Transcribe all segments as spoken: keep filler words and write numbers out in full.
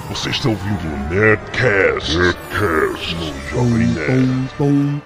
Você está ouvindo o Nerdcast, Nerdcast no Jovem Nerd.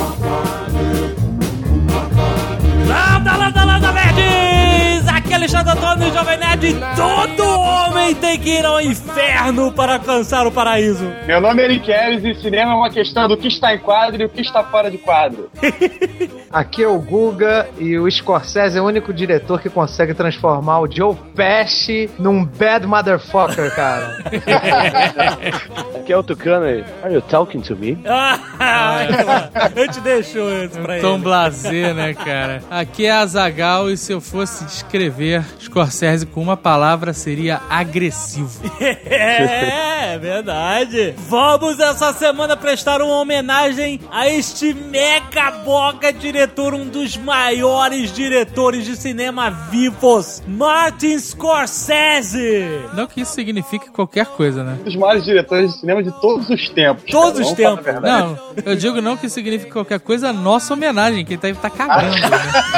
Landa, landa, landa, nerds! Aqui é Alexandre Antônio, Jovem Nerd. Todo homem tem que ir ao inferno para alcançar o paraíso. Meu nome é Eric Keres e cinema é uma questão do que está em quadro e o que está fora de quadro. Aqui é o Guga e o Scorsese é o único diretor que consegue transformar o Joe Pesci num bad motherfucker, cara. Aqui é o Tucano e... Are you talking to me? Eu te deixo isso pra ele. Tom blasé, né, cara? Aqui é Azaghal e se eu fosse descrever Scorsese com uma palavra seria agressivo. É, é verdade. Vamos essa semana prestar uma homenagem a este mega boga diretor, um dos maiores diretores de cinema vivos, Martin Scorsese. Não que isso signifique qualquer coisa, né? Um dos maiores diretores de cinema de todos os tempos. Todos cara. os tempos. Não, eu digo não que signifique qualquer coisa, a nossa homenagem, que ele tá, tá cagando, né?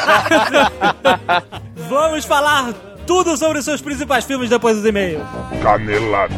Vamos falar tudo sobre os seus principais filmes depois dos e-mails. Canelada.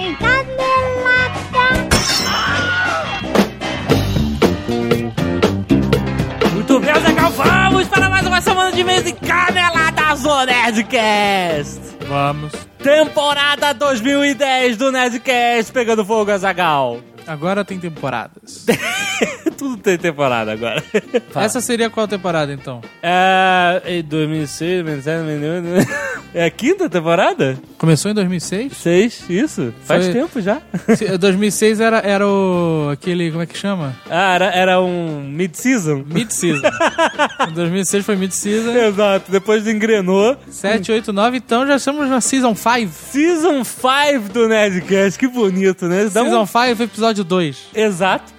Muito bem, Azaghal, vamos para mais uma semana de e-mails e caneladas do Nerdcast. Vamos. Temporada dois mil e dez do Nerdcast pegando fogo, Azaghal. Agora tem temporadas. Tudo tem temporada agora. Tá. Essa seria qual temporada, então? É... dois mil e seis, dois mil e sete, dois mil e oito... É a quinta temporada? Começou em dois mil e seis? Seis, isso. Faz Foi... tempo já. dois mil e seis era, era o... aquele... como é que chama? Ah, era, era um mid-season. Mid-season. Em dois mil e seis foi mid-season. Exato. Depois engrenou. sete, oito, nove, então já estamos na Season cinco. Season cinco do Nerdcast. Que bonito, né? Dá Season um... cinco, episódio dois. Exato.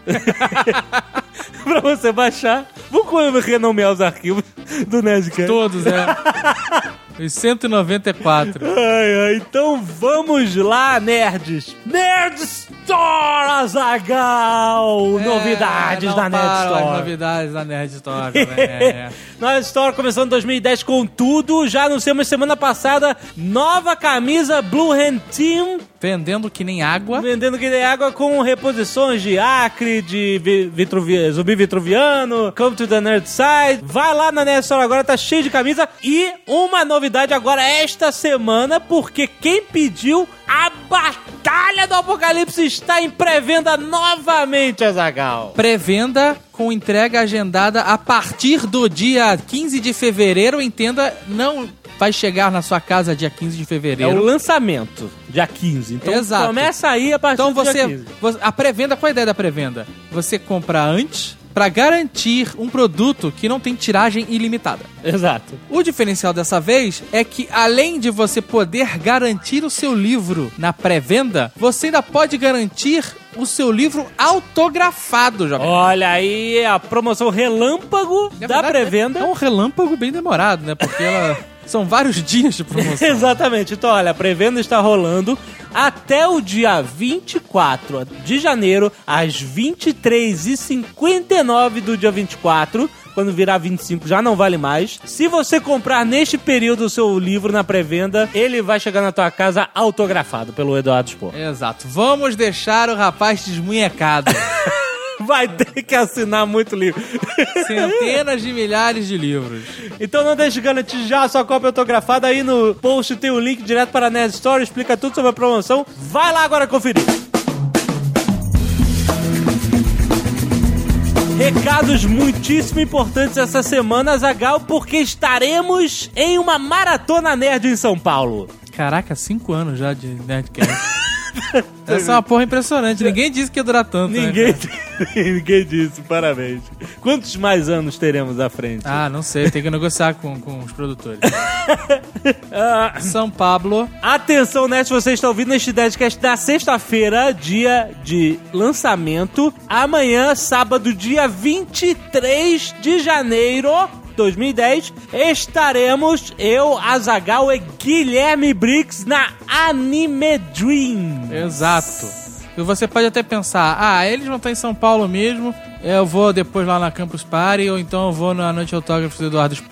Pra você baixar. Vamos renomear os arquivos do Nerdcast. Todos, é. Os cento e noventa e quatro. Ai, ai, então vamos lá, nerds. Nerd Store, Azaghal. É, novidades da Nerd Store. Novidades da Nerd Store. É. Nerd Store começou em dois mil e dez com tudo. Já anunciamos semana passada nova camisa Blue Hand Team. Vendendo que nem água. Vendendo que nem água com reposições de Acre, de Vitruvi... Zumbi Vitruviano, Come to the Nerd Side. Vai lá na Nerd Store agora, tá cheio de camisa. E uma novidade agora esta semana, porque quem pediu a Batalha do Apocalipse está em pré-venda novamente, Azaghal. Pré-venda com entrega agendada a partir do dia quinze de fevereiro. Entenda, não vai chegar na sua casa dia quinze de fevereiro. É o lançamento, dia quinze. Então Exato. Começa aí a partir então do você, dia quinze. Você, a pré-venda, qual é a ideia da pré-venda? Você compra antes para garantir um produto que não tem tiragem ilimitada. Exato. O diferencial dessa vez é que, além de você poder garantir o seu livro na pré-venda, você ainda pode garantir o seu livro autografado, jovem. Olha aí a promoção relâmpago é da verdade, pré-venda. É um relâmpago bem demorado, né? Porque ela... São vários dias de promoção. Exatamente. Então, olha, a pré-venda está rolando até o dia vinte e quatro de janeiro, às vinte e três e cinquenta e nove do dia vinte e quatro. Quando virar vinte e cinco já não vale mais. Se você comprar neste período o seu livro na pré-venda, ele vai chegar na tua casa autografado pelo Eduardo Spor. Exato. Vamos deixar o rapaz desmunhecado. Vai ter que assinar muito livro. Centenas de milhares de livros. Então não deixe de garantir já a sua cópia autografada. Aí no post tem o um link direto para a Nerd Store, explica tudo sobre a promoção. Vai lá agora conferir. Recados muitíssimo importantes essa semana, Azaghal, porque estaremos em uma maratona nerd em São Paulo. Caraca, cinco anos já de Nerdcast. Essa é uma porra impressionante. Ninguém disse que ia durar tanto. Ninguém, né, ninguém disse, parabéns. Quantos mais anos teremos à frente? Ah, não sei, tem que negociar com, com os produtores. ah, São Paulo. Atenção, Nerd, você está ouvindo este Nerdcast na sexta-feira, dia de lançamento. Amanhã, sábado, dia vinte e três de janeiro dois mil e dez, estaremos eu, Azaghal e Guilherme Briggs na Anime Dream. Exato. E você pode até pensar, ah, eles vão estar em São Paulo mesmo, eu vou depois lá na Campus Party, ou então eu vou na Noite Autógrafos do Eduardo Spor.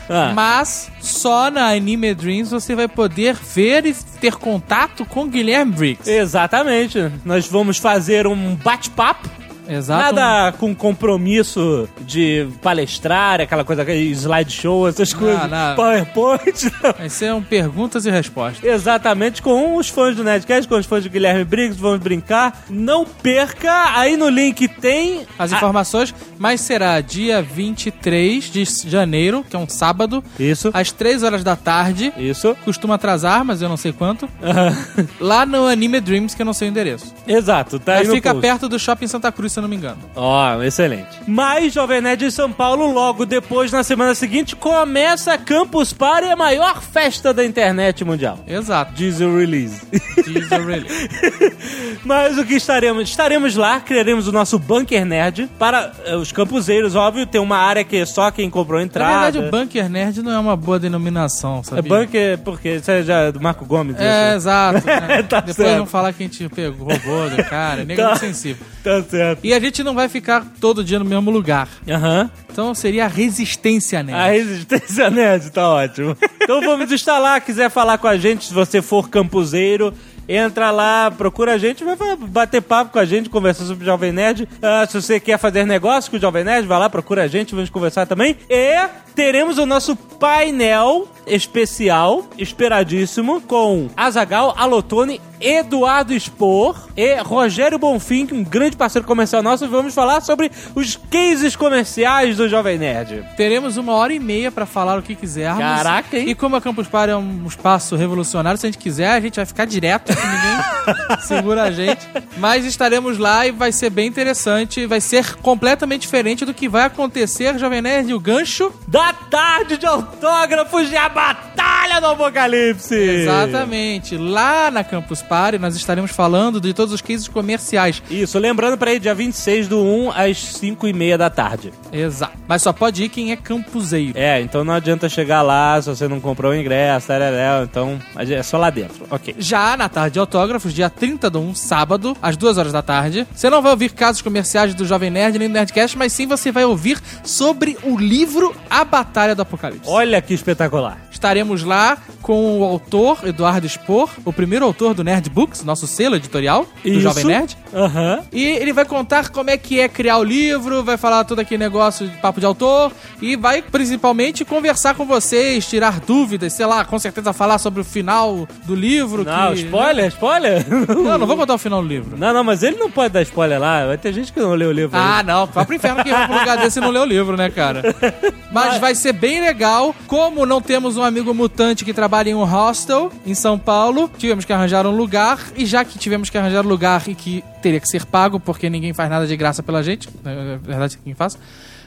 Ah. Mas só na Anime Dreams você vai poder ver e ter contato com Guilherme Briggs. Exatamente. Nós vamos fazer um bate-papo. Exato. Nada com compromisso de palestrar, aquela coisa, slideshow, essas coisas, não. PowerPoint. Não. Vai ser um perguntas e respostas. Exatamente, com os fãs do Nerdcast, com os fãs do Guilherme Briggs, vamos brincar. Não perca, aí no link tem... As a... informações, mas será dia vinte e três de janeiro, que é um sábado. Isso. Às três horas da tarde. Isso. Costuma atrasar, mas eu não sei quanto. Uhum. Lá no Anime Dreams, que eu não sei o endereço. Exato, tá aí Mas no fica post. perto do Shopping Santa Cruz, se eu não me engano. Ó, oh, excelente. Mas Jovem Nerd em São Paulo, logo depois, na semana seguinte, começa a Campus Party, a maior festa da internet mundial. Exato. Diz o release. Diz o release. Mas o que estaremos? Estaremos lá, criaremos o nosso Bunker Nerd para uh, os campuseiros, óbvio, tem uma área que só quem comprou entrada. Na verdade, o Bunker Nerd não é uma boa denominação, sabia? É Bunker porque isso é já do Marco Gomes. É, isso. exato. Né? Tá Depois certo. vão falar que a gente pegou, roubou do cara, nego Tá. muito sensível. Tá certo. E a gente não vai ficar todo dia no mesmo lugar. Aham. Então seria a Resistência Nerd. A Resistência Nerd, tá ótimo. Então vamos estar lá, quiser falar com a gente, se você for campuseiro, entra lá, procura a gente, vai bater papo com a gente, conversar sobre o Jovem Nerd. Uh, se você quer fazer negócio com o Jovem Nerd, vai lá, procura a gente, vamos conversar também. E teremos o nosso painel especial, esperadíssimo, com Azaghal, Alotone, Eduardo Spor e Rogério Bonfim, um grande parceiro comercial nosso, e vamos falar sobre os cases comerciais do Jovem Nerd. Teremos uma hora e meia pra falar o que quisermos. Caraca, hein? E como a Campus Party é um espaço revolucionário, se a gente quiser, a gente vai ficar direto, que ninguém segura a gente. Mas estaremos lá e vai ser bem interessante, vai ser completamente diferente do que vai acontecer, Jovem Nerd, o gancho Da tarde de autógrafos de A Batalha do Apocalipse! Exatamente. Lá na Campus Party nós estaremos falando de todos os cases comerciais. Isso, lembrando pra aí, dia vinte e seis do um às cinco e meia da tarde. Exato. Mas só pode ir quem é campuseiro. É, então não adianta chegar lá se você não comprou o ingresso, tareréu, então é só lá dentro. Ok. Já na tarde de autógrafos, dia trinta do um, sábado, às duas horas da tarde, você não vai ouvir casos comerciais do Jovem Nerd nem do Nerdcast, mas sim você vai ouvir sobre o livro A Batalha do Apocalipse. Olha que espetacular. Estaremos lá com o autor Eduardo Spor, o primeiro autor do Nerd Books, nosso selo editorial do Isso. Jovem Nerd. Aham. E ele vai contar como é que é criar o livro, vai falar todo aquele negócio de papo de autor e vai principalmente conversar com vocês, tirar dúvidas, sei lá, com certeza falar sobre o final do livro. Não, que... spoiler, spoiler? Não, não vou contar o final do livro. Não, não, mas ele não pode dar spoiler lá. Vai ter gente que não leu o livro. Ah, aí. não, vai pro inferno que vai pro lugar desse e não lê o livro, né, cara? Mas vai ser bem legal. Como não temos um amigo mutante que trabalha em um hostel em São Paulo, tivemos que arranjar um lugar. E já que tivemos que arranjar um lugar e que teria que ser pago, porque ninguém faz nada de graça pela gente, na verdade, quem faz.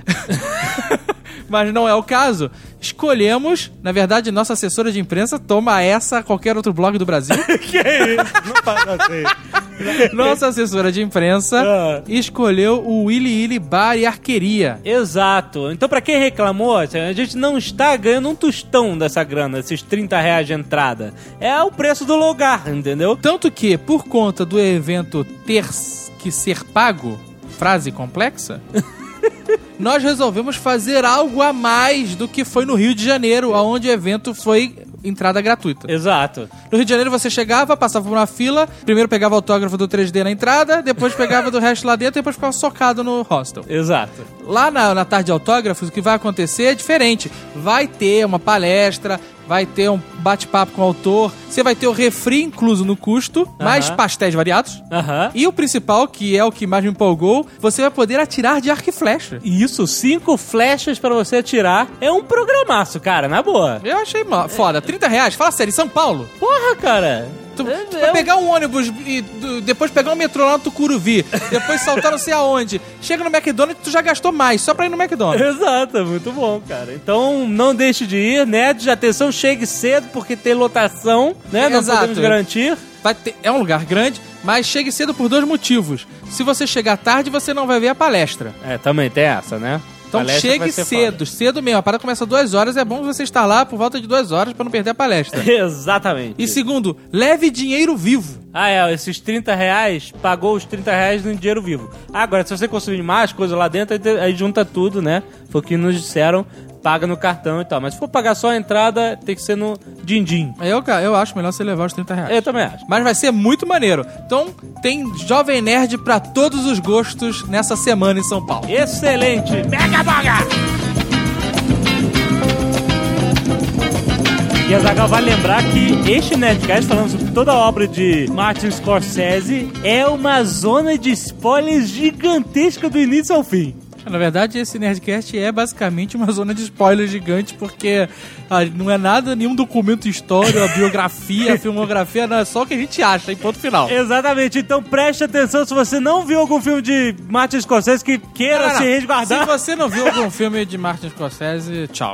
Mas não é o caso. Escolhemos, na verdade, nossa assessora de imprensa toma essa a qualquer outro blog do Brasil. Que é isso? Não faz assim. Nossa assessora de imprensa Ah. escolheu o Willy Willy Bar e Arqueria. Exato. Então, pra quem reclamou, a gente não está ganhando um tostão dessa grana, esses trinta reais de entrada. É o preço do lugar, entendeu? Tanto que, por conta do evento ter que ser pago, frase complexa, nós resolvemos fazer algo a mais do que foi no Rio de Janeiro, onde o evento foi entrada gratuita. Exato. No Rio de Janeiro você chegava, passava por uma fila, primeiro pegava o autógrafo do três D na entrada, depois pegava do resto lá dentro e depois ficava socado no hostel. Exato. Lá na, na tarde de autógrafos, o que vai acontecer é diferente. Vai ter uma palestra, vai ter um bate-papo com o autor, você vai ter o refri incluso no custo, mais pastéis variados. Aham. E o principal, que é o que mais me empolgou, você vai poder atirar de arco e flecha. Isso, cinco flechas pra você atirar. É um programaço, cara, na boa. Eu achei mo- foda. trinta reais? Fala sério, em São Paulo. Porra, cara. Tu, É, tu é vai um- pegar um ônibus e do- depois pegar um metrô lá no Tucuruvi, depois saltar não sei aonde. Chega no McDonald's, tu já gastou mais, só pra ir no McDonald's. Exato, é muito bom, cara. Então, não deixe de ir, nerds, atenção, chegue cedo, porque tem lotação, né? Não Exato. podemos garantir. Vai ter- é um lugar grande, mas chegue cedo por dois motivos. Se você chegar tarde, você não vai ver a palestra. É, também tem essa, né? Então Palestra vai chegue ser cedo, cedo mesmo. A parada começa duas horas, é bom você estar lá por volta de duas horas pra não perder a palestra. foda. Exatamente. E segundo, leve dinheiro vivo. Ah, é, esses trinta reais, pagou os trinta reais no dinheiro vivo. Agora, se você consumir mais coisa lá dentro, aí, aí junta tudo, né? Foi o que nos disseram, paga no cartão e tal. Mas se for pagar só a entrada, tem que ser no din-din. Eu, eu acho melhor você levar os trinta reais. Eu também acho. Mas vai ser muito maneiro. Então, tem Jovem Nerd pra todos os gostos nessa semana em São Paulo. Excelente! Mega Boga! E a Zagal vai lembrar que este Nerdcast, falando sobre toda a obra de Martin Scorsese, é uma zona de spoilers gigantesca do início ao fim. Na verdade, esse Nerdcast é basicamente uma zona de spoilers gigante, porque ah, não é nada, nenhum documento histórico, a biografia, a filmografia, não, é só o que a gente acha, em ponto final. Exatamente, então preste atenção se você não viu algum filme de Martin Scorsese que queira não, não, se não. resguardar. Se você não viu algum filme de Martin Scorsese, tchau.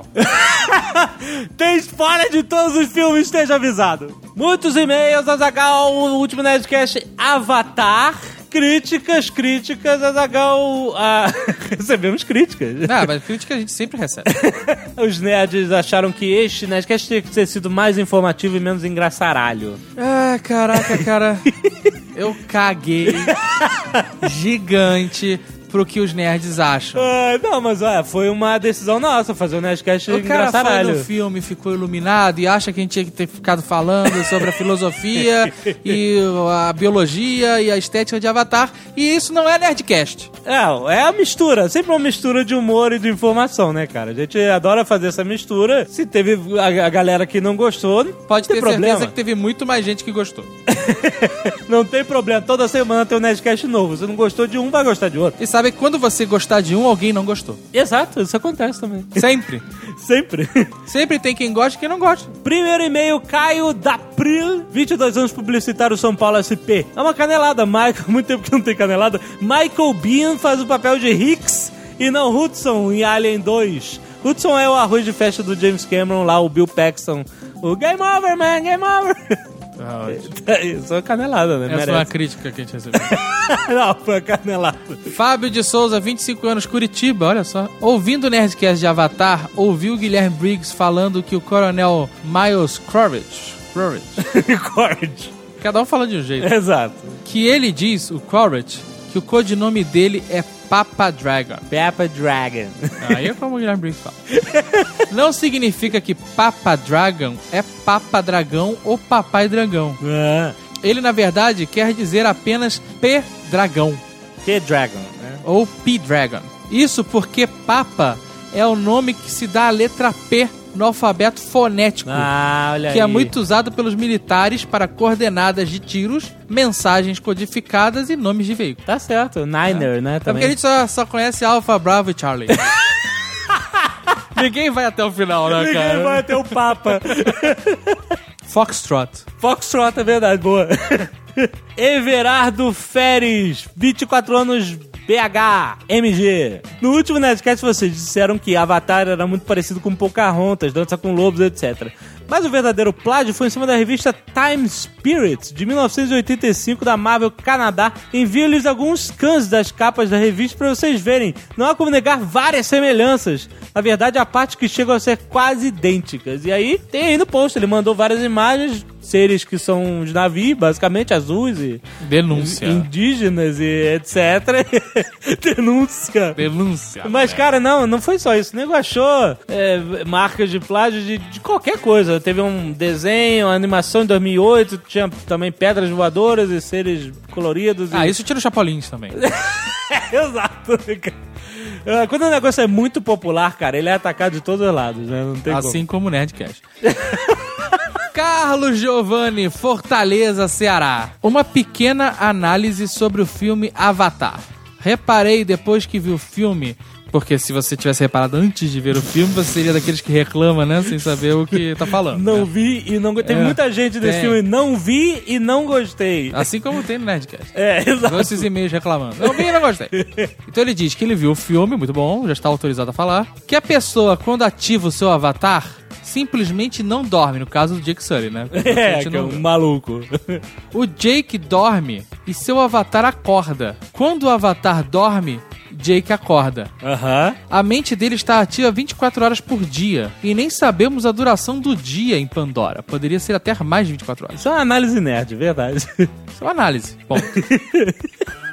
Tem spoiler de todos os filmes, esteja avisado. Muitos e-mails, Azaghal, o último Nerdcast, Avatar. Críticas, críticas, Azaghal. Ah, recebemos críticas. Ah, mas crítica a gente sempre recebe. Os nerds acharam que este Nerdcast tinha que ter sido mais informativo e menos engraçaralho. Ah, caraca, cara. Eu caguei gigante pro que os nerds acham. Ah, não, mas olha, foi uma decisão nossa fazer o Nerdcast O cara foi engraçaralho. no filme, ficou iluminado e acha que a gente tinha que ter ficado falando sobre a filosofia e a biologia e a estética de Avatar. E isso não é Nerdcast. É, é a mistura, sempre uma mistura de humor e de informação, né, cara? A gente adora fazer essa mistura. Se teve a, a galera que não gostou, Pode não ter tem problema. certeza que teve muito mais gente que gostou. Não tem problema, toda semana tem um Nerdcast novo. Se não gostou de um, vai gostar de outro. E sabe que quando você gostar de um, alguém não gostou. Exato, isso acontece também. Sempre. Sempre. Sempre tem quem gosta e quem não gosta. Primeiro e-mail, Caio Dapril, vinte e dois anos, publicitário, São Paulo, S P. É uma canelada, Michael, muito tempo que não tem canelada. Michael Biehn faz o papel de Hicks e não Hudson em Alien dois. Hudson é o arroz de festa do James Cameron, lá o Bill Paxton. O Game Over, man, Game Over. Ah, Isso é uma canelada, né? essa Merece. foi uma crítica que a gente recebeu. Não, foi uma canelada. Fábio de Souza, vinte e cinco anos, Curitiba, olha só. Ouvindo o Nerdcast de Avatar, ouviu o Guilherme Briggs falando que o coronel Miles Quaritch, Quaritch, Cord. cada um fala de um jeito, Exato. que ele diz, o Quaritch, que o codinome dele é Papa Dragon. Peppa Dragon. Aí é como o Guilherme Briggs fala. Não significa que Papa Dragon é Papa Dragão ou Papai Dragão. Ah, Ele, na verdade, quer dizer apenas P-Dragão. que Dragon, né? Ou P-Dragon. Isso porque Papa é o nome que se dá à letra P no alfabeto fonético, Ah, olha que aí. é muito usado pelos militares para coordenadas de tiros, mensagens codificadas e nomes de veículos. Tá certo, Niner, né? É Também. porque a gente só, só conhece Alpha, Bravo e Charlie. Ninguém vai até o final, né, Ninguém cara? vai ter o Papa. Foxtrot. Foxtrot, é verdade, boa. Everardo Feres, vinte e quatro anos, B H, M G. No último Nerdcast vocês disseram que Avatar era muito parecido com Pocahontas, Dança com Lobos, etcétera. Mas o verdadeiro plágio foi em cima da revista Time Spirit, de mil novecentos e oitenta e cinco, da Marvel Canadá. Envio-lhes alguns scans das capas da revista para vocês verem. Não há como negar várias semelhanças. Na verdade, há partes que chegam a ser quase idênticas. E aí, tem aí no post, ele mandou várias imagens, seres que são de navio, basicamente, azuis e Denúncia. indígenas e etcétera. Denúncia. Denúncia. Mas, cara, não, não foi só isso. O nego achou é, marcas de plágio de, de qualquer coisa. Teve um desenho, uma animação em dois mil e oito, tinha também pedras voadoras e seres coloridos. Ah, e... isso tira o Chapolins também. Exato. Ah, quando o negócio é muito popular, cara, ele é atacado de todos os lados, né? Não tem Assim como o Nerdcast. Carlos Giovanni, Fortaleza, Ceará. Uma pequena análise sobre o filme Avatar. Reparei depois que vi o filme, porque se você tivesse reparado antes de ver o filme, você seria daqueles que reclama, né? Sem saber o que tá falando. Não né? vi e não gostei. Tem É, muita gente desse tem. filme, não vi e não gostei. Assim como tem no Nerdcast. É, exato. Igual esses e-mails reclamando. Não vi e não gostei. Então ele diz que ele viu o filme, muito bom, já está autorizado a falar. Que a pessoa, quando ativa o seu avatar, simplesmente não dorme, no caso do Jake Sully, né? Porque a É, gente que é não- um maluco. O Jake dorme e seu avatar acorda. Quando o avatar dorme, Jake acorda. Aham. A mente dele está ativa vinte e quatro horas por dia. E nem sabemos a duração do dia em Pandora. Poderia ser até mais de vinte e quatro horas. Isso é uma análise nerd, verdade. Isso é uma análise. Bom.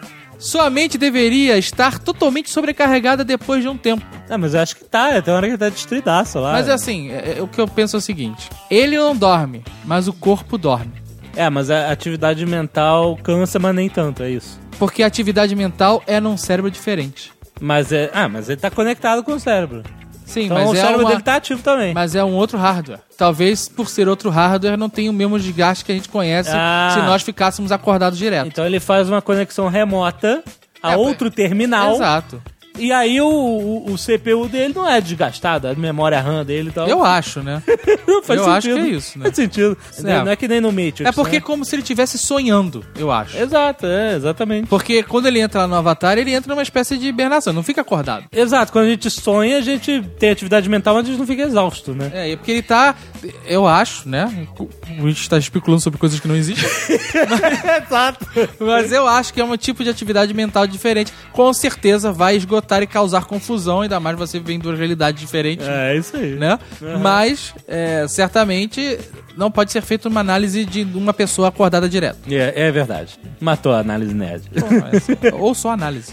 Sua mente deveria estar totalmente sobrecarregada depois de um tempo. Ah, mas eu acho que tá, tem uma hora que tá destruidaço lá. Mas assim, é, é, o que eu penso é o seguinte: ele não dorme, mas o corpo dorme. É, mas a atividade mental cansa, mas nem tanto, é isso. Porque a atividade mental é num cérebro diferente. Mas é. Ah, mas ele tá conectado com o cérebro. Sim, então mas o é cérebro uma... dele tá ativo também. Mas é um outro hardware. Talvez por ser outro hardware não tenha o mesmo desgaste que a gente conhece ah. se nós ficássemos acordados direto. Então ele faz uma conexão remota a é, outro terminal. Exato. E aí o, o, o C P U dele não é desgastado, a memória RAM dele e tal. Eu acho, né? Não faz eu sentido. acho que é isso, né? Faz sentido. É. Não é que nem no Matrix. É porque é né? como se ele estivesse sonhando, eu acho. Exato, é, exatamente. Porque quando ele entra lá no Avatar, ele entra numa espécie de hibernação, não fica acordado. Exato, quando a gente sonha, a gente tem atividade mental, mas a gente não fica exausto, né? É, é porque ele tá, eu acho, né? A gente tá especulando sobre coisas que não existem. mas, Exato. Mas eu acho que é um tipo de atividade mental diferente. Com certeza vai esgotar e causar confusão, ainda mais você vem em duas realidades diferentes. É, isso aí. Né? Uhum. Mas, é, certamente, não pode ser feita uma análise de uma pessoa acordada direto. É, é verdade. Matou a análise nerd. Pô, ou só análise.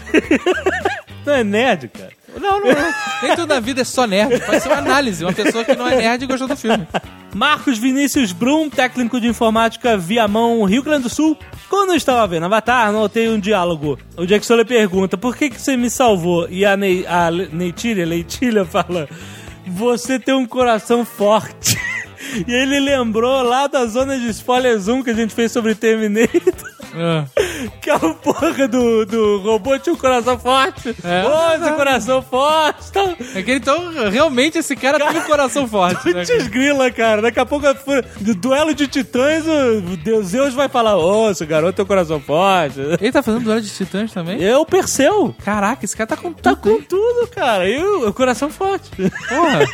Não é nerd, cara. Não, não, não. Nem tudo na vida é só nerd. Pode ser uma análise. Uma pessoa que não é nerd e gostou do filme. Marcos Vinícius Brum, técnico de informática Viamão, Rio Grande do Sul. Quando eu estava vendo Avatar, notei um diálogo. O Jack Sully pergunta, por que, que você me salvou? E a, ne a Neytília, Leitília fala, você tem um coração forte. E ele lembrou lá da zona de spoiler zoom que a gente fez sobre Terminator. É. Que a porra do, do robô tinha um coração forte. É. Oh, esse coração forte. Então... É que então, realmente, esse cara, cara tem um coração forte. Putz né, grila, cara. Daqui a pouco, do duelo de titãs, o Deus, Deus vai falar, ô, oh, esse garoto tem um coração forte. Ele tá fazendo duelo de titãs também? Eu, Perseu. Caraca, esse cara tá com tudo. Tá com hein? tudo, cara. E o, o coração forte. Porra.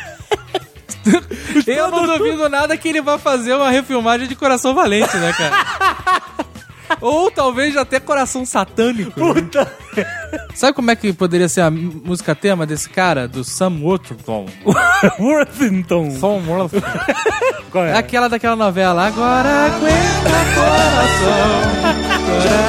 Eu não duvido nada que ele vai fazer uma refilmagem de Coração Valente, né, cara? Ou talvez até Coração Satânico. Puta! Né? Sabe como é que poderia ser a música tema desse cara? Do Sam Worthington. Worthington. Sam Worthington. Qual é? Aquela daquela novela. Agora aguenta coração.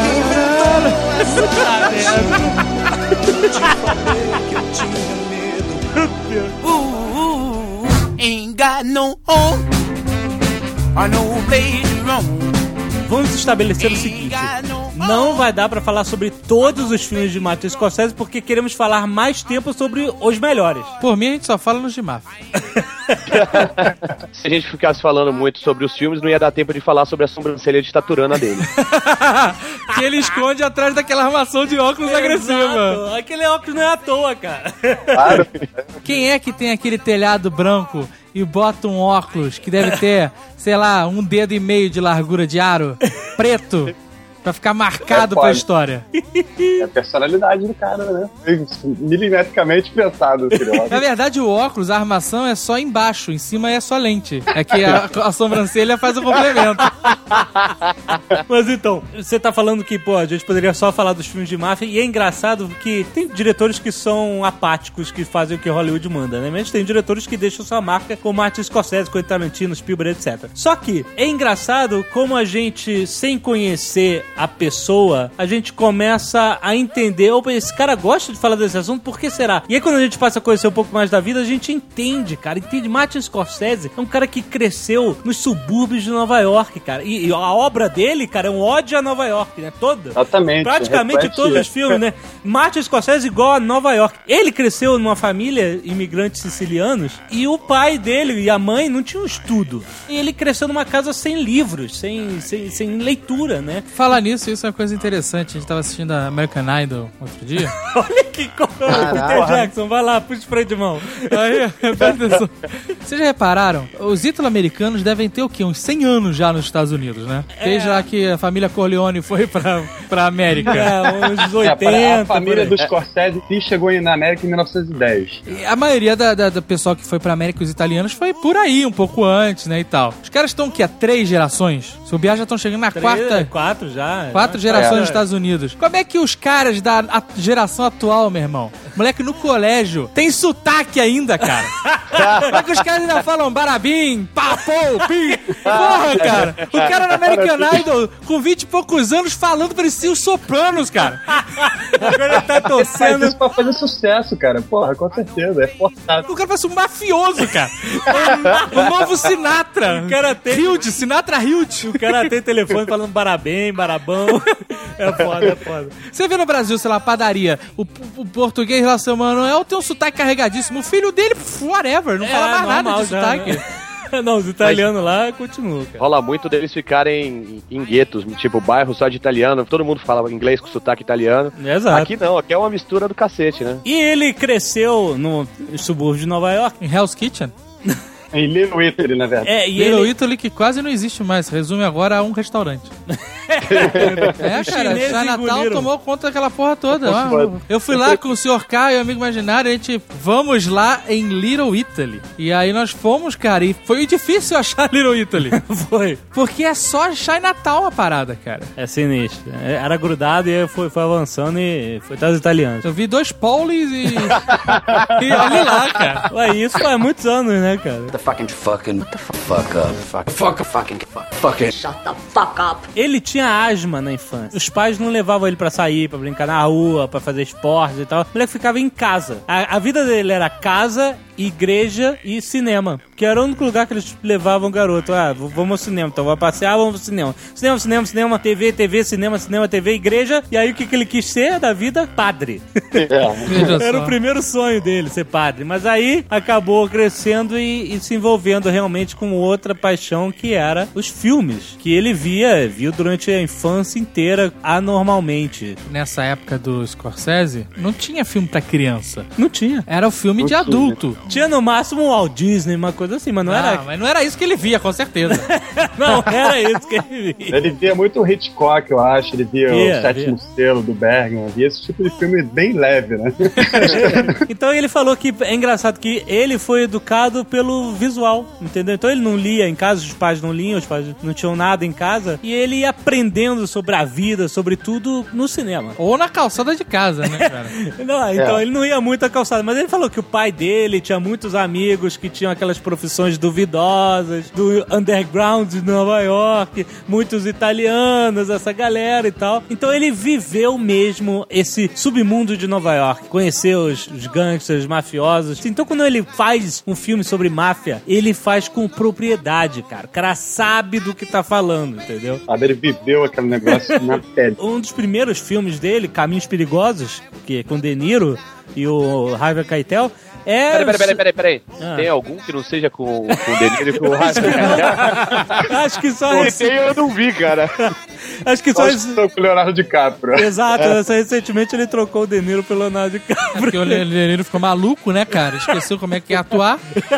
Ain't got no home or no place to roam. Vamos estabelecer o seguinte, não vai dar pra falar sobre todos os filmes de Martin Scorsese porque queremos falar mais tempo sobre os melhores. Por mim, a gente só fala nos de máfia. Se a gente ficasse falando muito sobre os filmes, não ia dar tempo de falar sobre a sobrancelha de taturana dele. Que ele esconde atrás daquela armação de óculos agressiva. Aquele óculos não é à toa, cara. Claro. Quem é que tem aquele telhado branco e bota um óculos que deve ter, sei lá, um dedo e meio de largura de aro, preto, pra ficar marcado é, pra história? É a personalidade do cara, né? Milimetricamente pensado. Na verdade, o óculos, a armação é só embaixo, em cima é só lente. É que a, a sobrancelha faz o complemento. Mas então, você tá falando que, pô, a gente poderia só falar dos filmes de máfia, e é engraçado que tem diretores que são apáticos, que fazem o que Hollywood manda, né? Mas tem diretores que deixam sua marca, como Martin Scorsese, Quentin Tarantino, Spielberg, etcétera. Só que é engraçado como a gente, sem conhecer a pessoa, a gente começa a entender, opa, esse cara gosta de falar desse assunto, por que será? E aí quando a gente passa a conhecer um pouco mais da vida, a gente entende, cara, entende. Martin Scorsese é um cara que cresceu nos subúrbios de Nova York, cara, e, e a obra dele, cara, é um ódio a Nova York, né, toda. Exatamente. Praticamente todos os filmes, né, Martin Scorsese igual a Nova York. Ele cresceu numa família imigrantes sicilianos, e o pai dele e a mãe não tinham estudo, e ele cresceu numa casa sem livros, sem, sem, sem leitura, né. Falar nisso, isso é uma coisa interessante. A gente tava assistindo a American Idol outro dia. Olha que coisa. Peter Jackson, vai lá, puxa o freio de mão. Aí, presta atenção. Vocês já repararam? Os ítalo-americanos devem ter o quê? Uns cem anos já nos Estados Unidos, né? É. Desde lá que a família Corleone foi pra, pra América. É, uns oitenta. É, a família dos Scorsese chegou na América em mil novecentos e dez. E a maioria da, da, do pessoal que foi pra América, os italianos, foi por aí, um pouco antes, né, e tal. Os caras estão aqui há três gerações. Se o Biar já estão chegando na Três, quarta... Quatro já. Quatro é. gerações é, nos Estados Unidos. Como é que os caras da a geração atual, meu irmão, Moleque, no colégio, tem sotaque ainda, cara. É que os caras ainda falam barabim, papou, pim. Porra, cara. O cara no American Idol, com vinte e poucos anos, falando parecia os Sopranos, cara. Agora ele tá Faz torcendo. isso pra fazer sucesso, cara. Porra, com certeza. É forçado. O cara parece um mafioso, cara. O novo Sinatra. O cara tem- Hilde, Sinatra Hilde. O cara tem telefone falando barabém, barabão. É foda, é foda. Você vê no Brasil, sei lá, padaria, o, o português lá, seu Manuel, tem um sotaque carregadíssimo. O filho dele, whatever, não É, fala mais nada normal de já, sotaque. né? Não, os italianos lá continuam, cara. Rola muito deles ficarem em guetos, tipo bairro só de italiano, todo mundo fala inglês com sotaque italiano. Exato. Aqui não, aqui é uma mistura do cacete, né? E ele cresceu no subúrbio de Nova York. Em Hell's Kitchen. Em Little Italy, na verdade. É, e Little ele... Italy, que quase não existe mais, resume agora a um restaurante. É, Os cara, chineses Chinatown engoliram. tomou conta daquela porra toda. Posso ó. falar? Eu fui lá com o senhor Caio, amigo imaginário, a gente, vamos lá em Little Italy. E aí nós fomos, cara, e foi difícil achar Little Italy. Foi. Porque é só Chinatown a parada, cara. É sinistro. Era grudado e aí foi, foi avançando e foi até os italianos. Eu vi dois Paulis e... e olha lá, cara. Ué, isso faz muitos anos, né, cara? The fucking fucking what the fuck up. Fuck fuck fucking fuck fucking Shut the fuck up. Ele tinha asma na infância. Os pais não levavam ele pra sair, pra brincar na rua, pra fazer esportes e tal. O moleque ficava em casa. A, a vida dele era casa, igreja e cinema. Que era o único lugar que eles levavam o garoto. Ah, v- vamos ao cinema. Então vai passear, vamos ao cinema. Cinema, cinema, cinema, T V, T V, cinema, cinema, T V, igreja. E aí o que, que ele quis ser da vida? Padre. Veja Era só. o primeiro sonho dele, ser padre. Mas aí acabou crescendo e, e se envolvendo realmente com outra paixão, que era os filmes. Que ele via, viu durante a infância inteira, anormalmente. Nessa época do Scorsese, não tinha filme pra criança. Não tinha. Era o filme de adulto. Tinha no máximo um Walt Disney, uma coisa assim, mas não Ah, era... mas não era isso que ele via, com certeza. Não, era isso que ele via. Ele via muito o Hitchcock, eu acho. Ele via Via, o Sétimo Selo do Bergman. Via esse tipo de filme bem leve, né? Então ele falou que é engraçado que ele foi educado pelo visual, entendeu? Então ele não lia em casa, os pais não liam, os pais não tinham nada em casa, e ele ia aprendendo sobre a vida, sobre tudo no cinema. Ou na calçada de casa, né, cara? Não, então É. ele não ia muito à calçada, mas ele falou que o pai dele tinha muitos amigos que tinham aquelas profissões duvidosas, do underground de Nova York, muitos italianos, essa galera e tal. Então ele viveu mesmo esse submundo de Nova York, conheceu os, os gangsters, os mafiosos. Então quando ele faz um filme sobre máfia, ele faz com propriedade, cara. O cara sabe do que tá falando, entendeu? Sabe, ele viveu aquele negócio na pele. Um dos primeiros filmes dele, Caminhos Perigosos, que é com De Niro e o Harvey Keitel, é... Peraí, peraí, peraí, peraí. Ah. Tem algum que não seja com, com o delírio e com o Rafa? Acho que só Não rec... tem, eu não vi, cara. Acho que só Acho que sou com o Leonardo DiCaprio. Exato, essa- recentemente ele trocou o De Niro pelo Leonardo DiCaprio. Porque o Le- Leonardo ficou maluco, né, cara? Esqueceu como é que ia atuar.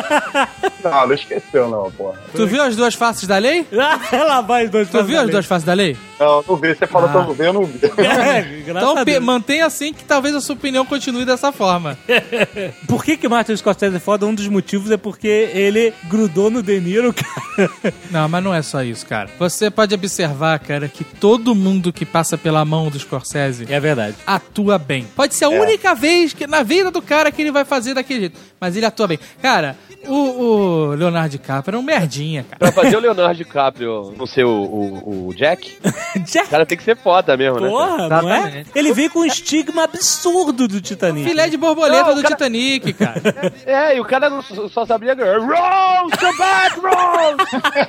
Não, não esqueceu, não, porra. Tu viu as duas faces da lei? Ela vai os dois Tu viu as duas faces da lei? Não, não vi. Você falou pra eu não ver, eu não vi. É, graças Então a pe- Deus. mantenha assim que talvez a sua opinião continue dessa forma. Por que que Martin Scorsese é foda? Um dos motivos é porque ele grudou no De Niro, cara. Não, mas não é só isso, cara. Você pode observar, cara, que todo mundo que passa pela mão do Scorsese É verdade. atua bem. Pode ser a única vez que na vida do cara que ele vai fazer daquele jeito, mas ele atua bem. Cara, o, o Leonardo DiCaprio é um merdinha, cara. Pra fazer o Leonardo DiCaprio não ser o, o, o Jack, Jack, o cara tem que ser foda mesmo, né? cara? porra, não é? Exatamente. Ele veio com um estigma absurdo do Titanic. Filé de borboleta Não, do o cara- Titanic, cara. É, e o cara não, só sabia... Rose, come back, Rose!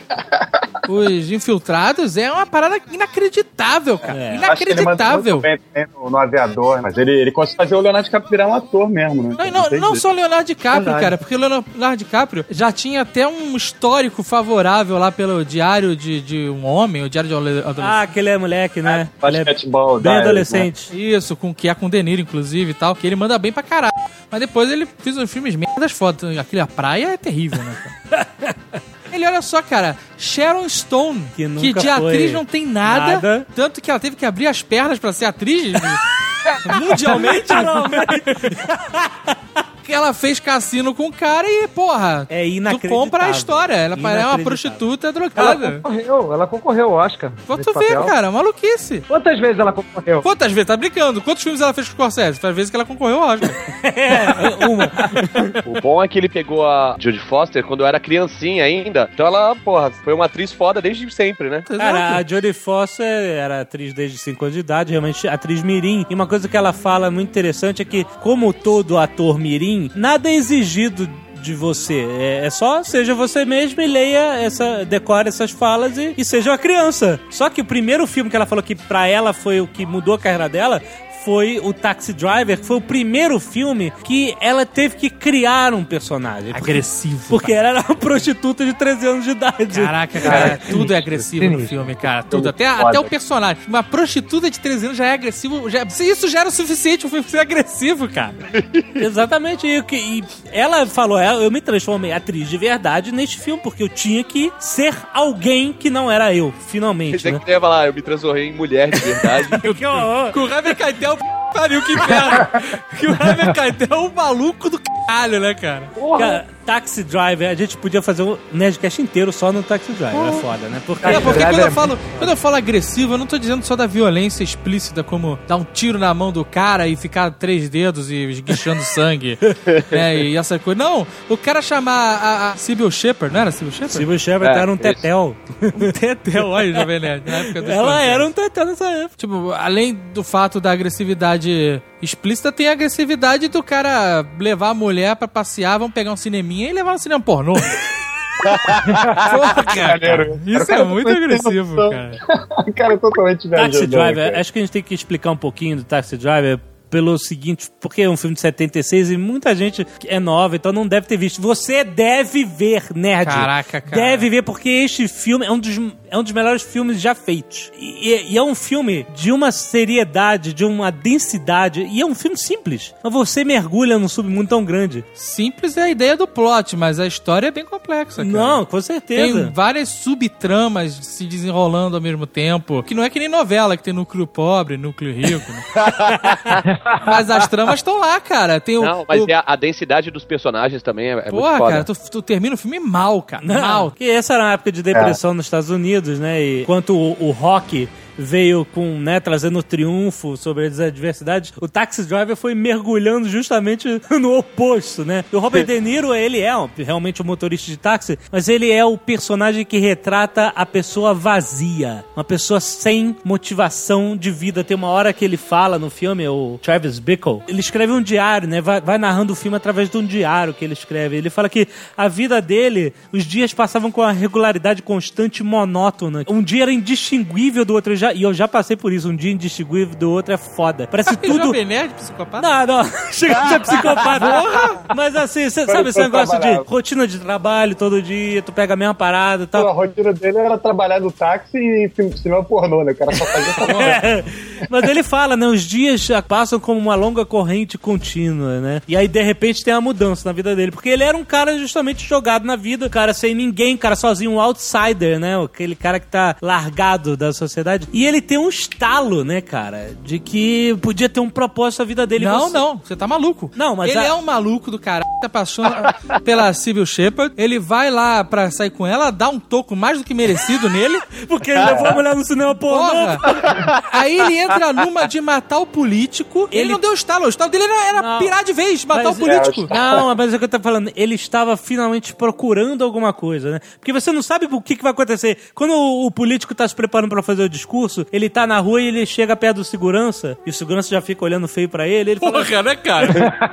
Os Infiltrados é uma parada inacreditável, cara. É. Acho que ele manda muito Inacreditável. bem também no, no Aviador, mas ele, ele consegue fazer o Leonardo DiCaprio virar um ator mesmo, né? Não, e não, tem não jeito. só o Leonardo DiCaprio, Verdade. cara, porque o Leonardo DiCaprio já tinha até um histórico favorável lá pelo Diário de, de um Homem, o Diário de um Adolescente. Ah, aquele é moleque, né? Ele é Basquetebol, bem Diaries, adolescente. Isso, com que é com o De Niro, inclusive, e tal, que ele manda bem pra caralho. Mas depois ele fez uns filmes merdas fodas. Aquele A Praia é terrível, né, cara? Ele, olha só, cara, Sharon Stone, Que que, nunca de foi atriz não tem nada, nada. tanto que ela teve que abrir as pernas pra ser atriz mundialmente. ela fez cassino com o cara e, porra, É tu inacreditável. compra a história. Ela parece uma Inacreditável. prostituta Ela drogada. concorreu, ela concorreu ao Oscar. Pô, nesse tu vê, papel. cara, maluquice. Quantas vezes ela concorreu? Quantas vezes? Tá brincando? Quantos filmes ela fez com o Scorsese? Faz vezes que ela concorreu ao Oscar. É, uma. O bom é que ele pegou a Jodie Foster quando eu era criancinha ainda. Então ela, porra, foi uma atriz foda desde sempre, né? Cara, a Jodie Foster era atriz desde cinco anos de idade, realmente atriz mirim. E uma coisa que ela fala muito interessante é que, como todo ator mirim, nada é exigido de você. É, é só seja você mesmo e leia essa, decore essas falas e, e seja uma criança. Só que o primeiro filme que ela falou que pra ela foi o que mudou a carreira dela foi o Taxi Driver, que foi o primeiro filme que ela teve que criar um personagem. Porque, Agressivo. porque ela era uma prostituta de treze anos de idade. Caraca, cara, tudo é agressivo no filme, cara. Tudo. Até, até o personagem. Uma prostituta de treze anos já é agressivo. Já, isso já era o suficiente o filme ser agressivo, cara. Exatamente. E, o que- e ela falou, ela- eu me transformei atriz de verdade neste filme, porque eu tinha que ser alguém que não era eu, finalmente, Você né? que ia falar, eu me transformei em mulher de verdade. Que horror. Com o Harvey Keitel, pariu, que inferno. Que o Harvey Keitel é um maluco do caralho, né, cara? Cara, Taxi Driver, a gente podia fazer um Nerdcast inteiro só no Taxi Driver, é foda, né? Porque... É, porque quando é eu, falo, quando eu falo agressivo, eu não tô dizendo só da violência explícita, como dar um tiro na mão do cara e ficar três dedos e esguichando sangue, né, e essa coisa. Não, o cara chamar a, a Sybil Shepherd, não era Sybil Shepherd? Silvio Shepard É, era um isso. tetel. Um tetel, olha, Jovem Nerd, na época do Ela Scorsese. era um tetel nessa época. Tipo, além do fato da agressividade explícita, tem a agressividade do cara levar a mulher pra passear, vamos pegar um cineminha e levar no cinema pornô. Porra, cara, isso é muito agressivo, cara. Cara, totalmente Taxi viajando, Driver, cara. acho que a gente tem que explicar um pouquinho do Taxi Driver pelo seguinte, porque é um filme de setenta e seis e muita gente é nova, então não deve ter visto. Você deve ver, nerd. Caraca, cara. Deve ver, porque este filme é um dos, é um dos melhores filmes já feitos. E, e é um filme de uma seriedade, de uma densidade, e é um filme simples. Mas você mergulha num submundo tão grande. Simples é a ideia do plot, mas a história é bem complexa, cara. Não, com certeza. Tem várias subtramas se desenrolando ao mesmo tempo. Que não é que nem novela, que tem núcleo pobre, núcleo rico. Né? Mas as tramas estão lá, cara. Tem o, Não, mas o... é a, a densidade dos personagens também é, é muito Porra, foda. cara, tu, tu termina o filme mal, cara. Não, Mal. porque essa era uma época de depressão nos Estados Unidos, né? E enquanto o, o rock veio com, né, trazendo triunfo sobre as adversidades, o Taxi Driver foi mergulhando justamente no oposto, né? E o Robert De Niro, ele é um, realmente um motorista de táxi, mas ele é o personagem que retrata a pessoa vazia, uma pessoa sem motivação de vida. Tem uma hora que ele fala no filme, o Travis Bickle, ele escreve um diário, né? Vai, vai narrando o filme através de um diário que ele escreve. Ele fala que a vida dele, os dias passavam com uma regularidade constante e monótona. Um dia era indistinguível do outro. Eu já, e eu já passei por isso. Um dia indistinguível do outro é foda. Parece tudo... Jovem Nerd, psicopata? Não, não. Chega de ser psicopata. Mas assim, cê, sabe esse negócio de rotina de trabalho todo dia, tu pega a mesma parada e Pô, a tal. rotina dele era trabalhar no táxi e filme- cinema pornô, né? O cara só fazia essa porra. É, mas ele fala, né? Os dias já passam como uma longa corrente contínua, né? E aí, de repente, tem uma mudança na vida dele. Porque ele era um cara justamente jogado na vida, um cara sem ninguém, um cara sozinho, um outsider, né? Aquele cara que tá largado da sociedade. E ele tem um estalo, né, cara? De que podia ter um propósito na vida dele. Não, Você- não, você tá maluco. Não, mas Ele a- é um maluco do caralho, tá passando pela Sybil Shepherd, ele vai lá pra sair com ela, dá um toco mais do que merecido nele. Porque ele levou a mulher no cinema pornô. Porra! Aí ele entra numa de matar o político. Ele, Ele- não deu estalo, o estalo dele era, era Não. pirar de vez, matar Mas- o político. Não, mas é o que eu tô falando. Ele estava finalmente procurando alguma coisa, né? Porque você não sabe o que, que vai acontecer. Quando o, o político tá se preparando pra fazer o discurso, ele tá na rua e ele chega perto do segurança, e o segurança já fica olhando feio pra ele. Ele fala, Porra, né, cara?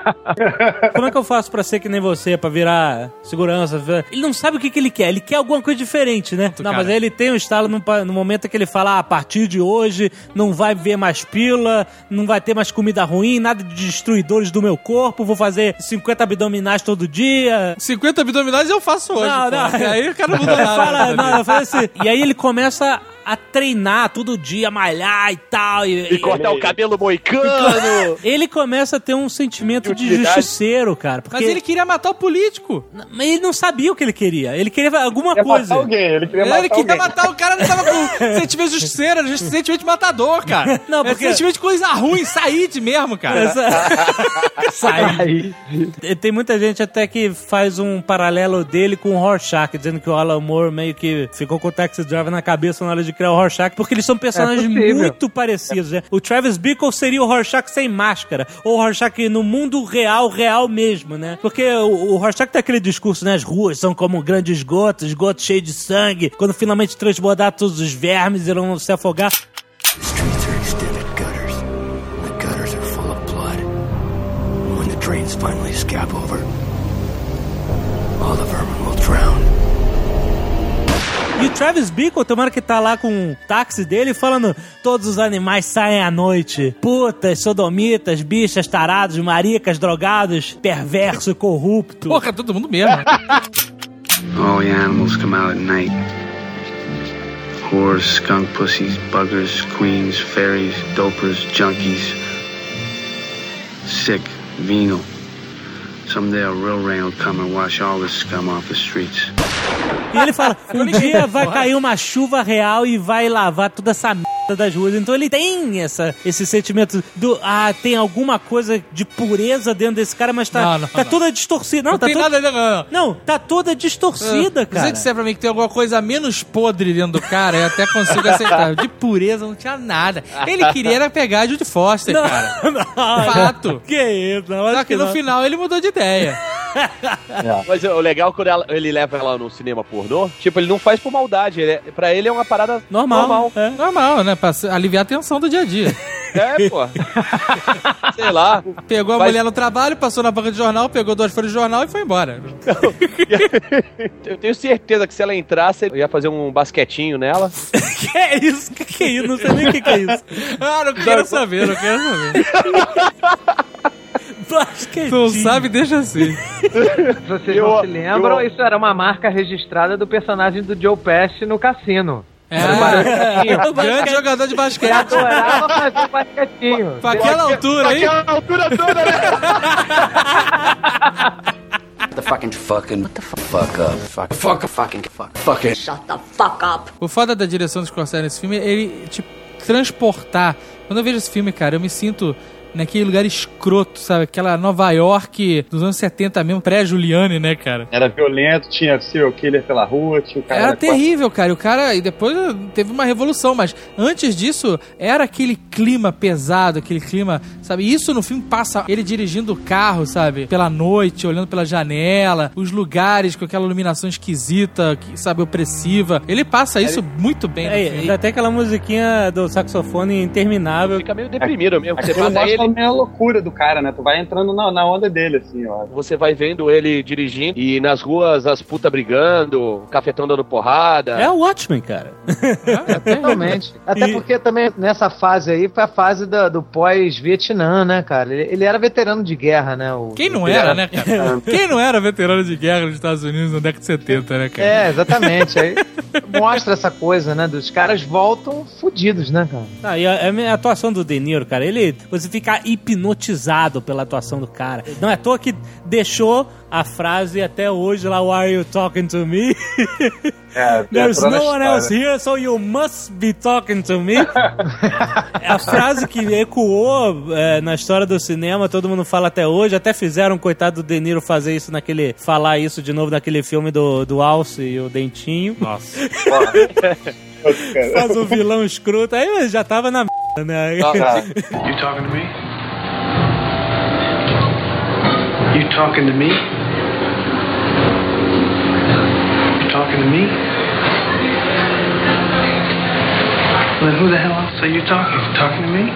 como é que eu faço pra ser que nem você, pra virar segurança? Ele não sabe o que, que ele quer. Ele quer alguma coisa diferente, né? Não, cara. mas aí ele tem um estalo no, pa- no momento que ele fala, ah, a partir de hoje não vai ver mais pílula, não vai ter mais comida ruim, nada de destruidores do meu corpo, vou fazer cinquenta abdominais todo dia. cinquenta abdominais eu faço hoje. Não, pô. não. E aí o cara não muda nada. Fala, né, não, não, fala assim. E aí ele começa a treinar todo dia, malhar e tal. E, E cortar o cabelo moicano. ele começa a ter um sentimento de Utilidade. justiceiro, cara. Porque Mas ele queria matar o político. Mas ele não sabia o que ele queria. Ele queria alguma Queria coisa. matar alguém, ele queria matar Ele queria alguém. matar o cara, não tava com sentimento justiceiro, era sentimento de matador, cara. Não, porque- É sentimento de coisa ruim, saíde mesmo, cara. Essa... Sai. Tem muita gente até que faz um paralelo dele com o Rorschach, dizendo que o Alan Moore meio que ficou com o Taxi Driver na cabeça na hora de criar o Rorschach, porque eles são personagens É possível. muito parecidos, né? O Travis Bickle seria o Rorschach sem máscara, ou o Rorschach no mundo real, real mesmo, né? Porque o, o Rorschach tem aquele discurso, né? As ruas são como um grande esgoto, esgoto cheio de sangue. Quando finalmente transbordar todos os vermes, eles vão se afogar. The streets are extended gutters. The gutters are full of blood. And when the drains finally scab over, all the vermin will drown. E o Travis Bickle, tem uma hora que tá lá com o táxi dele falando: todos os animais saem à noite. Putas, sodomitas, bichas, tarados, maricas, drogados, perverso e corrupto. Porra, todo mundo mesmo. All the animals come out at night. Whores, skunk pussies, buggers, queens, fairies, dopers, junkies. Sick, venal. Someday a real rain will come and wash all this scum off the streets. E ele fala: um dia vai cair uma chuva real e vai lavar toda essa merda das ruas. Então ele tem essa, esse sentimento do, ah, tem alguma coisa de pureza dentro desse cara, mas tá, Não, não, tá não. toda distorcida. Não, Não tá tem toda... nada... Não, Não, tá toda distorcida, Se cara. você disser pra mim que tem alguma coisa menos podre dentro do cara, eu até consigo aceitar. De pureza não tinha nada. Ele queria era pegar a Judy Foster, cara. Não, Fato. Que isso, não, Só acho que que no não. final ele mudou de ideia. Mas o legal é quando ela- ele leva ela no cinema pornô, tipo, ele não faz por maldade. Ele é, pra ele é uma parada Normal. normal. É. Normal, né? Pra aliviar a tensão do dia a dia. É, pô. Sei lá. Pegou a Mas- mulher no trabalho, passou na banca de jornal, pegou duas folhas de jornal e foi embora. Eu tenho certeza que se ela entrasse, eu ia fazer um basquetinho nela. Que é isso? Que que é isso? Não sei nem o que que é isso. Ah, não quero saber, não quero saber. Basquetinho. Não sabe, deixa assim. Se vocês Eu- não se lembram, eu- isso era uma marca registrada do personagem do Joe Pesci no cassino. É, grande jogador de Ele basquete. adorava fazer basquetinho. Pra aquela altura, hein? Aquela altura toda, né? What the fucking fucking what the fu- fuck up. Fuck fuck fucking fuck fucking Shut the fuck up. O foda da direção do Scorsese nesse filme é ele te transportar. Quando eu vejo esse filme, cara, eu me sinto naquele lugar escroto, sabe? Aquela Nova York dos anos setenta mesmo, pré-Giuliani, né, cara? Era violento, tinha serial killer pela rua, tinha o cara... Era terrível, cara. E o cara, e depois teve uma revolução, mas antes disso, era aquele clima pesado, aquele clima, sabe? Isso no filme passa ele dirigindo o carro, sabe? Pela noite, olhando pela janela, os lugares com aquela iluminação esquisita, que, sabe, opressiva. Ele passa isso muito bem no É, filme. ainda tem aquela musiquinha do saxofone interminável. Fica meio deprimido mesmo. Você Aquilo passa mostra ele, a minha loucura do cara, né? Tu vai entrando na, na onda dele, assim, ó. você vai vendo ele dirigindo e nas ruas as putas brigando, o cafetão dando porrada. É o Watchmen, cara. Totalmente. Até E- porque também nessa fase aí foi a fase da- do pós-Vietnã, né, cara? Ele, ele era veterano de guerra, né? O, Quem não o era, veterano. né, cara? Quem não era veterano de guerra nos Estados Unidos na década de setenta, né, cara? É, exatamente. Aí mostra essa coisa, né? Dos caras voltam fudidos, né, cara? Ah, e a, a atuação do De Niro, cara, ele... Você fica hipnotizado pela atuação do cara. Não é à toa que deixou a frase até hoje lá, Why are you talking to me? É, There's entrou na no one história. else here, so you must be talking to me. É a frase que ecoou é, na história do cinema, todo mundo fala até hoje. Até fizeram, coitado do De Niro, fazer isso naquele... Falar isso de novo naquele filme do, do Alce e o Dentinho. Nossa. Faz o vilão escroto. Aí já tava na merda, né? Tá. You talking to me? You talking to me? You talking to me? Well, then who the hell else are you talking? You talking to me?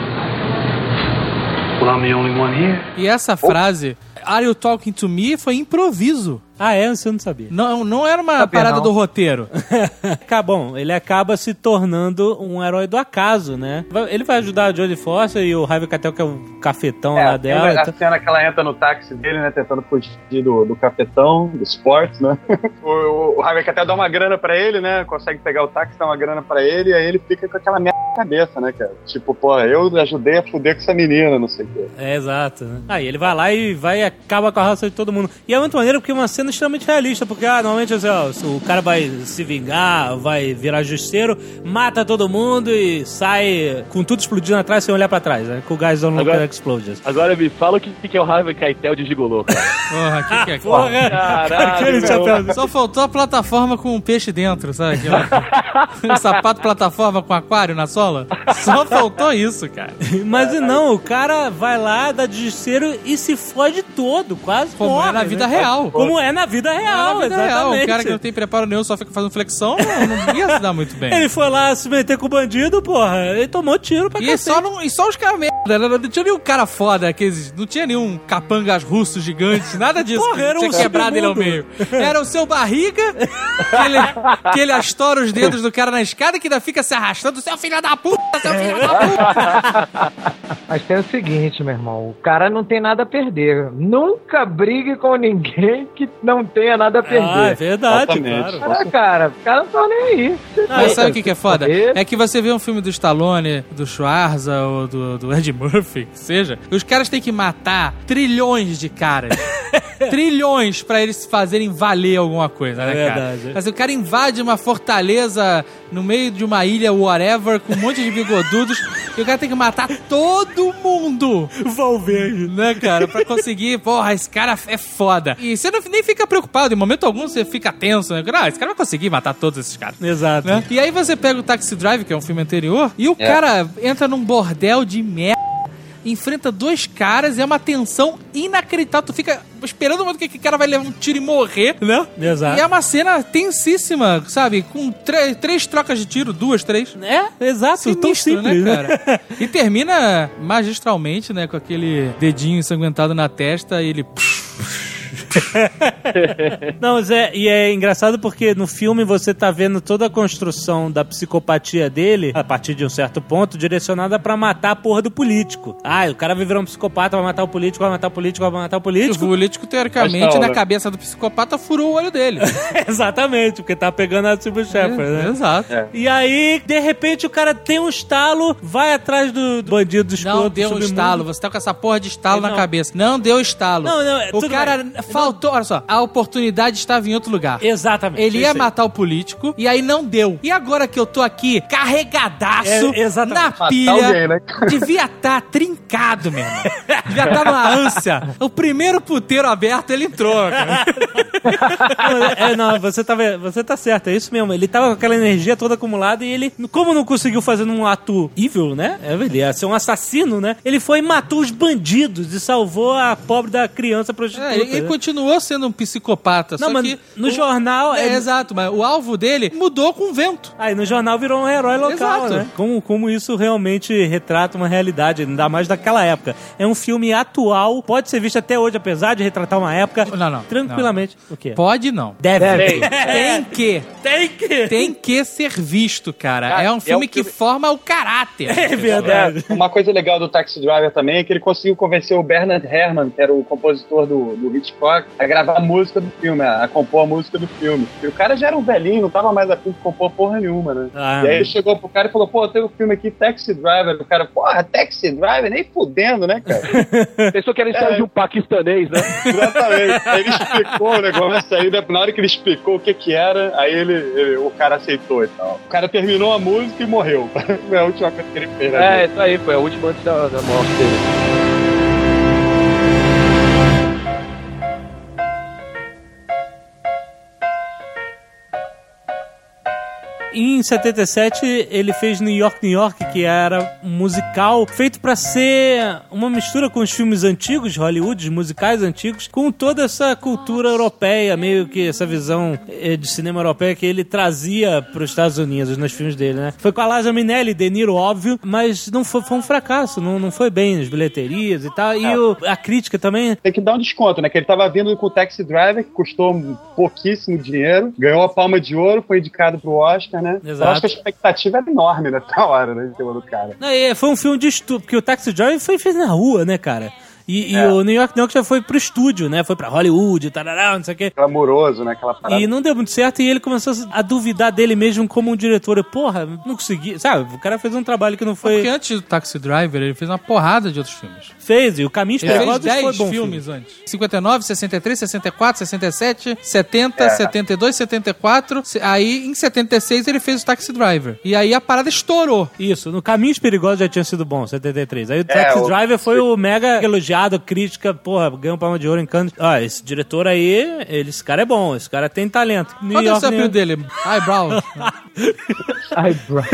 Well, I'm the only one here. E essa frase, Are you talking to me? Foi improviso. Ah, é? Você não sabia. Não, não era uma Sabia parada não. do roteiro. Bom, ele acaba se tornando um herói do acaso, né? Vai- Ele vai ajudar a Jodie Foster e o Harvey Keitel, que é o cafetão lá tem dela. a Então- cena que ela entra no táxi dele, né, tentando fugir do, do cafetão, do esportes, né? O, o Harvey Keitel dá uma grana pra ele, né? Consegue pegar o táxi, dá uma grana pra ele, e aí ele fica com aquela merda na cabeça, né, cara? Tipo, pô, eu ajudei a fuder com essa menina, não sei o quê. É, exato. Né? Aí ele vai lá e vai e acaba com a raça de todo mundo. E é muito maneiro porque é uma cena extremamente realista, porque ah, normalmente assim, ó, o cara vai se vingar, vai virar justiceiro, mata todo mundo e sai com tudo explodindo atrás sem olhar pra trás, né? Com o Guys Don't Look Agora- Explosions. Agora me fala o que, que é o Harvey Keitel de gigolô, cara. Porra, que que é? Porra, Caralho, aquele meu. chapéu. Só faltou a plataforma com um peixe dentro, sabe? Um sapato plataforma com aquário na sola. Só faltou isso, cara. Mas não, o cara vai lá, dá de justiceiro e se fode todo, quase Como morre, é na né? vida real. Como é na vida real, Na vida real, exatamente. o cara que não tem preparo nenhum, só fica fazendo flexão, não, não ia se dar muito bem. Ele foi lá se meter com o bandido, porra, ele tomou tiro pra E cacete. só, não, e só os caras merda, né? Não tinha nenhum cara foda, aqueles, não tinha nenhum capangas russos gigantes, nada disso. Porra, que era tinha um quebrado ele ao submundo. meio. Era o seu barriga, que ele, que ele astora os dedos do cara na escada, que ainda fica se arrastando, seu filho da puta, seu filho da puta. Mas tem o seguinte, meu irmão, o cara não tem nada a perder. Nunca brigue com ninguém que não tenha nada a Ah, é perder. verdade, Exatamente. claro. Ah, cara, o cara não tá nem aí. Você Mas tá- sabe o que, que é foda? Saber. É que você vê um filme do Stallone, do Schwarza ou do, do Ed Murphy, que seja, os caras têm que matar trilhões de caras. Trilhões pra eles fazerem valer alguma coisa, É né, cara? verdade. Mas o cara invade uma fortaleza no meio de uma ilha, whatever, com um monte de bigodudos, e o cara tem que matar todo mundo. Valverde. Né, cara? Pra conseguir, porra, esse cara é foda. E você não, nem fica preocupado, em momento algum você fica tenso, né? Ah, esse cara vai conseguir matar todos esses caras. Exato. Né? E aí você pega o Taxi Drive, que é um filme anterior, e o É. cara entra num bordel de merda, enfrenta dois caras, e é uma tensão inacreditável. Tu fica esperando o momento que aquele cara vai levar um tiro e morrer, né? Exato. E é uma cena tensíssima, sabe? Com três, três trocas de tiro, duas, três. É, exato, tão Sinistro, simples, né, né? cara? E termina magistralmente, né? Com aquele dedinho ensanguentado na testa e ele... Não, mas é, e é engraçado porque no filme você tá vendo toda a construção da psicopatia dele, a partir de um certo ponto, direcionada pra matar a porra do político. Ah, o cara vai virar um psicopata, vai matar o político, vai matar o político, vai matar o O político. político, teoricamente, Mas tá, na né? cabeça do psicopata, furou o olho dele. Exatamente, porque tá pegando a Sybil Shepherd, né? Exato. É. E aí, de repente, o cara tem um estalo, vai atrás do, do bandido do Não escroto, deu um submundo. estalo, você tá com essa porra de estalo Não. na cabeça. Não deu estalo. Não, não, é, o tudo cara bem. faltou, olha só, a oportunidade estava em outro lugar. Exatamente. Ele é ia isso aí. matar o político e aí não deu. E agora que eu tô aqui carregadaço É, exatamente. na Matar pilha, alguém, né? devia estar trincado, meu irmão. Devia estar numa ânsia. O primeiro puteiro aberto, ele entrou, cara. Não, é, não, você tá, ve- você tá certo, é isso mesmo. Ele tava com aquela energia toda acumulada e ele, como não conseguiu fazer num ato evil, né? É, ele ia ser um assassino, né? Ele foi e matou os bandidos e salvou a pobre da criança prostituta. É, ele, ele né? continuou sendo um psicopata, Não, só mas que... no o- jornal... É, É, exato, mas o alvo dele mudou com o vento. aí no jornal virou um herói local, Exato. né? Como, como isso realmente retrata uma realidade, ainda mais daquela época. É um filme atual, pode ser visto até hoje, apesar de retratar uma época. Não, não, Tranquilamente. O quê? Pode não. Deve. Tem que. Tem que. Tem que ser visto, cara. Cara, é um é filme um que filme- forma o caráter. É verdade. É, uma coisa legal do Taxi Driver também é que ele conseguiu convencer o Bernard Herrmann, que era o compositor do, do Hitchcock, a gravar a música do filme, a, a compor a música do filme. Porque o cara já era um velhinho, não tava mais a fim de compor porra nenhuma, né? Ah, e aí ele chegou pro cara e falou, pô, tem um filme aqui, Taxi Driver. O cara, porra, Taxi Driver? Nem fudendo, né, cara? Pensou que era história de um paquistanês, né? Exatamente. Aí ele explicou o negócio, aí na hora que ele explicou o que que era, aí ele, ele- o cara aceitou e tal. O cara terminou a música e morreu. Foi a última coisa que ele fez. na vida. É, isso aí, foi a última antes da, da morte dele. em setenta e sete, ele fez New York, New York, que era um musical feito pra ser uma mistura com os filmes antigos de Hollywood, os musicais antigos, com toda essa cultura europeia, meio que essa visão de cinema europeia que ele trazia pros Estados Unidos nos filmes dele, né? Foi com a Liza Minnelli, De Niro, óbvio, mas não foi, foi um fracasso, não, não foi bem nas bilheterias e tal, e o, a crítica também... Tem que dar um desconto, né? Que ele tava vindo com o Taxi Driver, que custou um pouquíssimo dinheiro, ganhou a Palma de Ouro, foi indicado pro Oscar, né? Exato. Eu acho que a expectativa era enorme nessa hora, né? Em cima do cara. Não, e foi um filme de estúdio, porque o Taxi Driver foi feito na rua, né, cara? E, É. e o New York, New York já foi pro estúdio, né? Foi pra Hollywood, tarará, não sei o quê. Clamoroso, né? Aquela parada. E não deu muito certo e ele começou a duvidar dele mesmo como um diretor. Eu, porra, não consegui. Sabe, o cara fez um trabalho que não foi... Porque antes do Taxi Driver, ele fez uma porrada de outros filmes. Fez, e o Caminho Ele fez Perigosos foi dez bom filmes filme. antes. cinquenta e nove, sessenta e três, sessenta e quatro, sessenta e sete, setenta, É. setenta e dois, setenta e quatro. Se- Aí, em setenta e seis, ele fez o Taxi Driver. E aí a parada estourou. Isso, no Caminhos Perigosos já tinha sido bom, setenta e três. Aí o É, Taxi o- Driver foi o mega elogiado, crítica, porra, ganhou palma de ouro em Cannes. Ah, esse diretor aí, ele, esse cara é bom, esse cara tem talento. New Qual é o York, seu New apelido York. dele? Eyebrow. Eyebrow.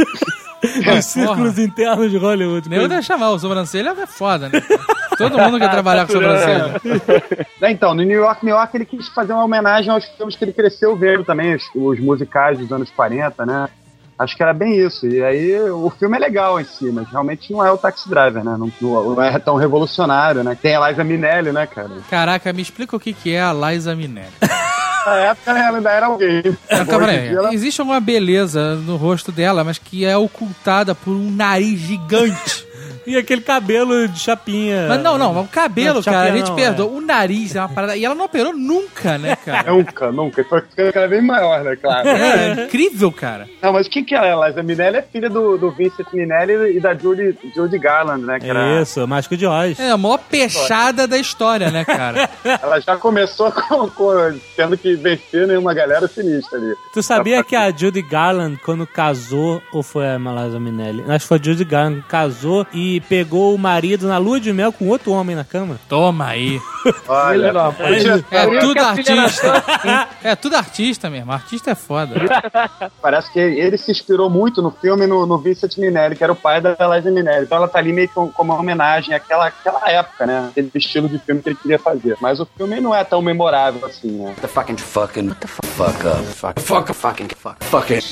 Os círculos internos de Hollywood. Nem eu coisa- deixa chamar, o sobrancelha é foda, né? Todo mundo quer trabalhar com sobrancelha. É, então, no New York, New York, ele quis fazer uma homenagem aos filmes que ele cresceu vendo também, os, os musicais dos anos quarenta, né? Acho que era bem isso. E aí, o filme é legal em si, mas realmente não é o Taxi Driver, né? Não, não é tão revolucionário, né? Tem a Liza Minnelli, né, cara? Caraca, me explica o que que é a Liza Minnelli. Na época, ela ainda era alguém. Não, calma Hoje em aí. dia, ela- Existe alguma beleza no rosto dela, mas que é ocultada por um nariz gigante. E aquele cabelo de chapinha. Mas não, não, o cabelo, Não, cara, a chapinha gente não, perdoa. é. O nariz é uma parada. E ela não operou nunca, né, cara? Nunca, nunca. Foi ficando cada vez maior, né, claro. É, é incrível, cara. Não, mas quem que ela é? A Liza Minnelli é filha do, do Vincent Minnelli e da Judy, Judy Garland, né? Que era, Isso, Mágico de Oz. É a maior peixada da história, né, cara? ela já começou com, com, tendo que vencer né, uma galera sinistra ali. Tu sabia que a Judy Garland, quando casou, ou foi a Liza Minnelli? Acho que foi a Judy Garland, casou e pegou o marido na lua de mel com outro homem na cama. Toma aí. Olha, Não, podia- É Por isso tudo que a filha artista. É tudo artista mesmo. Artista é foda. parece que ele se inspirou muito no filme no, no Vincent Minnelli, que era o pai da Liza Minnelli. Então ela tá ali meio que como uma homenagem àquela, àquela época, né? Aquele estilo de filme que ele queria fazer. Mas o filme não é tão memorável assim, né? The fucking fucking what the fuck up. Fuck fuck fucking fuck fucking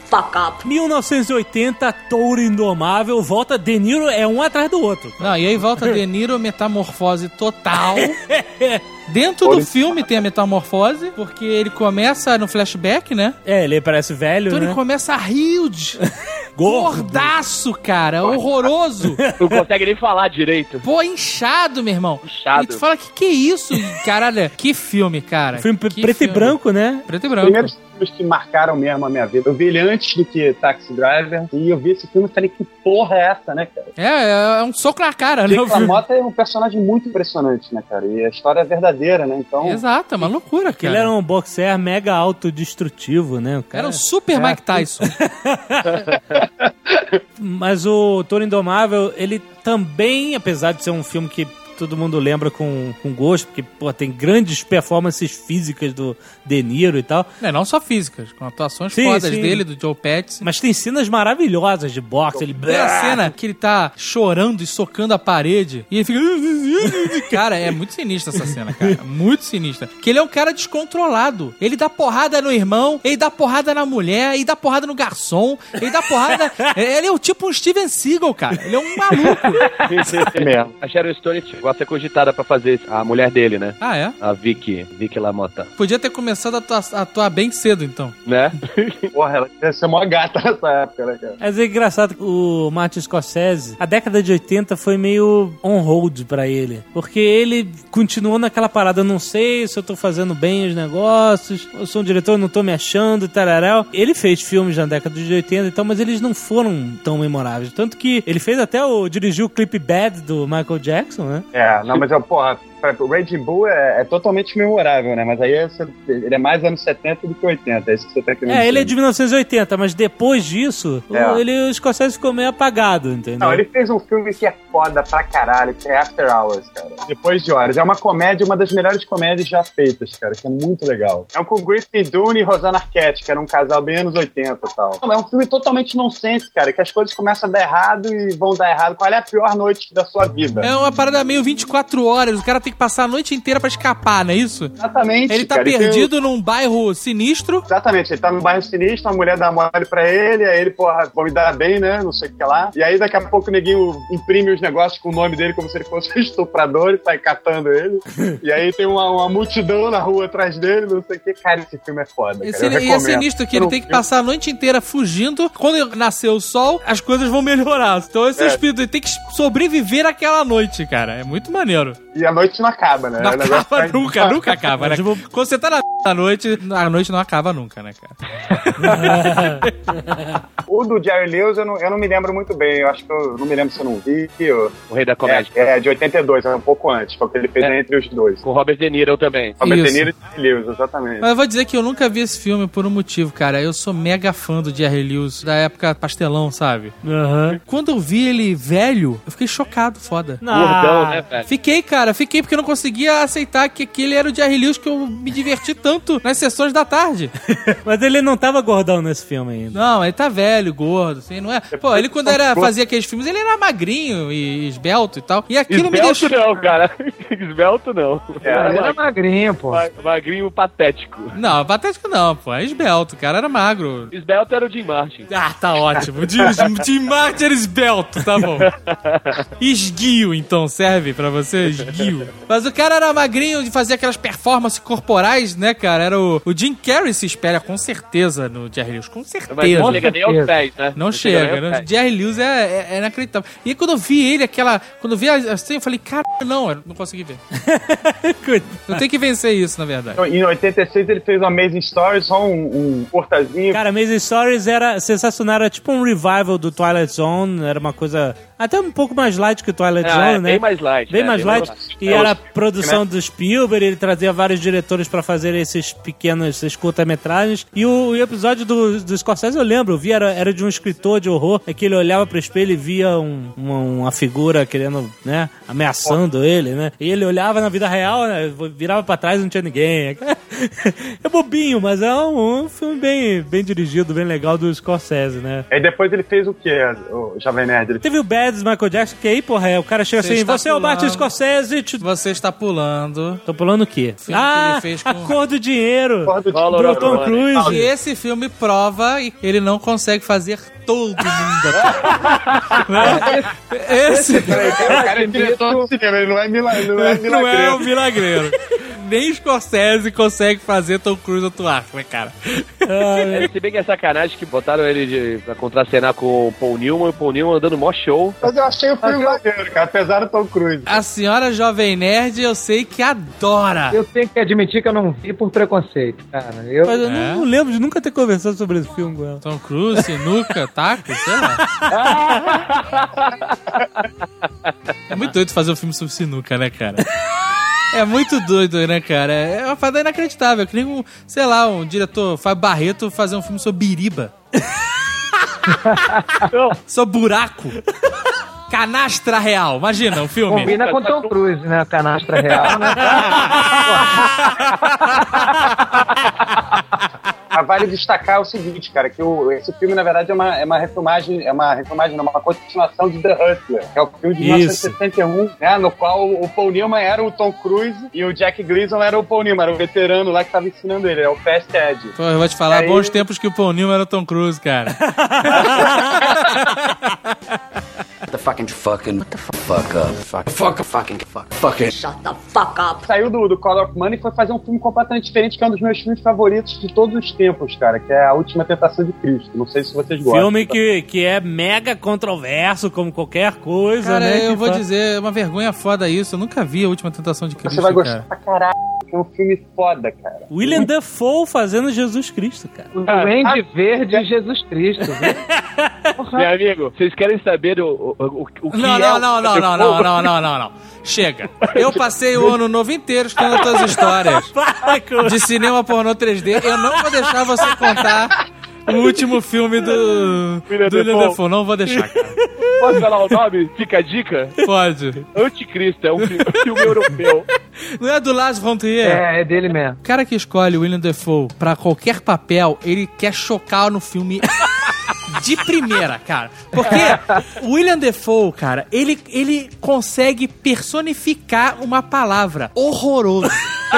mil novecentos e oitenta, Touro Indomável, volta De Niro, é um atrás do outro. Não, e aí volta De Niro, metamorfose total. Dentro do filme tem a metamorfose, porque ele começa no flashback, né? É, ele parece velho, Então né? ele começa huge. Gordo. Gordaço, cara. Horroroso. Não consegue nem falar direito. Pô, inchado, meu irmão. Inchado. E tu fala, que que é isso? E, caralho, que filme, cara. Filme pre- Que preto filme. e branco, né? Preto e Os branco. primeiros filmes que marcaram mesmo a minha vida. Eu vi ele antes do que Taxi Driver. E eu vi esse filme e falei, que porra é essa, né, cara? É, é um soco na cara, né? o Jake filme. LaMotta é um personagem muito impressionante, né, cara? E a história é verdadeira, né? Então, Exato, é uma loucura, Que ele cara. era um boxer mega autodestrutivo, né? O cara... Era um super Mike Tyson. Mas o Touro Indomável, ele também, apesar de ser um filme que todo mundo lembra com, com gosto, porque pô, tem grandes performances físicas do De Niro e tal, Não, não só físicas, com atuações Sim, fodas sim. dele, do Joe Pesci. mas tem cenas maravilhosas de boxe. Ele... Tem a cena que ele tá chorando e socando a parede e ele fica... Cara, é muito sinistra essa cena, cara. Muito sinistra. Que ele é um cara descontrolado. Ele dá porrada no irmão, ele dá porrada na mulher, ele dá porrada no garçom, ele dá porrada... Ele é o tipo um Steven Seagal, cara. Ele é um maluco. é mesmo. A Sharon Stone chegou a ser cogitada pra fazer a mulher dele, né? Ah, é? A Vicky, Vicky LaMotta, Podia ter começado a atuar, a atuar bem cedo, então. né? Porra, ela deve ser mó gata nessa época, né, cara? Mas é engraçado que o Martin Scorsese, a década de oitenta foi meio on hold pra ele. Porque ele continuou naquela parada, eu não sei se eu tô fazendo bem os negócios, eu sou um diretor, não tô me achando, tararel. Ele fez filmes na década de oitenta e tal, mas eles não foram tão memoráveis. Tanto que ele fez até o, dirigiu o clipe Bad do Michael Jackson, né? É, não, mas eu, porra, pra, o Raging Bull é, é totalmente memorável, né? Mas aí é, ele é mais anos setenta do que oitenta, é isso que você tá querendo dizer. É, ele é de mil novecentos e oitenta, mas depois disso, É. o, ele, o Scorsese ficou meio apagado, entendeu? Não, ele fez um filme que é foda pra caralho, que é After Hours, cara. Depois de Horas. É uma comédia, uma das melhores comédias já feitas, cara, que é muito legal. É um com Griffin Dunne e Rosanna Arquette, que era um casal bem anos oitenta e tal. É um filme totalmente nonsense, cara, que as coisas começam a dar errado e vão dar errado. Qual é a pior noite da sua vida? É uma parada meio vinte e quatro horas, o cara tem que passar a noite inteira pra escapar, não é isso? Exatamente, Ele tá cara, e tem perdido o- num bairro sinistro. Exatamente, ele tá num bairro sinistro, uma mulher dá mole pra ele, aí ele, porra, vou me dar bem, né, não sei o que lá. E aí daqui a pouco o neguinho imprime os negócios com o nome dele como se ele fosse um estuprador e sai catando ele. E aí tem uma, uma multidão na rua atrás dele, não sei o que. Cara, esse filme é foda, Esse, cara, eu e é recomendo. sinistro que ele tem que passar a noite inteira fugindo. Quando nascer o sol, as coisas vão melhorar. Então esse é o É. espírito, ele tem que sobreviver àquela noite, cara. É muito maneiro. E a noite não acaba, né? Não O negócio acaba vai- nunca, nunca acaba, né? Quando você tá na da noite, a noite não acaba nunca, né, cara? O do Jerry Lewis eu não, eu não me lembro muito bem. Eu acho que eu não me lembro se eu não vi. Eu... O Rei da Comédia. É, é de oitenta e dois, é um pouco antes. Foi o que ele fez É. entre os dois. Com Robert De Niro também. Robert Isso. De Niro e Jerry Lewis, exatamente. Mas eu vou dizer que eu nunca vi esse filme por um motivo, cara. Eu sou mega fã do Jerry Lewis, da época pastelão, sabe? Aham. Quando eu vi ele velho, eu fiquei chocado, foda. Gordão, né, velho? Fiquei, cara, fiquei porque eu não conseguia aceitar que aquele era o Jerry Lewis que eu me diverti tanto nas sessões da tarde. Mas ele não tava gordão nesse filme ainda. Não, ele tá velho, gordo, assim, não é? Pô, ele quando era, fazia aqueles filmes, ele era magrinho e esbelto e tal. E aquilo me Esbelto deixou... não, cara. Esbelto não. É, Ele era magrinho, pô. Ma- Magrinho patético. Não, patético não, pô, é esbelto, o cara era magro. Esbelto era o Jim Martin. Ah, tá ótimo. Jim, Jim Martin era esbelto, tá bom. Esguio, então, serve pra você? Esguio. Mas o cara era magrinho de fazer aquelas performances corporais, né, cara? Era o, o Jim Carrey se espelha com certeza no Jerry Lewis, com certeza. Mas não chega nem aos pés, né? Não chega, nem né? aos pés. Jerry Lewis é, é, é inacreditável. E aí, quando eu vi ele, aquela... Quando eu vi assim, eu falei, cara, não, eu não consegui ver. Eu tenho que vencer isso, na verdade. Em oitenta e seis ele fez o Amazing Stories, só um, um portazinho. Cara, Amazing Stories era sensacional, era tipo um revival do Twilight Zone, era uma coisa até um pouco mais light que o Twilight Ah, Zone, é né? bem mais light. Bem né? mais light. E É, era a os- produção do Spielberg, ele trazia vários diretores pra fazer esses pequenos, esses curta-metragens. E o, o episódio do, do Scorsese, eu lembro, eu vi, era, era de um escritor de horror, é que ele olhava pro espelho e via um, uma, uma figura querendo, né, ameaçando ele, né? E ele olhava na vida real, né, virava pra trás e não tinha ninguém. É bobinho, mas é um, um filme bem, bem dirigido, bem legal do Scorsese, né? Aí depois ele fez o quê, o Jovem Nerd? Ele... Teve o Bads Michael Jackson, que aí, porra, é, o cara chega Você assim, está você é o Martin pulando. Scorsese. Te... Você está pulando. Tô pulando o quê? Filme que Ah, ele fez com- a cor do dinheiro. Porra do Rola, Do rola, Tom rola. Cruise. E esse filme prova que ele não consegue fazer todo mundo atuar. Né? Esse Peraí, cara, o cara é diretor de cinema, ele não é, mila... não é não é o milagreiro. milagreiro. Nem Scorsese consegue fazer Tom Cruise atuar, né, cara? É, se bem que é sacanagem que botaram ele de, pra contracenar com o Paul Newman, e o Paul Newman dando mó show. Mas eu achei o filme maneiro, cara, apesar do Tom Cruise. A senhora Jovem Nerd, eu sei que adora. Eu tenho que admitir que eu não vi por preconceito, cara. Eu... Mas eu É? não, não lembro de nunca ter conversado sobre esse filme com ela. Tom Cruise, sinuca, taco, sei lá. É muito doido fazer um filme sobre sinuca, né, cara? É muito doido, né, cara? É uma parada inacreditável. Que nem um, sei lá, um diretor Fábio Barreto fazer um filme sobre biriba. Sobre buraco. Canastra real. Imagina o filme. Combina com Tom Cruise, né? A canastra real, né? Mas vale destacar o seguinte, cara, que o, esse filme, na verdade, é uma, é uma refilmagem, é uma refilmagem, não, uma continuação de The Hustler, que é o filme de mil novecentos e setenta e um, né, no qual o Paul Newman era o Tom Cruise e o Jack Gleason era o Paul Newman, era o veterano lá que tava ensinando ele, é o Fast Ed. Pô, eu vou te falar, Aí- bons tempos que o Paul Newman era o Tom Cruise, cara. What the fucking fucking what the fuck up? Fuck fuck fucking fuck fucking Shut the fuck up. Saiu do, do Call of Money e foi fazer um filme completamente diferente, que é um dos meus filmes favoritos de todos os tempos, cara, que é A Última Tentação de Cristo. Não sei se vocês gostam. Filme que, que é mega controverso, como qualquer coisa, Cara, né? eu que vou fa- dizer, é uma vergonha foda isso. Eu nunca vi A Última Tentação de Cristo, Você vai gostar cara. pra caralho, porque é um filme foda, cara. William Dafoe fazendo Jesus Cristo, cara. O Duende Verde e Jesus Cristo. Viu? Meu amigo, vocês querem saber o, o, o, o que Não, é não, o não, não, não, não, não, não, não, não. Chega. Eu passei o ano novo inteiro escutando todas as histórias de cinema pornô três D. Eu não vou deixar você contar o último filme do William do William Dafoe. Dafoe. Não vou deixar, cara. Posso falar o nome? Fica a dica? Pode. Anticristo, é um filme, filme europeu. Não é do Lars von Trier? É, é dele mesmo. O cara que escolhe o William Dafoe pra qualquer papel, ele quer chocar no filme de primeira, cara. Porque o William Dafoe, cara, ele, ele consegue personificar uma palavra. Horroroso.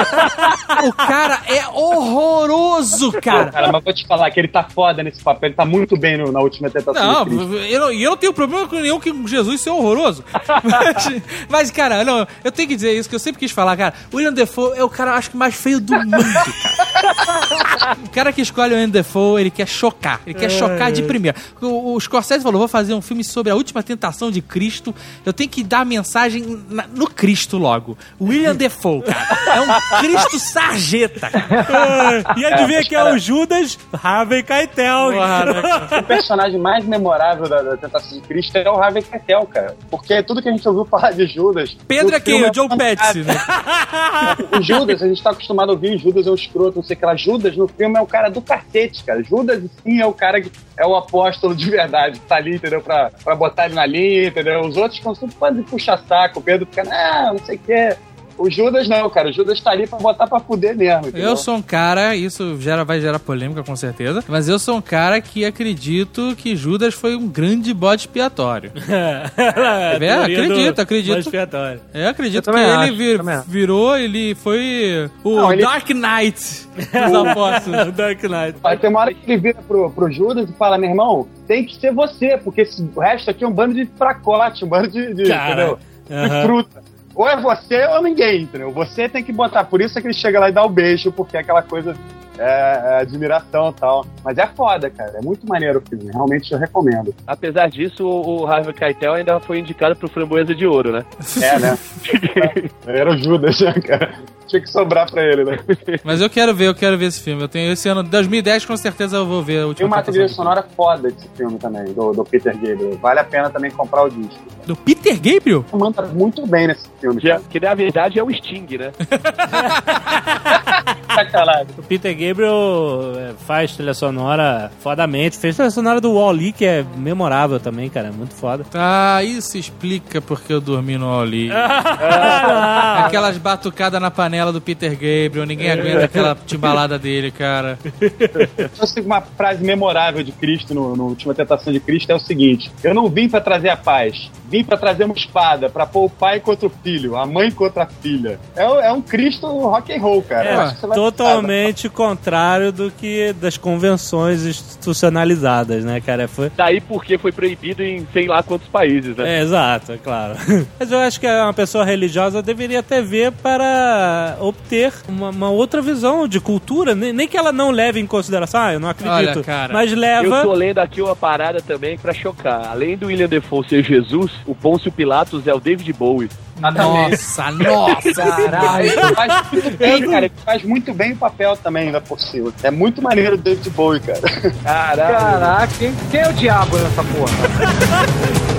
O cara é horroroso, cara. Cara, mas vou te falar que ele tá foda nesse papel, ele tá muito bem no- na última tentação Não, de Cristo. eu não, e eu não tenho problema com nenhum que Jesus seja horroroso. Mas, mas, cara, não, eu tenho que dizer isso, que eu sempre quis falar, cara. O William Dafoe é o cara, acho que, mais feio do mundo, cara. O cara que escolhe o William Dafoe, ele quer chocar. Ele quer chocar de primeira. O, o Scorsese falou, vou fazer um filme sobre a última tentação de Cristo. Eu tenho que dar a mensagem na- no Cristo logo. O William Dafoe, cara, é um Cristo sarjeta, cara. E adivinha que é o Judas Harvey Keitel. Porra, né, cara? O personagem mais memorável da, da Tentação de Cristo é o Harvey Keitel, cara. Porque tudo que a gente ouviu falar de Judas... Pedro no é quem? filme O Joe Pesci, né? O Judas, a gente tá acostumado a ouvir Judas é um escroto, não sei o que lá. Judas no filme é o cara do cacete, cara. Judas, sim, é o cara que é o apóstolo de verdade, que tá ali, entendeu? Pra, pra botar ele na linha, entendeu? Os outros ficam sempre fazendo puxa-saco. O Pedro fica, não, não sei o que. O Judas não, cara. O Judas tá ali pra botar pra fuder mesmo, entendeu? Eu sou um cara, isso gera, vai gerar polêmica com certeza, mas eu sou um cara que acredito que Judas foi um grande bode expiatório. É, acredito, acredito. É, acredito Eu que também ele acho, vir- também acho. virou, ele foi o Não, ele- Dark Knight dos apóstolos. Dark Knight. Aí tem uma hora que ele vira pro, pro Judas e fala, meu irmão, tem que ser você, porque esse, o resto aqui é um bando de fracote, um bando de, de, Cara, entendeu? aham. de fruta. Ou é você ou ninguém, entendeu? Você tem que botar. Por isso é que ele chega lá e dá o beijo, porque é aquela coisa, é, é admiração e tal. Mas é foda, cara. É muito maneiro o filme. Realmente eu recomendo. Apesar disso, o o Harvey Keitel ainda foi indicado pro Framboesa de Ouro, né? É, né? Era o Judas, né, cara? Tinha que sobrar pra ele, né? Mas eu quero ver, eu quero ver esse filme. Eu tenho esse ano, dois mil e dez, com certeza eu vou ver a Tem última uma tentação trilha de- sonora foda desse filme também, do, do Peter Gabriel. Vale a pena também comprar o disco. Do Peter Gabriel? Manda muito bem nesse filme, Que, cara. que na verdade é o Sting, né? Sacanagem. O Peter Gabriel é, faz trilha sonora fodamente. Fez trilha sonora do Wall-E, que é memorável também, cara. É muito foda. Ah, isso explica porque eu dormi no Oli. Aquelas batucadas na panela do Peter Gabriel, ninguém aguenta aquela timbalada dele, cara. Eu sei que uma frase memorável de Cristo no, no Última Tentação de Cristo é o seguinte: eu não vim pra trazer a paz, vim pra trazer uma espada, pra pôr o pai contra o filho, a mãe contra a filha. É, é um Cristo rock and roll, cara. É, Eu acho que você vai totalmente contrário do que das convenções institucionalizadas, né, cara? Foi... Daí porque foi proibido em sei lá quantos países, né? É, exato, é claro. Mas eu acho que uma pessoa religiosa deveria até ver para obter uma, uma outra visão de cultura, nem, nem que ela não leve em consideração, ah, eu não acredito, Olha, cara, mas Eu leva... tô lendo aqui uma parada também pra chocar. Além do William Dafoe ser Jesus, o Pôncio Pilatos é o David Bowie. Nossa, nossa! Caralho, ele faz muito bem, cara. Ele faz muito bem o papel também, ainda por cima. É muito maneiro o David Bowie, cara. Caralho. Caraca, quem, quem é o diabo nessa porra?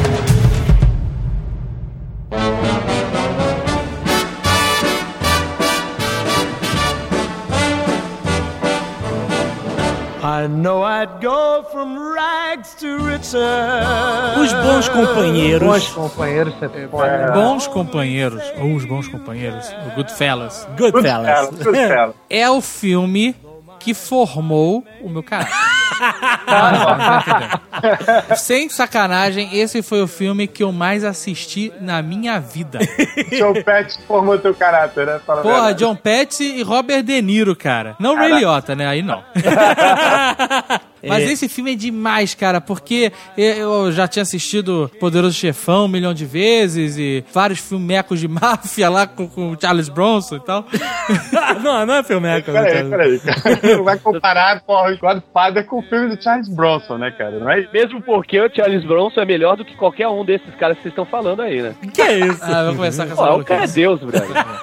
I know I'd go from rags to riches. Os bons companheiros. Bons companheiros, você pode. Bons companheiros, ou os bons companheiros, o Goodfellas, Goodfellas. Goodfellas. é o filme que formou o meu caráter. Sem sacanagem, esse foi o filme que eu mais assisti na minha vida. John Petty formou teu caráter, né? Fala a Porra, verdade. John Petty e Robert De Niro, cara. Não Ray Liotta, né? Aí não. Mas É. esse filme é demais, cara, porque eu já tinha assistido Poderoso Chefão um milhão de vezes e vários filmecos de máfia lá com, com o Charles Bronson e tal. não, não é filmeco. Peraí, peraí, cara. Não vai comparar, porra, o Godfather com o filme do Charles Bronson, né, cara? Não é? Mesmo porque o Charles Bronson é melhor do que qualquer um desses caras que vocês estão falando aí, né? Que é isso? Ah, vou começar com essa Pô, o cara é maluquice. Deus, brother.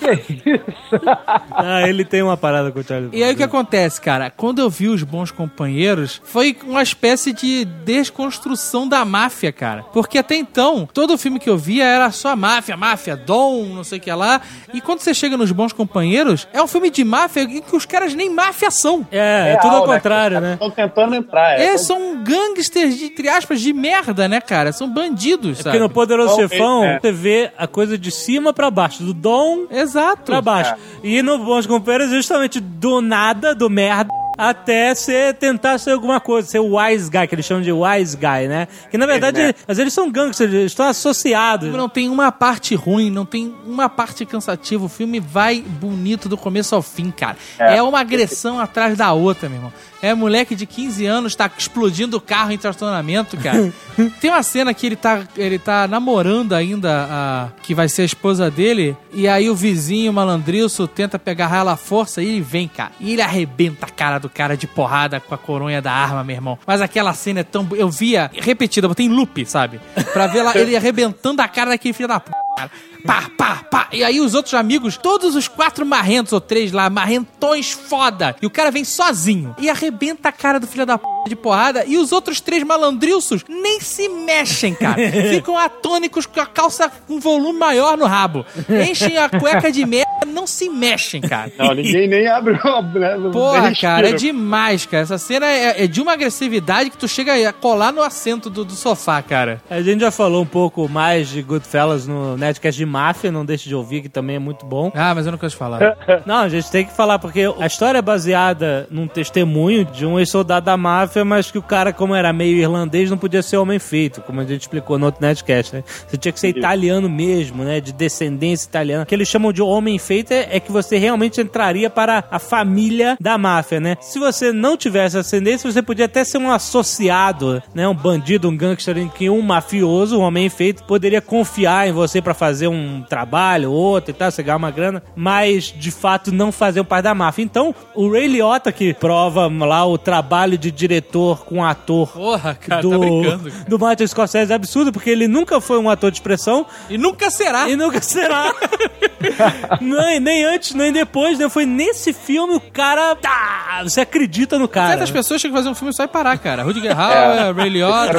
Ah, ele tem uma parada com o Charlie Brown. E aí o que acontece, cara? Quando eu vi Os Bons Companheiros, foi uma espécie de desconstrução da máfia, cara. Porque até então, todo filme que eu via era só máfia, máfia, Dom, não sei o que lá. E quando você chega nos Bons Companheiros, é um filme de máfia em que os caras nem máfia são. É, é tudo ao contrário, né? Estão tentando entrar. É, são gangsters, de, entre aspas, de merda, né, cara? São bandidos, É sabe? porque no Poderoso Então, Chefão, é. você vê a coisa de cima pra baixo, do Dom Exato. pra baixo. E no Bons Companheiros, justamente do nada, do merda, até você tentar ser alguma coisa, ser o wise guy, que eles chamam de wise guy, né? Que na verdade, É, né? mas eles são gangsters, eles estão associados. Não tem uma parte ruim, não tem uma parte cansativa. O filme vai bonito do começo ao fim, cara. É, é uma agressão atrás da outra, meu irmão. É moleque de quinze anos, tá explodindo o carro em estacionamento, cara. Tem uma cena que ele tá, ele tá namorando ainda a que vai ser a esposa dele, e aí o vizinho malandrilso tenta pegar ela à força e ele vem, cara. E ele arrebenta a cara do cara de porrada com a coronha da arma, meu irmão. Mas aquela cena é tão... Eu via repetida, eu botei em loop, sabe? Pra ver lá, ele arrebentando a cara daquele filho da p... cara. Pá, pá, pá. E aí os outros amigos, todos os quatro marrentos ou três lá, marrentões foda. E o cara vem sozinho e arrebenta a cara do filho da p... de porrada. E os outros três malandrilços nem se mexem, cara. Ficam atônicos com a calça com volume maior no rabo. Enchem a cueca de merda, não se mexem, cara. Não, ninguém nem abre o... Né, Porra, nem cara, é respira. demais, cara. Essa cena é, é de uma agressividade que tu chega a colar no assento do, do sofá, cara. A gente já falou um pouco mais de Goodfellas no Nerdcast de Máfia, não deixe de ouvir, que também é muito bom. Ah, mas eu não quero falar. Não, a gente tem que falar, porque a história é baseada num testemunho de um ex-soldado da máfia, mas que o cara, como era meio irlandês, não podia ser homem feito, como a gente explicou no outro Nerdcast, né? Você tinha que ser italiano mesmo, né? De descendência italiana. O que eles chamam de homem feito é, é que você realmente entraria para a família da máfia, né? Se você não tivesse ascendência, você podia até ser um associado, né? Um bandido, um gangster, em que um mafioso, um homem feito, poderia confiar em você pra fazer um trabalho, outro e tal, você ganhar uma grana, mas de fato não fazer o pai da máfia. Então, o Ray Liotta, que prova lá o trabalho de diretor com ator Porra, cara, do, tá brincando. do Martin Scorsese é absurdo, porque ele nunca foi um ator de expressão E nunca será. e nunca será. nem, nem antes, nem depois, né? Foi nesse filme o cara... Tá, você acredita no cara. Certas pessoas chegam a fazer um filme só e parar, cara. Rudiger Hauer, Ray Liotta,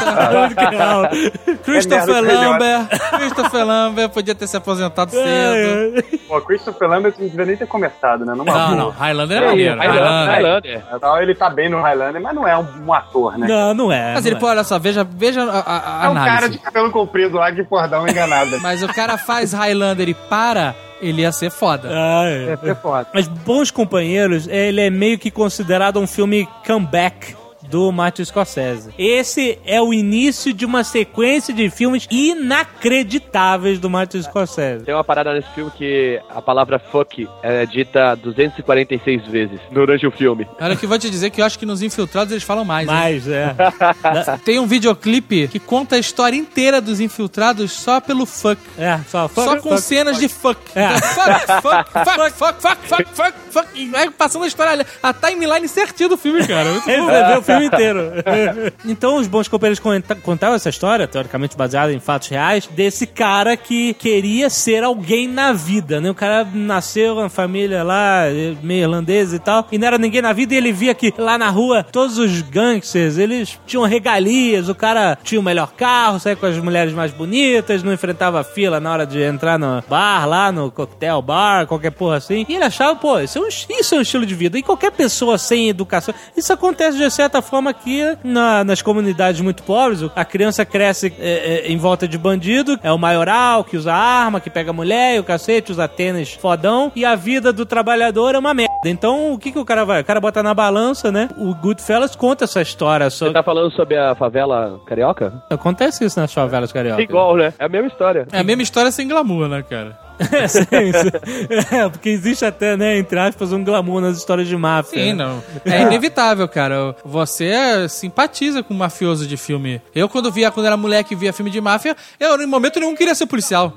Christopher merda, Ray Lambert. Christopher Lambert podia ter se aposentado cedo. Pô, Christopher Lambert não devia nem ter começado, né? Numa Não, boa. não. Highlander é É, maneiro. Highlander, Highlander. Então, ele tá bem no Highlander, mas não é um, um ator, né? Não, não é. Mas não ele, é. pô, olha só, veja, veja a, a, a É um cara análise. de cabelo comprido lá que, porra, dá uma enganada. Mas o cara faz Highlander e para, ele ia ser foda. Ah, é. É foda. Mas Bons Companheiros, ele é meio que considerado um filme comeback do Martin Scorsese. Esse é o início de uma sequência de filmes inacreditáveis do Martin Scorsese. Tem uma parada nesse filme que a palavra fuck é dita duzentas e quarenta e seis vezes durante o filme. Olha que eu vou te dizer que eu acho que nos Infiltrados eles falam mais. hein? Mas, é. Tem um videoclipe que conta a história inteira dos Infiltrados só pelo fuck. É, só, Só com cenas de fuck. É. Então, fuck, fuck, fuck, fuck, fuck, fuck, fuck, fuck. E vai passando a história ali. A timeline certinha do filme, cara. Muito Ele bom. vai ver o filme inteiro. Então, os Bons Companheiros conta- contavam essa história, teoricamente baseada em fatos reais, desse cara que queria ser alguém na vida, né? O cara nasceu uma família lá, meio irlandesa e tal, e não era ninguém na vida, e ele via que lá na rua, todos os gangsters, eles tinham regalias, o cara tinha o melhor carro, saía com as mulheres mais bonitas, não enfrentava fila na hora de entrar no bar, lá no coquetel bar, qualquer porra assim. E ele achava, pô, isso é um, isso é um estilo de vida. E qualquer pessoa sem educação, isso acontece de certa forma aqui na, nas comunidades muito pobres. A criança cresce é, é, em volta de bandido, é o maioral que usa arma, que pega mulher e o cacete, usa tênis fodão, e a vida do trabalhador é uma merda. Então, o que que o cara vai? O cara bota na balança, né? O Goodfellas conta essa história. Você Sobre... tá falando sobre a favela carioca? Acontece isso nas favelas carioca. Igual, né? É a mesma história. É a mesma história sem glamour, né, cara? É, sim, sim. É, porque existe até, né, entre aspas, um glamour nas histórias de máfia. Sim, né? não. É inevitável, cara. Você simpatiza com mafioso de filme. Eu, quando via, quando era moleque e via filme de máfia, eu, em momento nenhum, queria ser policial.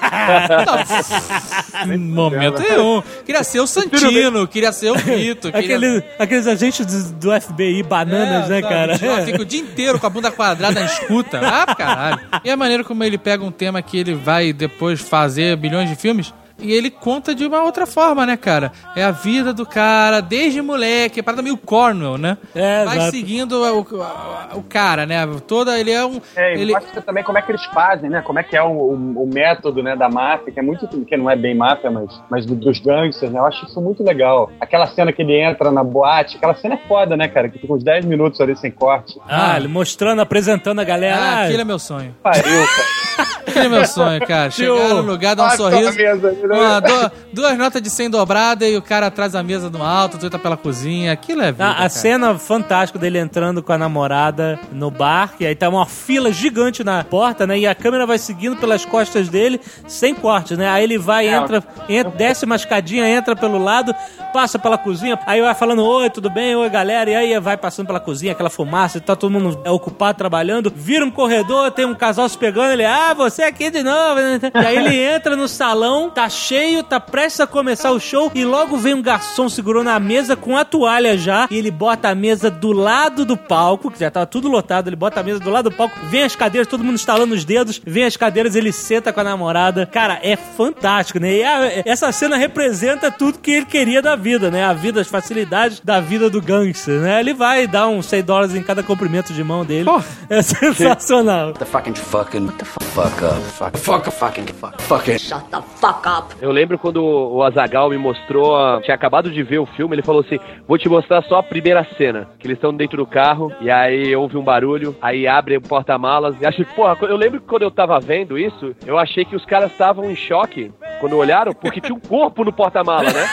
Não, em momento nenhum. Queria ser o Santino, queria ser o Rito. Queria... Aquele, aqueles agentes do, do F B I bananas, É, né, sabe, cara? já fica o dia inteiro com a bunda quadrada na escuta. Ah, caralho. E a maneira como ele pega um tema que ele vai depois fazer bilhões de filmes. E ele conta de uma outra forma, né, cara? É a vida do cara, desde moleque, é parada meio Cornwell, né? É, vai exato. seguindo o, o, o cara, né? Toda, ele é um... É, e ele... mostra também como é que eles fazem, né? Como é que é o, o, o método, né, da máfia, que é muito, que não é bem máfia, mas, mas do, dos gangsters, né? Eu acho isso muito legal. Aquela cena que ele entra na boate, aquela cena é foda, né, cara? Que fica uns dez minutos ali sem corte. Ah, ele mostrando, apresentando a galera. Ah, Ah, aquele é meu sonho. Pariu, cara. Aquele é meu sonho, cara. Chegar no lugar, dar um Passa sorriso. a mesa ali, né? Uma, du- duas notas de cem dobrada e o cara atrás da mesa no alto, tu tá pela cozinha. Aquilo é vida, A, a cara. cena fantástica dele entrando com a namorada no bar, e aí tá uma fila gigante na porta, né? E a câmera vai seguindo pelas costas dele, sem corte, né? Aí ele vai, entra, entra desce uma escadinha, entra pelo lado, passa pela cozinha, aí vai falando, oi, tudo bem? Oi, galera. E aí vai passando pela cozinha, aquela fumaça, tá todo mundo ocupado trabalhando, vira um corredor, tem um casal se pegando, ele, ah, você aqui de novo. E aí ele entra no salão, tá cheio, tá prestes a começar o show, e logo vem um garçom segurando a mesa com a toalha já, e ele bota a mesa do lado do palco, que já tava tudo lotado, ele bota a mesa do lado do palco, vem as cadeiras, todo mundo estalando os dedos, vem as cadeiras, ele senta com a namorada. Cara, é fantástico, né? E a, essa cena representa tudo que ele queria da vida, né? A vida, as facilidades da vida do gangster, né? Ele vai dar uns cem dólares em cada comprimento de mão dele. Oh. É sensacional. The fucking fucking what the fuck up. Fuck fuck fucking fuck fucking Shut the fuck up. Eu lembro quando o Azaghal me mostrou, a... tinha acabado de ver o filme, ele falou assim, vou te mostrar só a primeira cena, que eles estão dentro do carro, e aí houve um barulho, aí abre o porta-malas, e achei, porra, eu lembro que quando eu tava vendo isso, eu achei que os caras estavam em choque, quando olharam, porque tinha um corpo no porta-mala, né?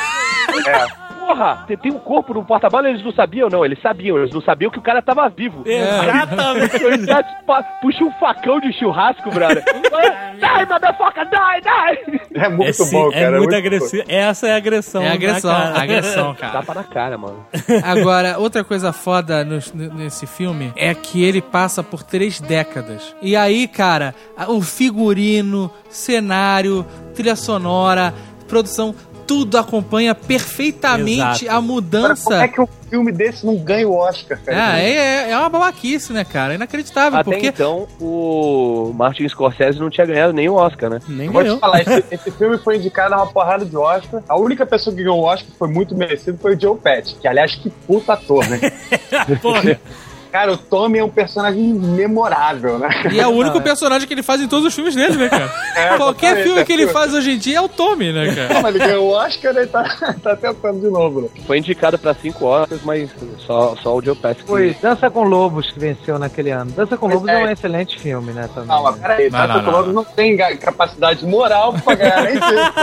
É. Porra, tem um corpo no porta-malas, eles não sabiam, não, eles sabiam, eles não sabiam que o cara tava vivo. Exatamente. Eles já puxa um facão de churrasco, brother. Die, motherfucker, die, die! É muito Esse bom, é cara. muito agressivo. Essa é a agressão. É agressão, né, cara? agressão, cara. Tapa na cara, mano. Agora, outra coisa foda no- nesse filme é que ele passa por três décadas. E aí, cara, o figurino, cenário, trilha sonora, produção, tudo acompanha perfeitamente Exato. a mudança. Como é que um filme desse não ganha o Oscar, cara? Ah, é, é uma babaquice, né, cara? É inacreditável, Até porque... então, o Martin Scorsese não tinha ganhado nem o Oscar, né? Nem Vou ganhou. te falar, esse, esse filme foi indicado a uma porrada de Oscar. A única pessoa que ganhou o Oscar foi muito merecido foi o Joe Pesci, que aliás, que puta ator, né? Porra. Cara, o Tommy é um personagem memorável, né? E é o único personagem que ele faz em todos os filmes dele, né, cara? É, Qualquer exatamente, filme que ele é. faz hoje em dia é o Tommy, né, cara? Mas ele ganhou o Oscar, ele tá, tá tentando de novo, né? Foi indicado pra cinco Oscars, mas só, só o Joe Pesci. que- Foi Dança com Lobos que venceu naquele ano. Dança com Pois Lobos é. é. um excelente filme, né, também. Não, mas peraí, Não, Tato não, não, Colombo não tem ga- capacidade moral pra ganhar nem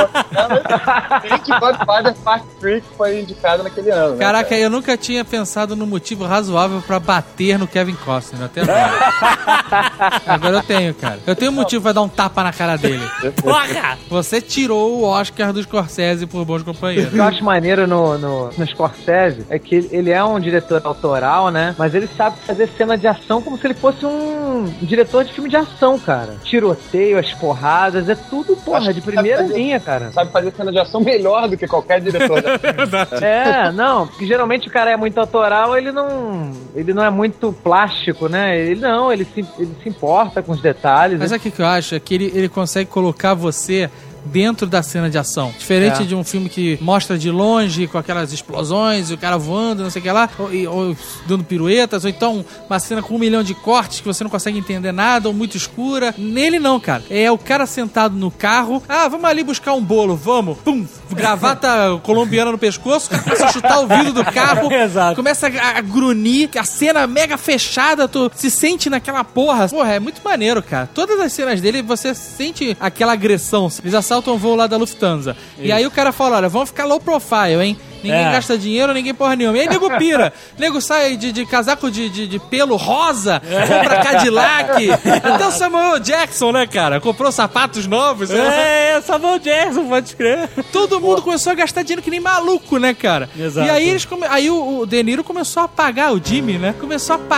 isso. Nem que Godfather Part três que foi indicado naquele ano. né, Caraca, cara? eu nunca tinha pensado no motivo razoável pra bater no Kevin Costner até agora. Agora eu tenho, cara. Eu tenho um motivo pra dar um tapa na cara dele. Porra! Você tirou o Oscar do Scorsese por Bons O Companheiros. que eu acho maneiro no, no, no Scorsese é que ele, ele é um diretor autoral, né? Mas ele sabe fazer cena de ação como se ele fosse um diretor de filme de ação, cara. Tiroteio, as porradas, é tudo, porra, Acho de que primeira sabe fazer- linha, cara. Sabe fazer cena de ação melhor do que qualquer diretor. né? É, não, porque geralmente o cara é muito autoral, ele não, ele não é muito plástico, né? Ele não, ele se, ele se importa com os detalhes. Mas né? sabe o que que eu acho? É que ele, ele consegue colocar você dentro da cena de ação. Diferente É. de um filme que mostra de longe, com aquelas explosões, e o cara voando, não sei o que lá, ou, e- ou dando piruetas, ou então uma cena com um milhão de cortes que você não consegue entender nada, ou muito escura. Nele não, cara. É o cara sentado no carro, ah, vamos ali buscar um bolo, vamos. Pum, gravata colombiana no pescoço, começa a chutar o vidro do carro, Exato. começa a, a grunir, a cena mega fechada, tu se sente naquela porra. Porra, é muito maneiro, cara. Todas as cenas dele, você sente aquela agressão. Eles assaltam o voo lá da Lufthansa. E aí o cara fala, olha, vamos ficar low profile, hein? Ninguém É. gasta dinheiro, ninguém porra nenhuma. E aí nego pira. Nego sai de, de casaco de, de, de pelo rosa, compra Cadillac. Até o Samuel Jackson, né, cara? Comprou sapatos novos. É, Samuel Jackson, pode crer. Todo mundo começou a gastar dinheiro que nem maluco, né, cara? Exato. E aí eles come... aí o, o De Niro começou a pagar, o Jimmy, né? Começou a pagar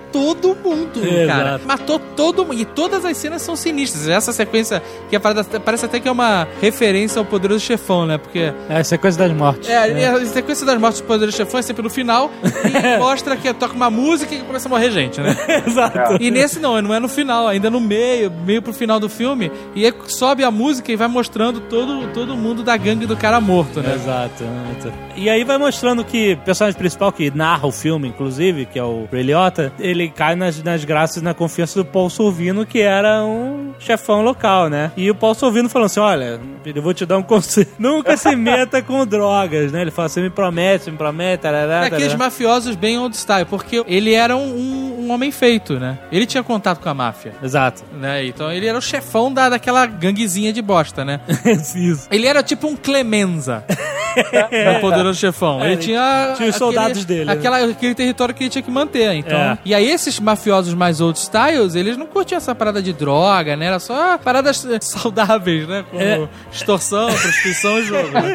todo mundo, Exato. cara. Matou todo mundo. E todas as cenas são sinistras. Essa sequência, que é parada, parece até que é uma referência ao Poderoso Chefão, né? Porque... É a sequência das mortes. É, né? a sequência das mortes do Poderoso Chefão é sempre no final e mostra que toca uma música e começa a morrer gente, né? Exato. E nesse não, não é no final, ainda no meio, meio pro final do filme, e aí sobe a música e vai mostrando todo, todo mundo da gangue do cara morto, né? Exato, exato. E aí vai mostrando que o personagem principal que narra o filme, inclusive, que é o Ray Liotta, ele cai nas, nas graças, na confiança do Paul Sorvino, que era um chefão local, né? E o Paul Sorvino falando assim, olha, eu vou te dar um conselho, nunca se meta com drogas, né? Ele fala, você me promete, você me promete, tarará, É aqueles tarará. mafiosos bem old style, porque ele era um, um, um homem feito, né? Ele tinha contato com a máfia. Exato. Né? Então ele era o chefão da, daquela ganguezinha de bosta, né? Isso. Ele era tipo um Clemenza do Poderoso Chefão. É, ele tinha... tinha os soldados dele, né? Aquela, aquele território que ele tinha que manter, então... É. E aí esses mafiosos mais old styles, eles não curtiam essa parada de droga, né? Era só paradas saudáveis, né? Como É. extorsão, prostituição e jogo. Né?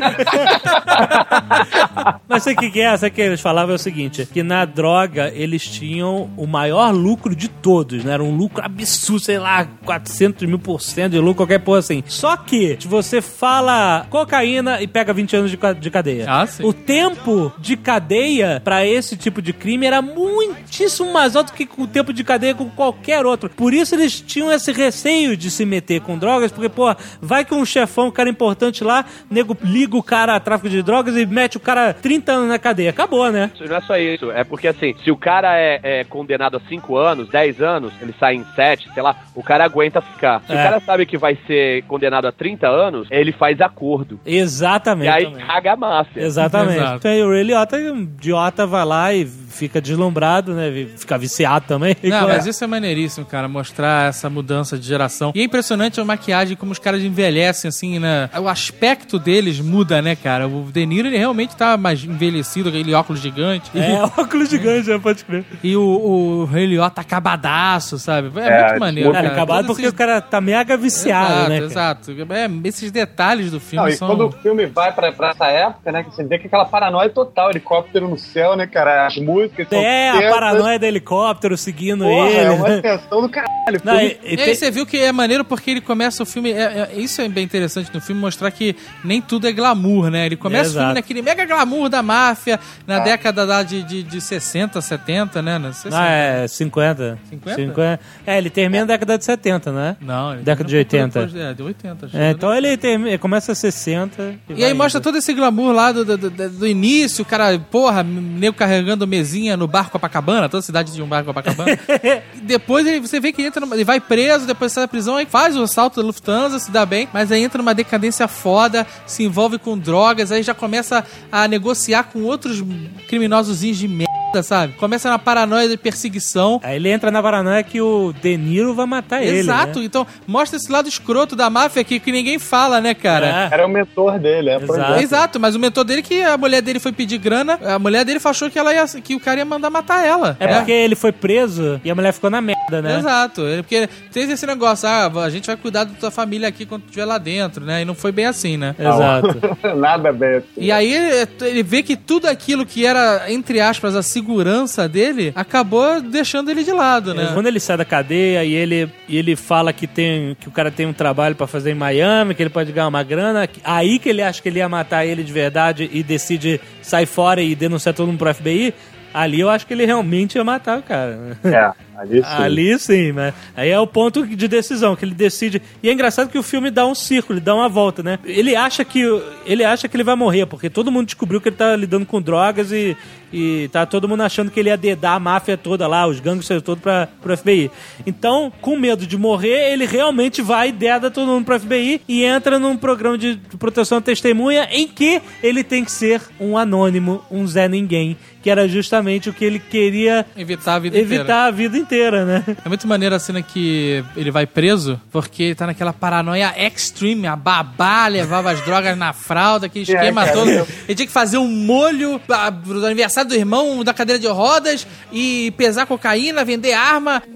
Mas sabe o que que é? Sabe o que eles falavam? É o seguinte, que na droga eles tinham o maior lucro de todos, né? Era um lucro absurdo, sei lá, quatrocentos mil por cento de lucro, qualquer porra assim. Só que, se você fala cocaína e pega vinte anos de, ca- de cadeia, Ah, sim. o tempo de cadeia pra esse tipo de crime era muitíssimo mais alto que o tempo de cadeia com qualquer outro. Por isso eles tinham esse receio de se meter com drogas, porque, pô, vai que um chefão, um cara importante lá, nego liga o cara a tráfico de drogas e mete o cara trinta anos na cadeia. Acabou, né? Não é só isso, é porque assim, se o cara é, é condenado a cinco anos, dez anos, ele sai em sete, sei lá, o cara aguenta ficar. Se É. o cara sabe que vai ser condenado a trinta anos, ele faz acordo. Exatamente. E aí também. caga a máfia. Exatamente. Exato. Então aí o Ray Liotta, um idiota, vai lá e fica deslumbrado, né? Fica viciado também. Não, É. mas isso é maneiríssimo, cara, mostrar essa mudança de geração. E é impressionante a maquiagem, como os caras envelhecem, assim, né? O aspecto deles muda, né, cara? O De Niro, ele realmente tá mais envelhecido, aquele óculos gigante. É, óculos gigantes, já pode crer. E o, o Ray Liotta acabadaço, sabe? É, É, muito maneiro, Cara, cara. acabado Todos porque esses- o cara tá mega viciado, exato, né? cara? Exato, é, esses detalhes do filme Não, e são... quando o filme vai pra, pra essa época, né, que você vê que aquela paranoia total, helicóptero no céu, né, cara, as músicas são É, a tensas. paranoia do helicóptero seguindo Porra, ele. é uma né? tensão do caralho. Não, Tudo- e- e E tem- aí você viu que é maneiro porque ele começa o filme... é- é- isso é bem interessante no filme, mostrar que nem tudo é glamour, né? Ele começa o Exato. filme naquele mega glamour da máfia, na Ah. década da- de, de, de sessenta, setenta, né? Não, sessenta. Ah, é cinquenta. cinquenta? É, ele termina na década de setenta, né? Não, ele Década de termina um oitenta. pouco depois, É, de oitenta. acho. É, então ele, termina, ele começa a sessenta. E vai aí mostra indo. todo esse glamour lá do, do, do, do início, o cara, porra, nego carregando mesinha no barco Copacabana, toda cidade de um barco Copacabana. E depois ele, você vê que entra numa, ele vai preso, depois sai da prisão, aí faz o assalto da Lufthansa, se dá bem, mas aí entra numa decadência foda, se envolve com drogas, aí já começa a negociar com outros criminosozinhos de merda, sabe? Começa na paranoia de perseguição. Aí ele entra na paranoia que o De Niro vai matar ele. Exato, né? então mostra esse lado escroto da máfia aqui que ninguém fala, né, cara? É. Era o mentor dele, é. por Exato. exemplo. Exato, mas o mentor dele que a mulher dele foi pedir grana, a mulher dele achou que, ela ia, que o cara ia mandar matar ela. É porque ele foi preso e a mulher ficou na merda, né? Exato, ele- porque tem esse negócio, ah, a gente vai cuidar da tua família aqui quando tu estiver lá dentro, né? E não foi bem assim, né? Exato. Nada bem assim. E aí ele vê que tudo aquilo que era, entre aspas, a segurança dele, acabou deixando ele de lado, né? Quando ele sai da cadeia e ele, e ele fala que, tem, que o cara tem um trabalho pra fazer em Miami, que ele pode ganhar uma grana, aí que ele acha que ele ia matar ele de verdade e decide sair fora e denunciar todo mundo pro F B I, ali eu acho que ele realmente ia matar o cara. É, ali sim. Ali sim, mas aí é o ponto de decisão, que ele decide. E é engraçado que o filme dá um círculo, ele dá uma volta, né? Ele acha que ele acha que ele vai morrer, porque todo mundo descobriu que ele tá lidando com drogas e, e tá todo mundo achando que ele ia dedar a máfia toda lá, os gangsters todos pra, pro F B I. Então, com medo de morrer, ele realmente vai e deda todo mundo pro F B I e entra num programa de proteção à testemunha em que ele tem que ser um anônimo, um Zé Ninguém, que era justamente o que ele queria Evitar a vida evitar inteira. a vida inteira, né? É muito maneiro a cena que ele vai preso, porque ele tá naquela paranoia extreme, a babá levava as drogas na fralda, aquele esquema cara, todo. eu- Ele tinha que fazer um molho ah, do aniversário do irmão da cadeira de rodas e pesar cocaína, vender arma.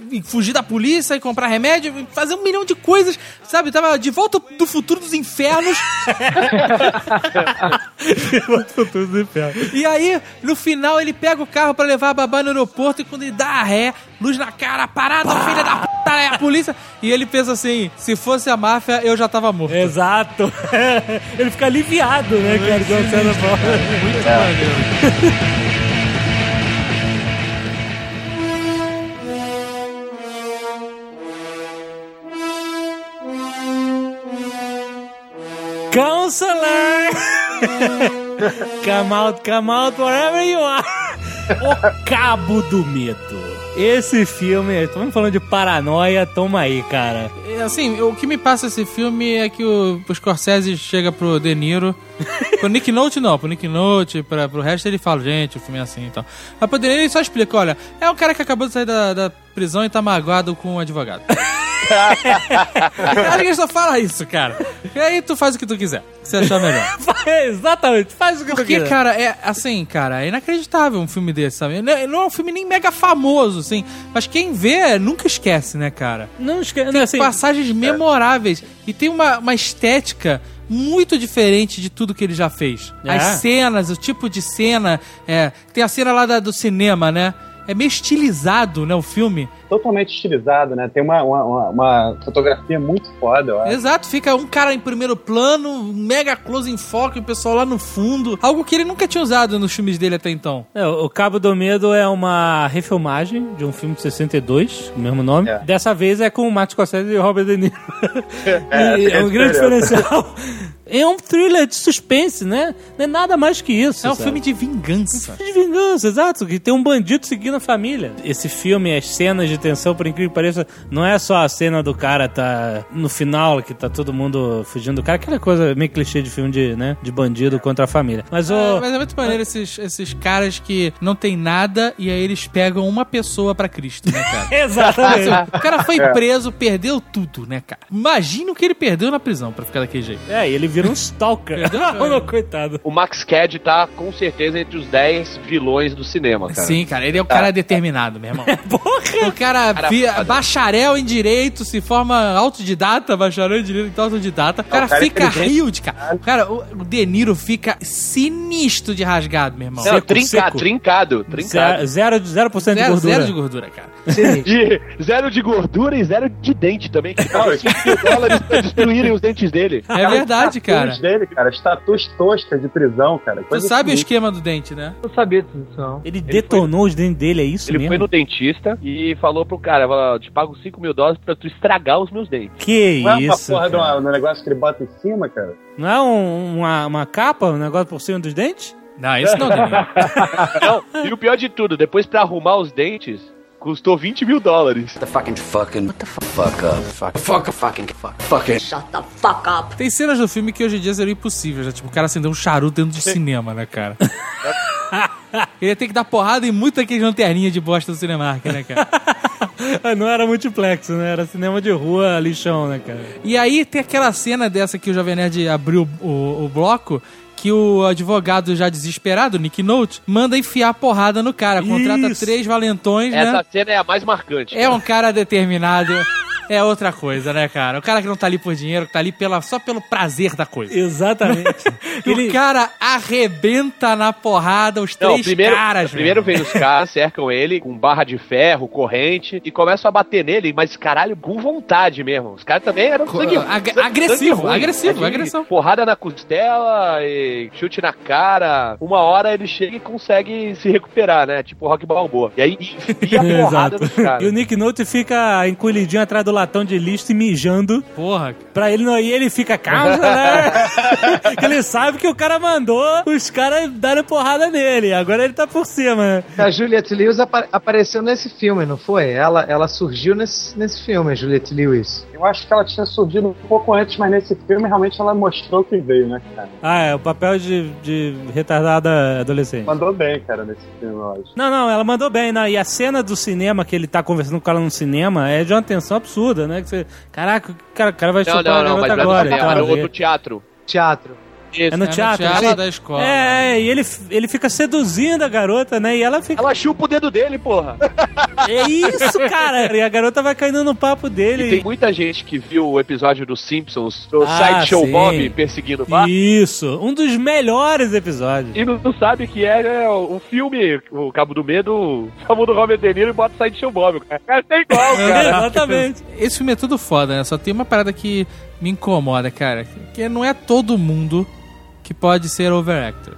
e fugir da polícia e comprar remédio, e fazer um milhão de coisas, sabe? Tava de volta do futuro dos infernos. De volta do futuro dos infernos. E aí, no final, ele pega o carro pra levar a babá no aeroporto e quando ele dá a ré, luz na cara, parada, filha da p***, é a polícia. E ele pensa assim, se fosse a máfia, eu já tava morto. Exato. Ele fica aliviado, né, cara? Com a cena boa. Muito maneiro. Counselor! Come out, come out, wherever you are. O Cabo do Medo. Esse filme, estamos falando de paranoia, toma aí, cara. Assim, o que me passa esse filme é que o, o Scorsese chega pro De Niro. Pro Nick Nolte não, pro Nick Nolte, pra, pro resto ele fala, gente, o filme é assim e então. tal. Mas pro De Niro ele só explica, olha, é um cara que acabou de sair da, da prisão e tá magoado com um advogado. Acho que ele só fala isso, cara. E aí tu faz o que tu quiser, que você achar melhor. Exatamente, faz o que Porque, tu quiser. Porque, cara, é assim, cara, é inacreditável um filme desse, sabe? Não é, não é um filme nem mega famoso, assim, mas quem vê nunca esquece, né, cara? Não esquece. Tem Assim, passagens memoráveis e tem uma, uma estética muito diferente de tudo que ele já fez. É. As cenas, o tipo de cena, é, tem a cena lá da, do cinema, né? É meio estilizado, né, o filme. Totalmente estilizado, né? Tem uma, uma, uma, uma fotografia muito foda, eu acho. Exato, fica um cara em primeiro plano, um mega close em foco e o pessoal lá no fundo. Algo que ele nunca tinha usado nos filmes dele até então. É, o Cabo do Medo é uma refilmagem de um filme de sessenta e dois, o mesmo nome. É. Dessa vez é com o Martin Scorsese e o Robert De Niro. É, E é um é grande diferença. diferencial. É um thriller de suspense, né? Não é nada mais que isso. É um sabe? filme de vingança. De vingança, exato. Que tem um bandido seguindo a família. Esse filme, as cenas de tensão, por incrível que pareça, não é só a cena do cara tá no final, que tá todo mundo fugindo do cara, aquela coisa meio clichê de filme de, né, de bandido contra a família. Mas, o... É, mas é muito maneiro esses, esses caras que não tem nada e aí eles pegam uma pessoa pra Cristo, né, cara? Exatamente. O cara foi preso, perdeu tudo, né, cara? Imagina o que ele perdeu na prisão pra ficar daquele jeito. É, e ele vira um stalker. Oh, coitado. O Max Cad tá com certeza entre os dez vilões do cinema, cara. Sim, cara, ele é o cara determinado, meu irmão. Porra! O cara, Cara, via, foda. bacharel em direito, se forma autodidata, bacharel em direito, então autodidata. O cara, o cara é fica inteligente. rio de cara. Cara, o, o De Niro fica sinistro de rasgado, meu irmão. Não, Seco, trincado, seco. trincado, trincado. Zero, zero por cento de Zero, gordura. zero de gordura, cara. De, zero de gordura e zero de dente também. Que pagou cinco mil dólares pra destruírem os dentes dele. É verdade, cara. Os dele, cara, status tosca de prisão, cara. Tu Coisa sabe o assim. esquema do dente, né? Não sabia disso, não. Ele detonou os dentes dele, é isso Ele mesmo? foi no dentista e falou pro cara, falou, "Eu te pago cinco mil dólares pra tu estragar os meus dentes." Que Não é uma isso, porra de cara. uma- de um negócio que ele bota em cima, cara? Não é um- uma, uma capa, um negócio por cima dos dentes? Não, isso não, De Niro. Não, e o pior de tudo, depois pra arrumar os dentes, custou vinte mil dólares. The fucking fucking what the fuck, fuck up. Fuck fuck fucking fuck fucking Shut the fuck up. Tem cenas do filme que hoje em dia seriam impossíveis, né? Tipo, o cara acendeu um charuto dentro do cinema, né, cara? Ele ia ter que dar porrada em muita aquele lanterninha de bosta do Cinemark, né, cara? Não era multiplex, né? Era cinema de rua, lixão, né, cara? E aí tem aquela cena dessa que o Jovem Nerd abriu o, o bloco, que o advogado já desesperado, Nick Nolte, manda enfiar porrada no cara. Contrata Isso. três valentões, Essa né? cena é a mais marcante. É um cara determinado. É outra coisa, né, cara? O cara que não tá ali por dinheiro, que tá ali pela, só pelo prazer da coisa. Exatamente. O cara arrebenta na porrada os Não, três primeiro, caras, primeiro velho. vem os caras, cercam ele com barra de ferro, corrente, e começam a bater nele, mas caralho, com vontade mesmo. Os caras também eram Co- sangue, ag- sangue agressivo, ruim. agressivo, É de agressão. Porrada na costela, e chute na cara. Uma hora ele chega e consegue se recuperar, né? Tipo Rock Balboa. E aí enfia a porrada Exato. nos caras. E o Nick Nolte fica encolhidinho atrás do latão de lixo e mijando. Porra. Pra ele não ir, ele fica calmo, né? Que ele sabe que o cara mandou os caras darem porrada nele. Agora ele tá por cima, né? A Juliette Lewis apa- apareceu nesse filme, não foi? Ela, ela surgiu nesse, nesse filme, a Juliette Lewis. Eu acho que ela tinha surgido um pouco antes, mas nesse filme realmente ela mostrou que veio, né, cara? Ah, é, o papel de, de retardada adolescente. Mandou bem, cara, nesse filme, eu acho. Não, não, ela mandou bem, né? E a cena do cinema, que ele tá conversando com ela no cinema, é de uma tensão absurda, né? Que você, caraca, o cara, o cara vai Não, chupar não, a não, mas garota não agora. era e tal, era né? outro teatro. Teatro. É no É no teatro. teatro né? da escola. É, e ele, ele fica seduzindo a garota, né? E ela fica... Ela chupa o dedo dele, porra. É isso, cara! E a garota vai caindo no papo dele. E tem muita gente que viu o episódio dos Simpsons, do Ah, Sideshow sim. Bob perseguindo o Bart. Isso, um dos melhores episódios. E não, não sabe que é, é o filme, o Cabo do Medo, chamou do Robert De Niro e bota o Sideshow Bob. O cara é igual, cara. Exatamente. Esse filme é tudo foda, né? Só tem uma parada que me incomoda, cara. Que não é todo mundo que pode ser overactor.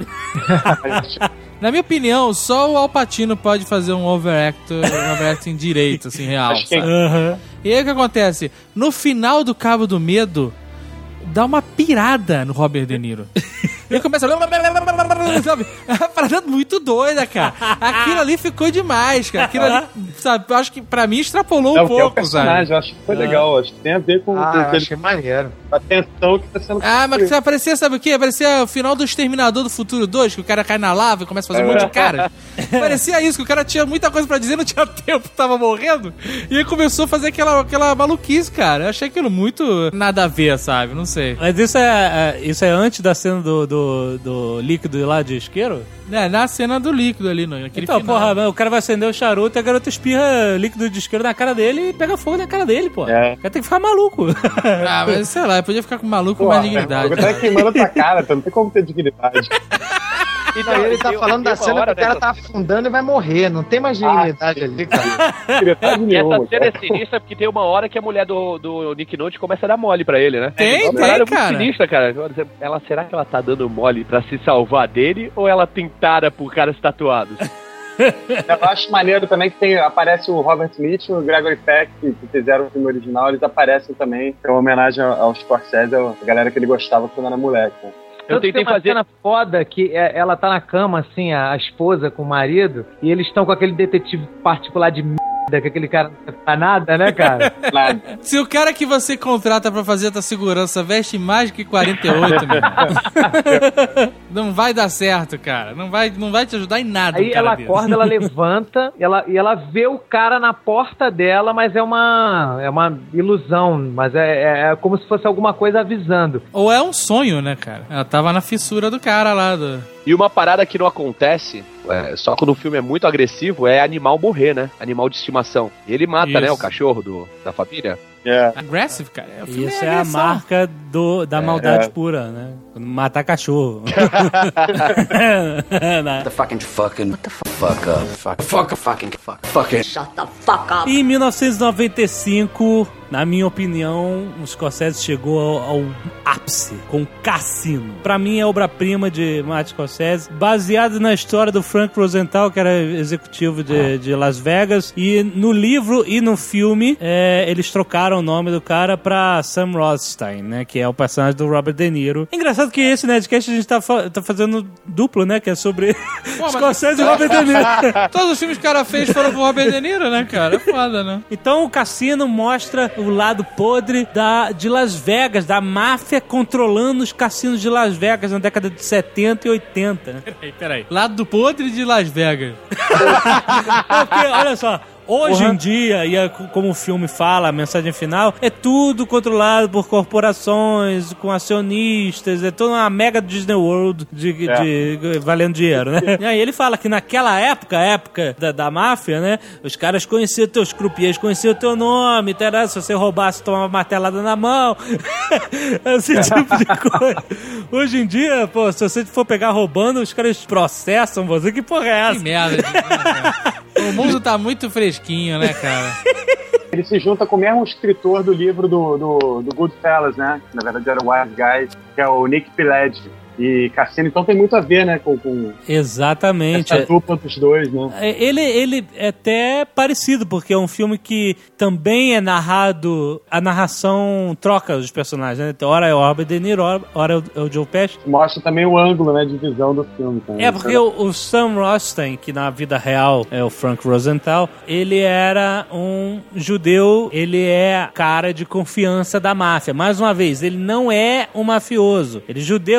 Na minha opinião, só o Al Pacino pode fazer um overactor, um overacting direito, assim, real, Acho que- sabe? Aham. E aí o que acontece? No final do Cabo do Medo, dá uma pirada no Robert De Niro. Ele começa a... Sabe? É uma parada muito doida, cara. Aquilo ali ficou demais, cara. Aquilo ali, sabe? Eu acho que pra mim extrapolou É um o que é o pouco, personagem, sabe? eu acho que foi legal. Acho que tem a ver com, Ah, com eu aquele- achei maneiro. a tensão que tá sendo. Ah, mas parecia, sabe o quê? Parecia o final do Exterminador do Futuro dois, que o cara cai na lava e começa a fazer um monte de cara. Parecia isso, que o cara tinha muita coisa pra dizer, não tinha tempo, tava morrendo. E aí começou a fazer aquela, aquela maluquice, cara. Eu achei aquilo muito nada a ver, sabe? Não sei. Mas isso é, é- isso é antes da cena do, do, do líquido lá de isqueiro? É, na cena do líquido ali, naquele Então, final. porra, o cara vai acender o charuto e a garota espirra líquido de isqueiro na cara dele e pega fogo na cara dele, pô. É. O cara tem que ficar maluco. Ah, mas sei lá, eu podia ficar com maluco com Pô, mais o dignidade. cara tá queimando a tua cara, tu não tem como ter dignidade. Não, ele tá tem- falando tem da uma cena que hora o cara dessa- tá afundando e vai morrer. Não tem mais dignidade ali, cara. Dignidade E nenhuma, essa cena é cara. sinistra porque tem uma hora que a mulher do, do Nick Note começa a dar mole pra ele, né? Tem, É uma tem, parada muito cara. sinistra, cara. Ela, será que ela tá dando mole pra se salvar dele ou ela tem tara por caras tatuados? Eu acho maneiro também que tem, aparece o Robert Smith e o Gregory Peck, que, que fizeram o filme original, eles aparecem também. É uma homenagem ao, ao Scorsese, a galera que ele gostava quando era moleque. Né? Eu Tanto que tentei tem uma fazer... cena foda que é- ela tá na cama, assim, a, a esposa com o marido, e eles estão com aquele detetive particular de merda, que aquele cara não faz nada, né, cara? Nada. Se o cara que você contrata pra fazer a tua segurança veste mais que quarenta e oito, meu irmão, não vai dar certo, cara. Não vai, não vai te ajudar em nada. Aí um cara ela desse. acorda, ela levanta e ela, e ela vê o cara na porta dela, mas é uma, é uma ilusão, mas é, é, é como se fosse alguma coisa avisando. Ou é um sonho, né, cara? Ela tava na fissura do cara lá. Do... E uma parada que não acontece, é, só quando o filme é muito agressivo, é animal morrer, né? Animal de estimação. E ele mata, Isso. né, o cachorro do, da família. É. Aggressive, cara. O filme Isso é, a agressão. marca do, da maldade é. pura, né? Quando matar cachorro. The fucking fucking. What the fuck? Fuck up. Fuck. Fuck. Fucking. Fuck. Fucking. Em mil novecentos e noventa e cinco, na minha opinião, o Scorsese chegou ao, ao ápice com Cassino. Pra mim é obra-prima de Martin Scorsese, baseado na história do Frank Rosenthal, que era executivo de, de Las Vegas. E no livro e no filme, é, eles trocaram o nome do cara pra Sam Rothstein, né? Que é o personagem do Robert De Niro. Engraçado que esse Nerdcast a gente tá, fa- tá fazendo duplo, né? Que é sobre mas- Scorsese e Robert De Niro. Todos os filmes que o cara fez foram com o Robert De Niro, né, cara? É foda, né? Então o Cassino mostra o lado podre da, de Las Vegas, da máfia controlando os cassinos de Las Vegas na década de setenta e oitenta. Né? Peraí, peraí. Lado do podre de Las Vegas. Porque, olha só, hoje em dia, e é co- como o filme fala, a mensagem final, é tudo controlado por corporações, com acionistas, é toda uma mega Disney World de, de- de- valendo dinheiro, né? E aí ele fala que naquela época, a época da, da máfia, né, os caras conheciam teus croupiers, conheciam teu nome, terá, se você roubasse, tomava uma martelada na mão, esse tipo de coisa. Hoje em dia, pô, se você for pegar roubando, os caras processam você, que porra é Que essa? merda. gente, né, cara? O mundo tá muito fresquinho, né, cara? Ele se junta com o mesmo escritor do livro do, do, do Goodfellas, né? Na verdade era o Wise Guys, que é o Nick Pileggi. E Cassino, então tem muito a ver, né, com, com Exatamente. essa dupla dos dois, né? É, Ele, ele é até parecido, porque é um filme que também é narrado, a narração troca os personagens, né? Então, ora é o Robert De Niro, ora- ora é o, é o Joe Pesci. Mostra também o ângulo, né, de visão do filme. Também. É, porque o, o Sam Rothstein, que na vida real é o Frank Rosenthal, ele era um judeu, ele é cara de confiança da máfia. Mais uma vez, ele não é um mafioso. Ele é judeu, cara, não pode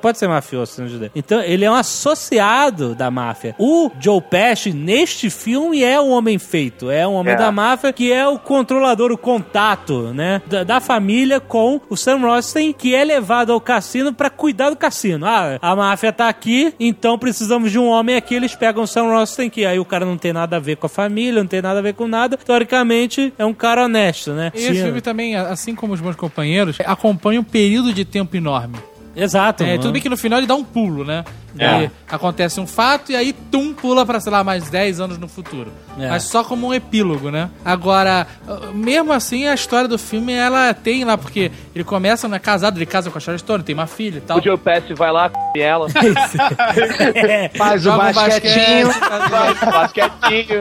pode ser mafioso sendo judeu. Então, ele é um associado da máfia. O Joe Pesci, neste filme, é um homem feito. É um homem É. da máfia que é o controlador, o contato, né? Da, da família com o Sam Rothstein, que é levado ao cassino pra cuidar do cassino. Ah, a máfia tá aqui, então precisamos de um homem aqui. Eles pegam o Sam Rothstein, que aí o cara não tem nada a ver com a família, não tem nada a ver com nada. Teoricamente, é um cara honesto, né? E esse Sim. filme também, assim como os Bons Companheiros, acompanha um período de tempo enorme. Exato. É, mano. tudo bem que no final ele dá um pulo, né? É. Aí acontece um fato e aí, tum, pula pra, sei lá, mais dez anos no futuro. É. Mas só como um epílogo, né? Agora, mesmo assim, a história do filme, ela tem lá, porque ele começa, né, casado, ele casa com a Sharon Stone, tem uma filha e tal. O Joe Pesci vai lá, come ela, Faz o Joga um basquetinho. basquete, faz- basquetinho.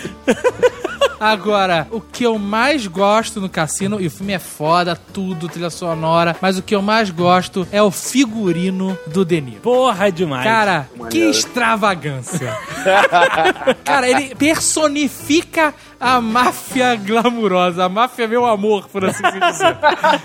Agora, o que eu mais gosto no cassino, e o filme é foda, tudo, trilha sonora, mas o que eu mais gosto é o figurino do De Niro. Porra, é demais. Cara, que extravagância. Cara, ele personifica a máfia glamurosa, a máfia meu amor, por assim dizer.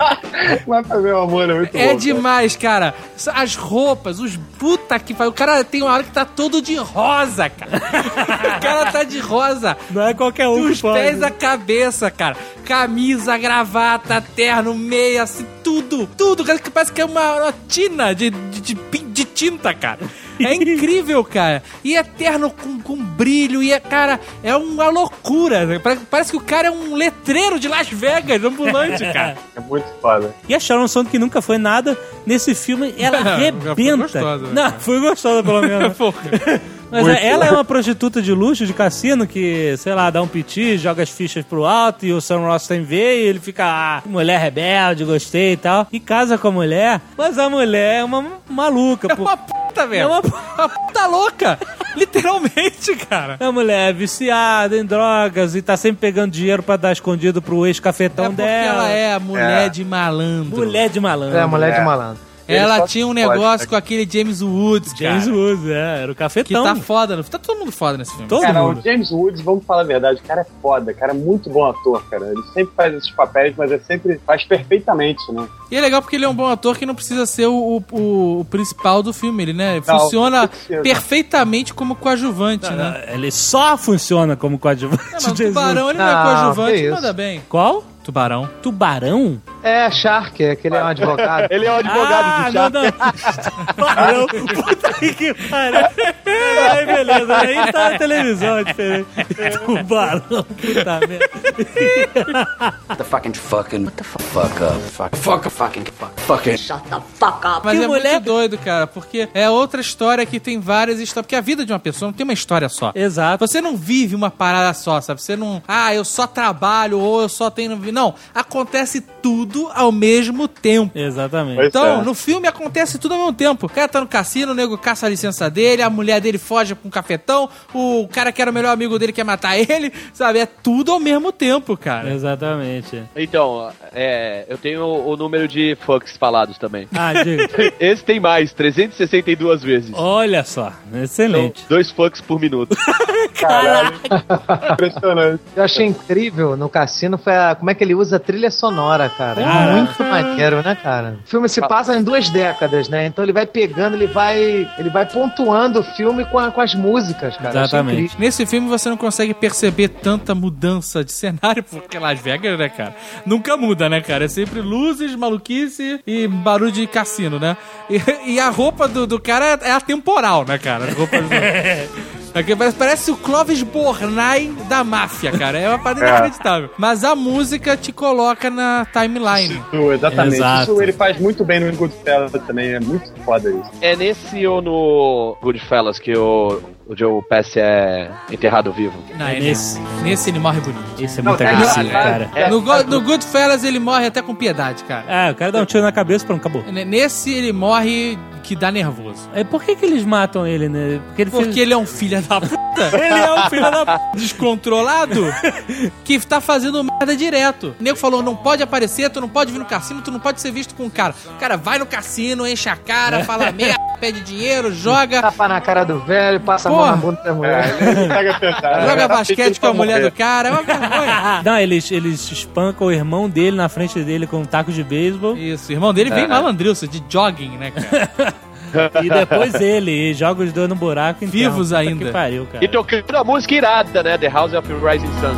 Mas meu amor, é muito É bom, demais, cara. As roupas, os puta que faz. O cara tem uma hora que tá todo de rosa, cara. O cara tá de rosa. Não é qualquer um Dos que pode. pés à cabeça, cara. Camisa, gravata, terno, meia, assim, tudo. Tudo. Cara, que parece que é uma, uma tina de, de, de, pin- de tinta, cara. É incrível, cara. E é terno com, com brilho. E é, cara, é uma loucura. Parece, parece que o cara é um letreiro de Las Vegas, ambulante, cara. É muito foda. E a Sharon Stone, que nunca foi nada, nesse filme, ela Já foi arrebenta. gostosa, né, Não, cara? foi gostosa, pelo menos. Porra. Mas Muito. é, ela é uma prostituta de luxo, de cassino, que, sei lá, dá um piti, joga as fichas pro alto e o Sam Rothstein vê e ele fica, ah, mulher rebelde, gostei e tal. E casa com a mulher, mas a mulher é uma maluca. É pô. uma puta, velho. É uma uma puta louca. Literalmente, cara. A mulher é viciada em drogas e tá sempre pegando dinheiro pra dar escondido pro ex-cafetão É porque dela. ela é a mulher É. de malandro. Mulher de malandro. É, mulher de É. malandro. Ela Ele só tinha um pode, negócio né? com aquele James Woods, James cara. Woods, é, era o Que cafetão. tá foda. no- Tá todo mundo foda nesse filme. Todo Cara, mundo. o James Woods, vamos falar a verdade, o cara é foda, o cara é muito bom ator, cara. Ele sempre faz esses papéis, mas ele sempre faz perfeitamente, né? E é legal porque ele é um bom ator que não precisa ser o, o, o principal do filme. Ele, né, Não, funciona não precisa. perfeitamente como coadjuvante, né? Ele só funciona como coadjuvante. Não, mas o Jesus. Tubarão, ele não, é Não, coadjuvante, que isso. manda bem. Qual? Tubarão. Tubarão? É, Shark, é que ele é um advogado. Ele é o advogado ah, do Shark. não, não. Tubarão. Puta que pariu. Aí, beleza. Aí tá na televisão, é diferente. Tubarão, puta merda. The fucking fucking. What the fuck? Fuck up. Fuck. Fuck. Fucking. Fuck. Fucking. Mas Que é mulher- muito doido, cara, porque é outra história que tem várias histórias. Porque a vida de uma pessoa não tem uma história só. Exato. Você não vive uma parada só, sabe? Você não. Ah, eu só trabalho ou eu só tenho. Não. Acontece tudo ao mesmo tempo. Exatamente. Pois Então, é. no filme acontece tudo ao mesmo tempo. O cara tá no cassino, o nego caça a licença dele, a mulher dele foge com um cafetão, o cara que era o melhor amigo dele quer matar ele, sabe? É tudo ao mesmo tempo, cara. Exatamente. Então, é, eu tenho o número de fucks falados também. Ah, diga. Esse tem mais, trezentas e sessenta e duas vezes. Olha só, excelente. Dois fucks por minuto. Caralho. Impressionante. Eu achei incrível no cassino foi a, como é que ele usa a trilha sonora, cara. Ah. Muito maneiro, né, cara? O filme se passa em duas décadas, né? Então ele vai pegando, ele vai, ele vai pontuando o filme com, a- com as músicas, cara. Eu achei Exatamente. incrível. Nesse filme você não consegue perceber tanta mudança de cenário, porque Las Vegas, né, cara? Nunca muda, né, cara? É sempre luzes, maluquice e barulho de cassino, né? E, e a roupa do, do cara é, é atemporal, né, cara? A roupa do... É que parece, parece o Clovis Bornai da máfia, cara. É uma parada É. inacreditável. Mas a música te coloca na timeline. Isso, exatamente. Exato. Isso ele faz muito bem no Goodfellas também, é muito foda isso. É nesse ou no Goodfellas que o, o Joe Pesci é enterrado vivo? Não, É é nesse. nesse. Nesse ele morre bonito. Isso é Não, muito tá agressivo, ligado, cara. É, no, Go- no Goodfellas ele morre até com piedade, cara. É, o cara dá um tiro na cabeça, pronto, acabou. N- Nesse ele morre que dá nervoso. É, por que que eles matam ele, né? Porque ele Porque fez... ele é um filho da puta. Ele é um filho da p... Descontrolado que tá fazendo merda direto. O nego falou, não pode aparecer, tu não pode vir no cassino, tu não pode ser visto com o cara. O cara vai no cassino, enche a cara, fala merda, pede dinheiro, joga, Tapa na cara do velho, passa a mão Porra. na bunda da mulher. É, ele pega pesado. joga É, basquete com a pra mulher morrer. do cara, é uma vergonha. Não, eles, eles espancam o irmão dele na frente dele com um taco de beisebol. Isso, o irmão dele vem malandrilso, de jogging, né, cara? E depois ele joga os dois no buraco. Então, Vivos ainda. Que pariu, cara. E tocando a música irada, né? The House of the Rising Sun.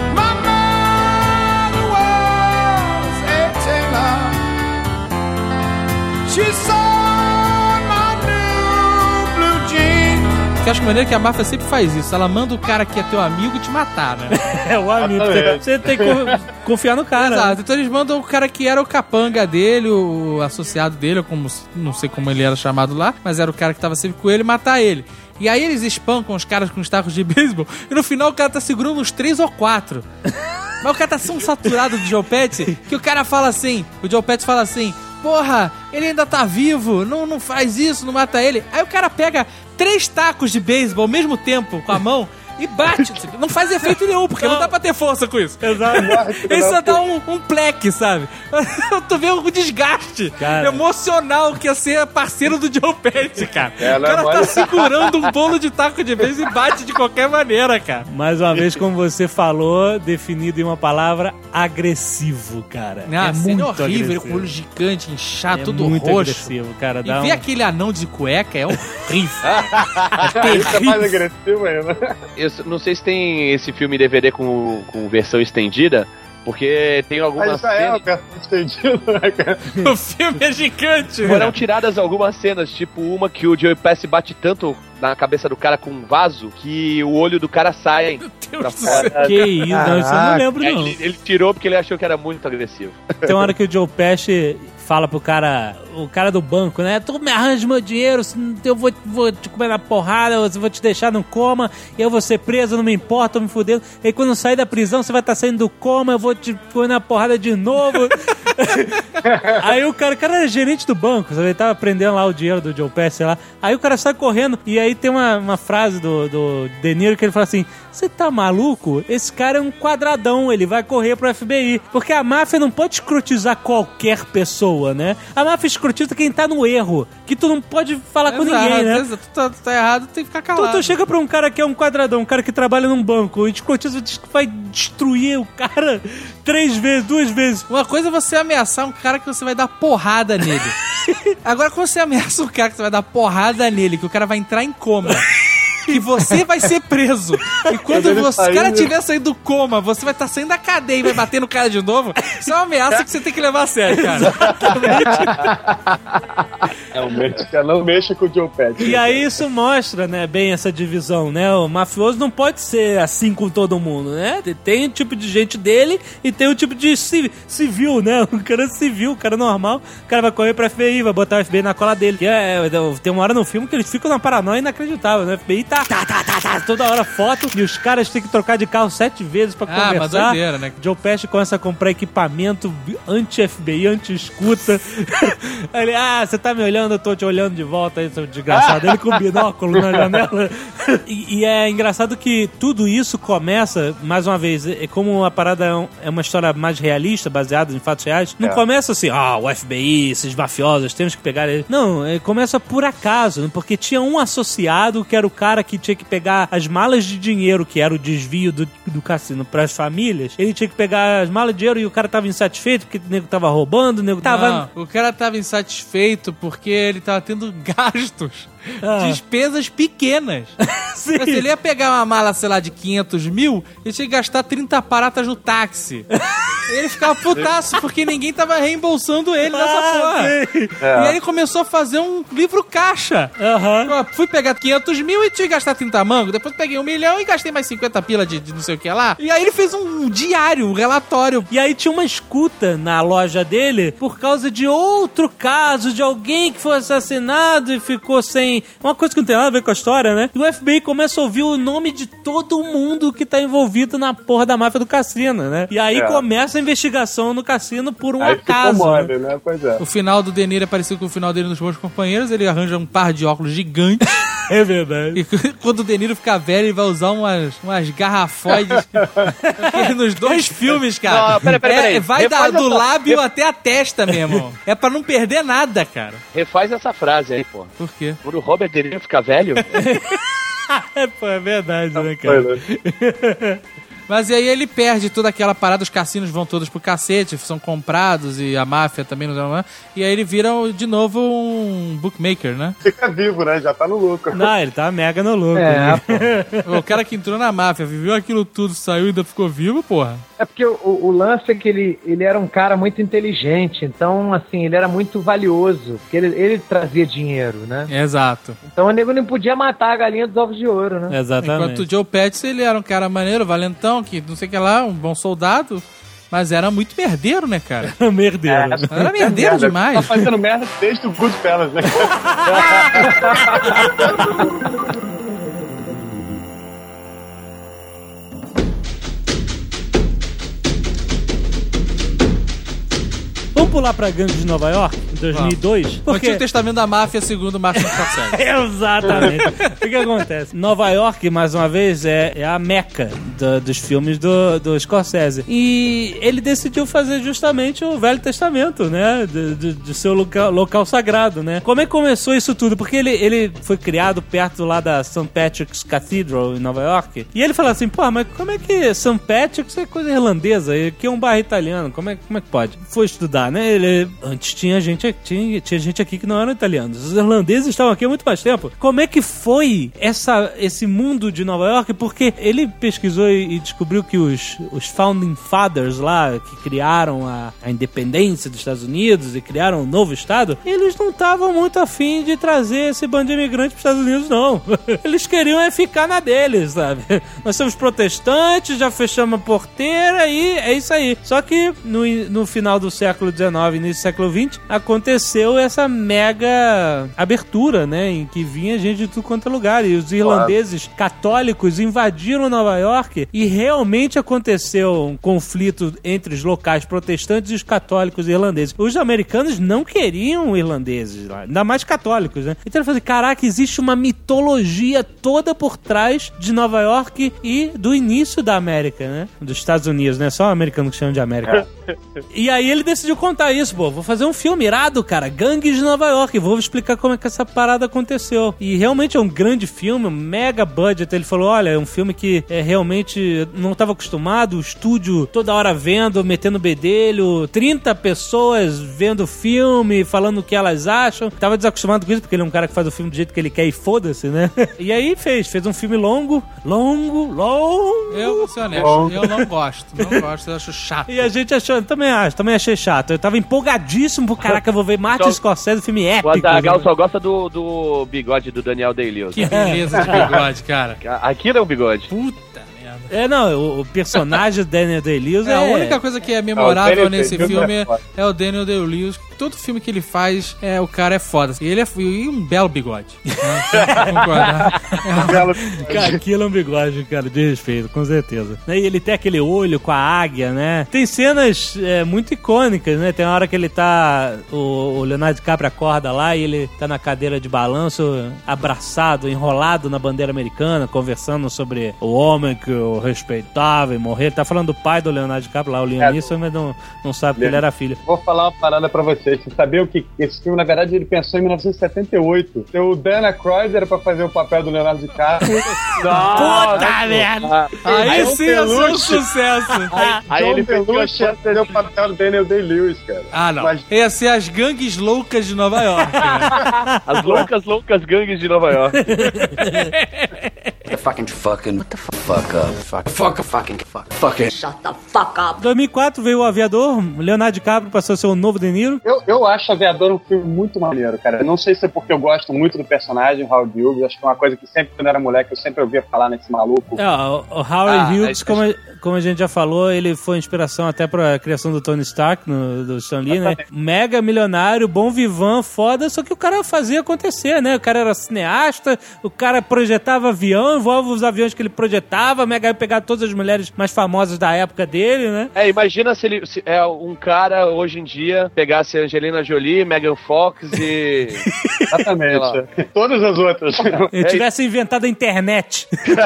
Que eu acho maneiro que a máfia sempre faz isso. Ela manda o cara que é teu amigo te matar, né? É o amigo. Você, você tem que confiar no cara. Exato. Então eles mandam o cara que era o capanga dele, o associado dele, ou como, não sei como ele era chamado lá, mas era o cara que tava sempre com ele, matar ele. E aí eles espancam os caras com os tacos de beisebol e no final o cara tá segurando uns três ou quatro. Mas o cara tá tão saturado do Joe Pesci que o cara fala assim, o Joe Pesci fala assim, porra, ele ainda tá vivo, não, não faz isso, não mata ele. Aí o cara pega três tacos de beisebol ao mesmo tempo com a mão e bate. Não faz efeito nenhum, porque não, não dá pra ter força com isso. Exato. Ele só dá um, um pleque, sabe? Tu vê o desgaste cara. emocional que ia ser parceiro do Joe Pesci, cara. É, o cara tá segurando um bolo de taco de vez e bate de qualquer maneira, cara. Mais uma vez, como você falou, definido em uma palavra, agressivo, cara. Ah, é muito horrível, agressivo. Com o olho gigante, inchado, é tudo muito roxo. agressivo, cara. E dá ver um... aquele anão de cueca é horrível. Isso é mais agressivo ainda. Eu não sei se tem esse filme D V D com, com versão estendida, porque tem algumas Mas já é o versão estendida, né, cara? O filme é gigante. Foram tiradas algumas cenas, tipo uma que o Joe Pesci bate tanto na cabeça do cara com um vaso que o olho do cara sai pra fora. Que isso, não, isso eu não lembro, não. Ele, ele tirou porque ele achou que era muito agressivo. Tem uma hora que o Joe Pesci fala pro cara, o cara do banco, né? Tu me arranja meu dinheiro, eu vou, vou te comer na porrada, eu vou te deixar no coma, eu vou ser preso, não me importa, eu me fudendo. E quando eu sair da prisão, você vai estar saindo do coma, eu vou te comer na porrada de novo. Aí o cara, o cara era gerente do banco, sabe? Ele tava prendendo lá o dinheiro do Joe Pesci lá. Aí o cara sai correndo, e aí tem uma, uma frase do, do De Niro que ele fala assim: você tá maluco? Esse cara é um quadradão, ele vai correr pro F B I. Porque a máfia não pode escrotizar qualquer pessoa, né? A máfia escrotiza quem tá no erro, que tu não pode falar Exato, com ninguém, né? Tu tá, tu tá errado, tu tem que ficar calado. Tu, tu chega pra um cara que é um quadradão, um cara que trabalha num banco, e escrotiza, vai destruir o cara três vezes, duas vezes. Uma coisa é você ameaçar um cara que você vai dar porrada nele. Agora, quando você ameaça um cara que você vai dar porrada nele, que o cara vai entrar em coma, que você vai ser preso, e quando você, o cara tiver saído do coma, você vai estar tá saindo da cadeia e vai bater no cara de novo, isso é uma ameaça que você tem que levar a sério, cara. Realmente, cara, não mexa com o Joe Pesci. E aí isso mostra, né, bem essa divisão, né? O mafioso não pode ser assim com todo mundo, né? Tem o tipo de gente dele e tem o tipo de civil, né? O cara civil, o cara normal, o cara vai correr pra F B I, vai botar o F B I na cola dele. Que é, tem uma hora no filme que eles ficam na paranoia inacreditável, né? O F B I tá, tá, tá, tá, tá, toda hora foto e os caras têm que trocar de carro sete vezes pra ah, conversar. Mas doideira, né? Joe Pesci começa a comprar equipamento anti-F B I, anti-escuta. Aí ele, ah, você tá me olhando, eu tô te olhando de volta aí, seu desgraçado. Ele com o binóculo na janela. E, e é engraçado que tudo isso começa, mais uma vez, é como a parada é, um, é uma história mais realista, baseada em fatos reais. Não é. Começa assim, ah, o F B I, esses mafiosos, temos que pegar eles. Não, é, começa por acaso, porque tinha um associado que era o cara que tinha que pegar as malas de dinheiro, que era o desvio do, do cassino pras famílias. Ele tinha que pegar as malas de dinheiro e o cara tava insatisfeito porque o nego tava roubando, o nego tava... Não, o cara tava insatisfeito porque ele tava tendo gastos. Ah. Despesas pequenas. Sim. Se ele ia pegar uma mala, sei lá, de quinhentos mil, ele tinha que gastar trinta paratas no táxi. Ele ficava putaço porque ninguém tava reembolsando ele nessa ah, porra. É. E aí ele começou a fazer um livro caixa. Uhum. Fui pegar quinhentos mil e tinha que gastar trinta mangos. Depois peguei um milhão e gastei mais cinquenta pila de, de não sei o que lá. E aí ele fez um diário, um relatório. E aí tinha uma escuta na loja dele por causa de outro caso de alguém que foi assassinado e ficou sem... Uma coisa que não tem nada a ver com a história, né? E o F B I começa a ouvir o nome de todo mundo que tá envolvido na porra da máfia do cassino, né? E aí é. começa a investigação no cassino por um aí acaso. Mole, né? Pois é. O final do De Niro é parecido com o final dele nos Bons Companheiros. Ele arranja um par de óculos gigantes. É verdade. E quando o De Niro ficar velho, ele vai usar umas, umas garrafoides nos dois filmes, cara. Não, peraí, peraí, peraí. É, vai da, do essa... lábio Ref... até a testa mesmo. É pra não perder nada, cara. Refaz essa frase aí, pô. Por quê? Quando o Robert De Niro ficar velho... é, pô, é verdade, né, cara? Mas e aí ele perde toda aquela parada, os cassinos vão todos pro cacete, são comprados e a máfia também não dá. E aí ele vira de novo um bookmaker, né? Fica vivo, né? Já tá no lucro. Não, ele tá mega no lucro. É, né? O cara que entrou na máfia, viveu aquilo tudo, saiu e ainda ficou vivo, porra. É porque o, o lance é que ele, ele era um cara muito inteligente, então, assim, ele era muito valioso, porque ele, ele trazia dinheiro, né? Exato. Então o nego não podia matar a galinha dos ovos de ouro, né? Exatamente. Enquanto o Joe Pesci, ele era um cara maneiro, valentão, que não sei o que lá, um bom soldado, mas era muito merdeiro, né, cara? merdeiro. É, Era merdeiro merda. demais. Tá fazendo merda desde o Goodfellas, né? Vamos pular pra Gangue de Nova York, em dois mil e dois? Porque... Porque... Antigo Testamento da Máfia, segundo Martin Scorsese. Exatamente. O que acontece? Nova York, mais uma vez, é, é a meca do, dos filmes do, do Scorsese. E ele decidiu fazer justamente o Velho Testamento, né? Do, do, do seu local, local sagrado, né? Como é que começou isso tudo? Porque ele, ele foi criado perto lá da Saint Patrick's Cathedral, em Nova York. E ele falou assim, pô, mas como é que Saint Patrick's é coisa irlandesa? E aqui é um bairro italiano. Como é, como é que pode? Foi estudar, né? Ele, antes tinha gente, tinha, tinha gente aqui que não eram italianos. Os irlandeses estavam aqui há muito mais tempo. Como é que foi essa, esse mundo de Nova York? Porque ele pesquisou e, e descobriu que os, os Founding Fathers lá, que criaram a, a independência dos Estados Unidos e criaram um novo estado, eles não estavam muito afim de trazer esse bando de imigrantes para os Estados Unidos, não. Eles queriam é ficar na deles, sabe? Nós somos protestantes, já fechamos a porteira e é isso aí. Só que no, no final do século dezenove, início do século vinte, aconteceu essa mega abertura, né? Em que vinha gente de tudo quanto é lugar. E os irlandeses católicos invadiram Nova York e realmente aconteceu um conflito entre os locais protestantes e os católicos irlandeses. Os americanos não queriam irlandeses lá, ainda mais católicos, né? Então ele falou assim, caraca, existe uma mitologia toda por trás de Nova York e do início da América, né? Dos Estados Unidos, né? Só o americano que chama de América. E aí ele decidiu contar isso, pô. Vou fazer um filme irado, cara. Gangues de Nova York. Vou explicar como é que essa parada aconteceu. E realmente é um grande filme, um mega budget. Ele falou, olha, é um filme que é, realmente não estava acostumado. O estúdio toda hora vendo, metendo bedelho. trinta pessoas vendo o filme, falando o que elas acham. Tava desacostumado com isso, porque ele é um cara que faz o filme do jeito que ele quer e foda-se, né? E aí fez. Fez um filme longo, longo, longo. Eu vou ser honesto. Eu não gosto. Não gosto. Eu acho chato. E a gente achou, também acho, também achei chato. Eu tava empolgadíssimo pro caraca, eu vou ver Martin Só- Scorsese, filme épico. O Azaghal né? só gosta do, do bigode do Daniel Day-Lewis. Que beleza de bigode, cara. Aquilo é um bigode. Puta merda. É, não, o, o personagem do Daniel Day-Lewis É, é... a única coisa que é memorável Ah, o Daniel nesse Day-Lewis filme é foda. é o Daniel Day-Lewis. Todo filme que ele faz, é, o cara é foda. E ele é e um belo bigode. Né? Tem que concordar. Cara, aquilo é um bigode, cara, de respeito, com certeza. E ele tem aquele olho com a águia, né? Tem cenas é, muito icônicas, né? Tem uma hora que ele tá... O, o Leonardo DiCaprio acorda lá e ele tá na cadeira de balanço, abraçado, enrolado na bandeira americana, conversando sobre o homem que o respeitava e morrer. Ele tá falando do pai do Leonardo DiCaprio lá, o Liam Neeson, mas não, não sabe que ele era filho. Vou falar uma parada pra vocês. Você sabia o que esse filme, na verdade, ele pensou em mil novecentos e setenta e oito. Então, o Dan Aykroyd era pra fazer o papel do Leonardo DiCaprio. Puta merda! Aí John sim ia ser um Belushi. sucesso. Aí John ele fez Belushi ia fazer o papel do Daniel Day-Lewis, cara. Ah, não. Mas- Ia ser as gangues loucas de Nova York. Né? As loucas, loucas gangues de Nova York. The fucking fucking what the f- fuck up. Fuck fuck fucking fuck fucking Shut the fuck up. Em dois mil e quatro veio o Aviador, Leonardo DiCaprio passou a ser o novo De Niro. Eu, eu acho Aviador um filme muito maneiro, cara. Eu não sei se é porque eu gosto muito do personagem, o Howard Hughes. Acho que é uma coisa que sempre, quando eu era moleque, eu sempre ouvia falar nesse maluco. É, o, o Howard Ah, Hughes, é- como, a- como a gente já falou, ele foi inspiração até pra criação do Tony Stark, no, do Stan Lee, né? Mega milionário, bom vivan, foda, só que o cara fazia acontecer, né? O cara era cineasta, o cara projetava avião, voava os aviões que ele projetava, mega ia pegar todas as mulheres mais famosas da época dele, né? É, imagina se ele se é um cara hoje em dia pegasse Angelina Jolie, Megan Fox e. Exatamente. Todas as outras. Ele tivesse inventado a internet.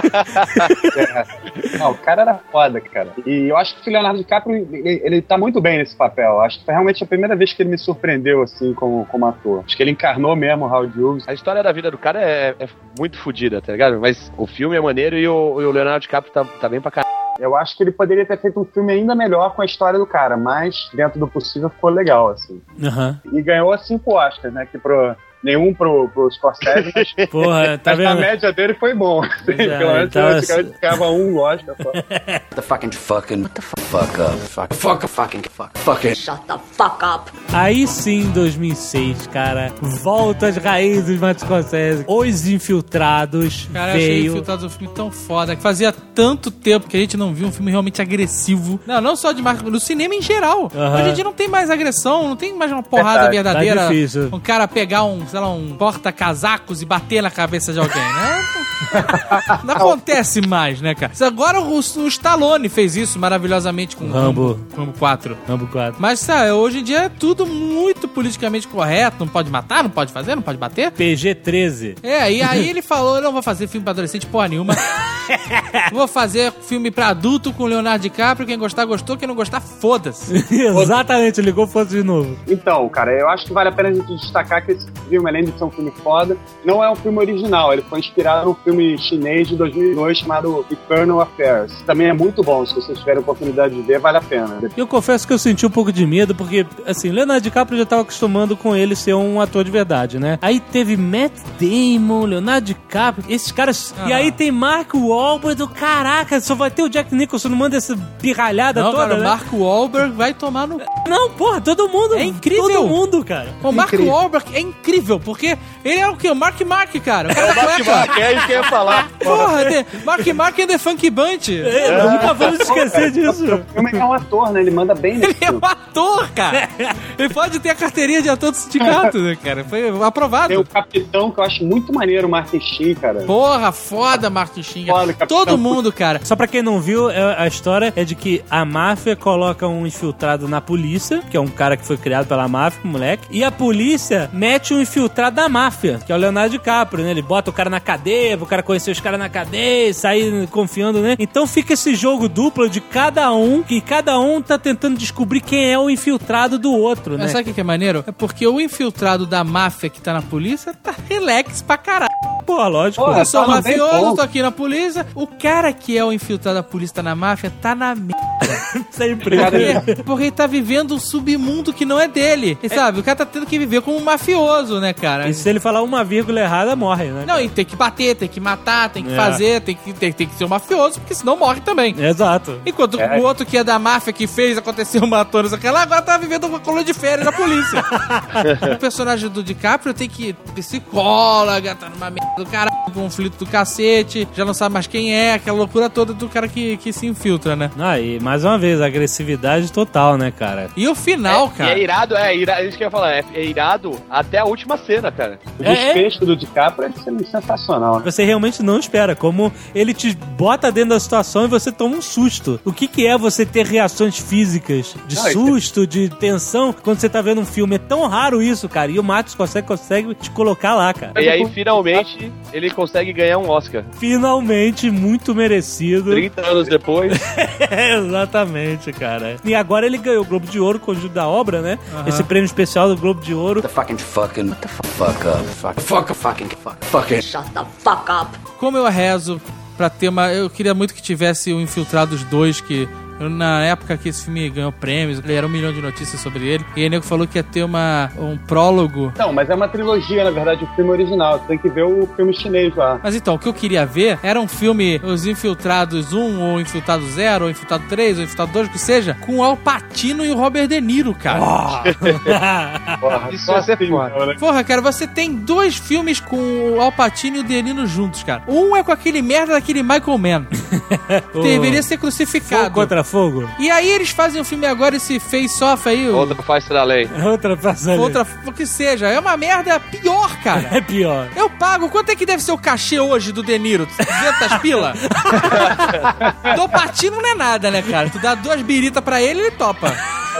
É. Não, o cara era foda, cara. E eu acho que o Leonardo DiCaprio, ele, ele tá muito bem nesse papel. Acho que foi realmente a primeira vez que ele me surpreendeu, assim, como, como ator. Acho que ele encarnou mesmo o Howard Hughes. A história da vida do cara é, é muito fodida, tá ligado? Mas o filme é maneiro e o, e o Leonardo DiCaprio tá, tá bem pra caralho. Eu acho que ele poderia ter feito um filme ainda melhor com a história do cara, mas dentro do possível ficou legal, assim. Uhum. E ganhou cinco Oscars, né? Que pro... Nenhum pro, pro Scorsese, mas, Porra, tá mas vendo? a média dele foi bom. Assim, É, pelo menos então, antigamente ficava um Oscar só. The fucking fucking what the fuck up. Fuck fuck fucking fuck fucking Shut the fuck up. Aí sim, em dois mil e seis, cara, volta às raízes de Martin Scorsese. Os Infiltrados Cara, eu achei veio... Infiltrados um filme tão foda, que fazia tanto tempo que a gente não viu um filme realmente agressivo. Não, não só de marca, no cinema em geral. Uhum. Hoje em dia não tem mais agressão, não tem mais uma porrada Verdade, verdadeira. tá difícil. Um cara pegar um, sei lá, um porta-casacos e bater na cabeça de alguém, né? Não acontece mais, né, cara? Agora o, o Stallone fez isso maravilhosamente com Rambo. Rambo, Rambo quatro. Rambo quatro. Mas, sabe, hoje em dia é tudo muito politicamente correto. Não pode matar, não pode fazer, não pode bater. P G treze. É, e aí ele falou, eu não vou fazer filme pra adolescente porra nenhuma. Vou fazer filme pra adulto com Leonardo DiCaprio. Quem gostar, gostou. Quem não gostar, foda-se. Exatamente, ligou foto de novo. Então, cara, eu acho que vale a pena a gente destacar que esse filme, além de ser um filme foda, não é um filme original. Ele foi inspirado num filme chinês de dois mil e dois chamado Infernal Affairs. Também é muito bom, se vocês tiverem a oportunidade de ver, vale a pena. Eu confesso que eu senti um pouco de medo, porque, assim, Leonardo DiCaprio já tava acostumando com ele ser um ator de verdade, né? Aí teve Matt Damon, Leonardo DiCaprio, esses caras... Ah. E aí tem Mark Wahlberg do caraca, só vai ter o Jack Nicholson, não manda essa pirralhada Não, toda, cara, o né? Mark Wahlberg vai tomar no... Não, porra, todo mundo... É incrível. Todo mundo, cara. O Mark Incrível. Wahlberg é incrível, porque ele é o quê? O Mark Mark, cara. O cara da cueca. É isso que eu ia falar. Porra, tem Mark Mark and the Funky Bunch. É, nunca vamos esquecer disso. O filme é um ator, né? Ele manda bem nesse Ele é filme. um ator, cara. Ele pode ter a carteirinha de ator do sindicato, né, cara? Foi aprovado. Tem o Capitão, que eu acho muito maneiro, o Martin Sheen, cara. Porra, foda, Martin Sheen. Foda, Capitão. Todo mundo, cara. Só pra quem não viu, é- a história é de que a máfia coloca um infiltrado na polícia, que é um cara que foi criado pela máfia, um moleque, e a polícia mete um infiltrado da máfia, que é o Leonardo DiCaprio, né? Ele bota o cara na cadeia, o cara conhecer os caras na cadeia, sair confiando, né? Então fica esse jogo duplo de cada um, que cada um tá tentando descobrir quem é o infiltrado do outro, né? Mas sabe o que que é maneiro? É porque o infiltrado da máfia que tá na polícia tá relax pra caralho. Pô, lógico. Pô, Eu sou tá no bem mafioso, bom. tô aqui na polícia. O cara que é o infiltrado da polícia tá na máfia tá na merda. Sempre. Porque, porque ele tá vivendo um submundo que não é dele. E sabe, o cara tá tendo que viver como um mafioso, né, cara? E se ele falar uma vírgula errada, morre, né? Não, e tem que bater, tem que matar, tem que É. fazer, tem que, tem, tem que ser um mafioso, porque senão morre também. Exato. Enquanto o outro que é da máfia, que fez acontecer uma toda aquela, agora tá vivendo uma coluna de férias na polícia. O personagem do DiCaprio tem que ir psicóloga, tá numa merda do caralho, conflito do cacete, já não sabe mais quem é, aquela loucura toda do cara que, que se infiltra, né? Aí, mais uma vez, agressividade total, né, cara? E o final, E cara... é irado, é irado, isso que eu ia falar, é, é irado até a última cena, cara. O É, desfecho do DiCaprio é sensacional. Você realmente não espera, como ele te bota dentro da situação e você toma um susto. O que que é você ter reações físicas de Não, susto, de tensão, quando você tá vendo um filme? É tão raro isso, cara. E o Matos consegue, consegue te colocar lá, cara. E aí, finalmente, ele consegue ganhar um Oscar. Finalmente, muito merecido. trinta anos depois. Exatamente, cara. E agora ele ganhou o Globo de Ouro, conjunto da obra, né? Esse prêmio especial do Globo de Ouro. the fucking fucking what the fu- fuck up. Fuck fuck fucking fuck fucking Shut the fuck up. Como eu rezo pra ter uma... Eu queria muito que tivesse o Infiltrados dois, que... eu, na época que esse filme ganhou prêmios, era um milhão de notícias sobre ele. E aí o nego falou que ia ter uma, um prólogo. Não, mas é uma trilogia, na verdade, o filme original. Você tem que ver o filme chinês lá. Mas então, o que eu queria ver era um filme Os Infiltrados um, ou Infiltrado zero, ou Infiltrado três, ou Infiltrado dois, que seja, com o Al Pacino e o Robert De Niro, cara. Porra, Isso só ia ser assim, foda. né? Porra, cara, você tem dois filmes com o Al Pacino e o De Niro juntos, cara. Um é com aquele merda daquele Michael Mann. Deveria ser crucificado. Fogo contra fogo. E aí eles fazem um filme agora, esse face-off aí, o... Outra face da lei. Outra passagem. outra, o que seja. É uma merda pior, cara. É pior. Eu pago. Quanto é que deve ser o cachê hoje do De Niro? duzentas pila? Do Patino não é nada, né, cara? Tu dá duas biritas pra ele, ele topa.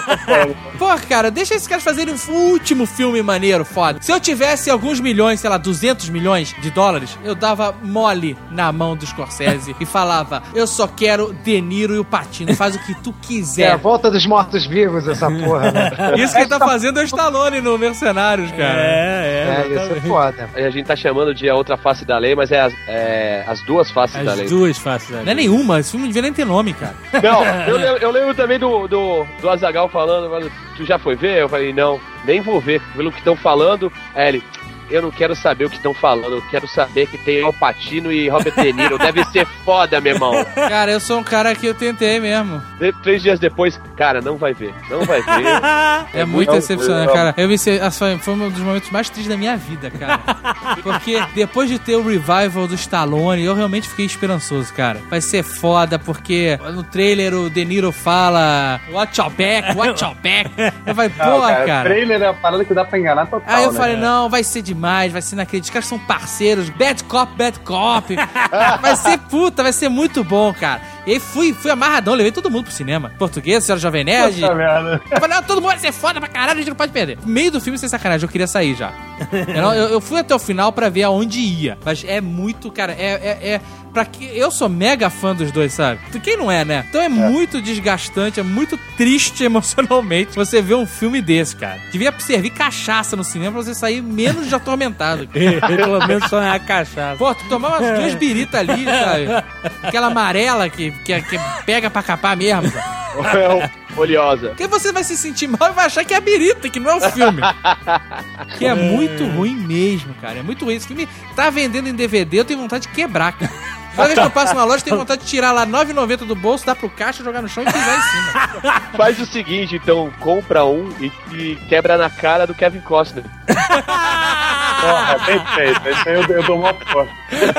Pô, cara, deixa esses caras fazerem um último filme maneiro, foda. Se eu tivesse alguns milhões, sei lá, duzentos milhões de dólares, eu dava mole na mão do Scorsese e falava, eu só quero De Niro e o Pacino, faz o que tu quiser. É a volta dos mortos-vivos, essa porra, né? Isso que ele tá fazendo é o Stallone no Mercenários, cara. É, É, isso é foda. A gente tá chamando de a outra face da lei, mas é as, é, as duas faces da lei. As duas faces da lei. Não é nenhuma, esse filme não devia nem ter nome, cara. Não, eu, lembro- eu lembro também do, do, do Azaghal falando, falando, tu já foi ver? Eu falei, não, nem vou ver, pelo que estão falando. Aí ele, eu não quero saber o que estão falando, eu quero saber que tem Al Pacino e Robert De Niro, deve ser foda, meu irmão. Cara, eu sou um cara que eu tentei mesmo. De- Três dias depois, cara, não vai ver, não vai ver. É muito Não, decepcionante, não. cara. Eu me se- foi, foi um dos momentos mais tristes da minha vida, cara. Porque depois de ter o revival do Stallone, eu realmente fiquei esperançoso, cara. Vai ser foda, porque no trailer o De Niro fala Watch your back, watch your back. Eu falei, Não, porra, cara, cara. trailer é uma parada que dá pra enganar total. Aí eu né, falei, cara? não, vai ser demais, vai ser inacreditável. Os caras são parceiros, bad cop, bad cop. Vai ser puta, vai ser muito bom, cara. E aí fui, fui amarradão, levei todo mundo pro cinema. Português, senhora Jovem Nerd. Puta merda. Eu falei, não, todo mundo vai ser foda pra caralho, a gente não pode perder. No meio do filme, sem sacanagem, eu queria sair já. Eu, não- eu- eu fui até o final pra ver aonde ia. Mas é muito, cara, é... é, é pra que, eu sou mega fã dos dois, sabe? Quem não é, né? Então é, muito desgastante, é muito triste emocionalmente você ver um filme desse, cara. Devia servir cachaça no cinema pra você sair menos de atormentado. Pelo menos só é a cachaça. Pô, tu tomar umas duas biritas ali, sabe? Aquela amarela que, que, que pega pra capar mesmo, sabe? Oleosa. Porque você vai se sentir mal e vai achar que é a birita, que não é o filme. Que é muito ruim mesmo, cara. É muito ruim. Esse filme tá vendendo em D V D, eu tenho vontade de quebrar, cara. Toda vez que eu passo na loja, eu tenho vontade de tirar lá nove reais e noventa centavos do bolso, dar pro caixa, jogar no chão e pisar em cima. Faz o seguinte, então, compra um e, e quebra na cara do Kevin Costner. Porra, bem feito. Esse aí eu, eu dou uma porra.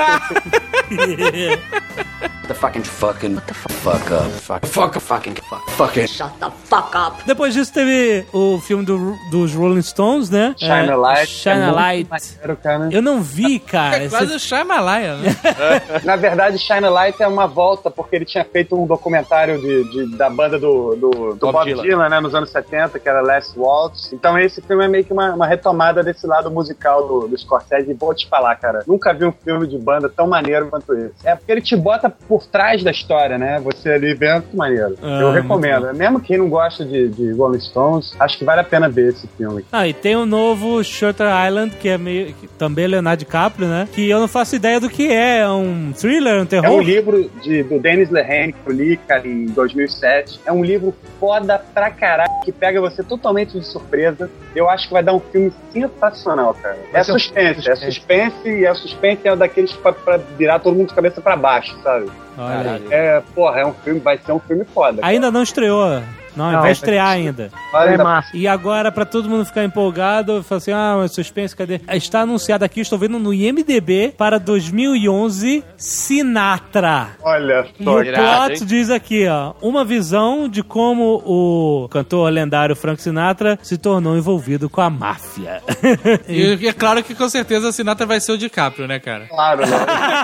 The fucking fucking what the fuck, fuck up. Fuck fuck fucking fuck fucking Shut the fuck up. Depois disso teve o filme do- dos Rolling Stones, né? Shine a Light. Shine É a muito Light. maneiro, cara. Eu não vi, cara. É quase Esse- o Shyamalan, né? Na verdade, Shine a Light é uma volta, porque ele tinha feito um documentário de, de- da banda do, do, do Bob Bob, Dylan. Dylan, né, nos anos setenta, que era Last Waltz. Então esse filme é meio que uma, uma retomada desse lado musical do, do Scorsese. E vou te falar, cara, nunca vi um filme de banda tão maneiro quanto esse. É porque ele te bota por trás da história, né? Você ali vê, é muito maneiro. Ah, Eu muito recomendo. Mesmo quem não gosta de, de Rolling Stones, acho que vale a pena ver esse filme. Ah, e tem o novo Shutter Island, que é meio. Que também é Leonardo DiCaprio, né? Que eu não faço ideia do que é. É um thriller, um terror? É um livro de, do Dennis Lehane, que eu li, cara, em dois mil e sete. É um livro foda pra caralho, que pega você totalmente de surpresa. Eu acho que vai dar um filme sensacional, cara. É suspense, é suspense, e é suspense é daqueles pra, pra virar todo mundo de cabeça pra baixo, sabe? Olha aí. É, porra, é um filme, vai ser um filme foda. cara. Ainda não estreou. Não, Não, vai estrear vai- ainda. Vale É da- massa. E agora, pra todo mundo ficar empolgado, fala assim, ah, mas suspense, cadê? Está anunciado aqui, estou vendo no I M D B, para dois mil e onze, Sinatra. Olha E só, o irado, plot hein? diz aqui, ó, uma visão de como o cantor lendário Frank Sinatra se tornou envolvido com a máfia. E é claro que com certeza a Sinatra vai ser o DiCaprio, né, cara? claro, né?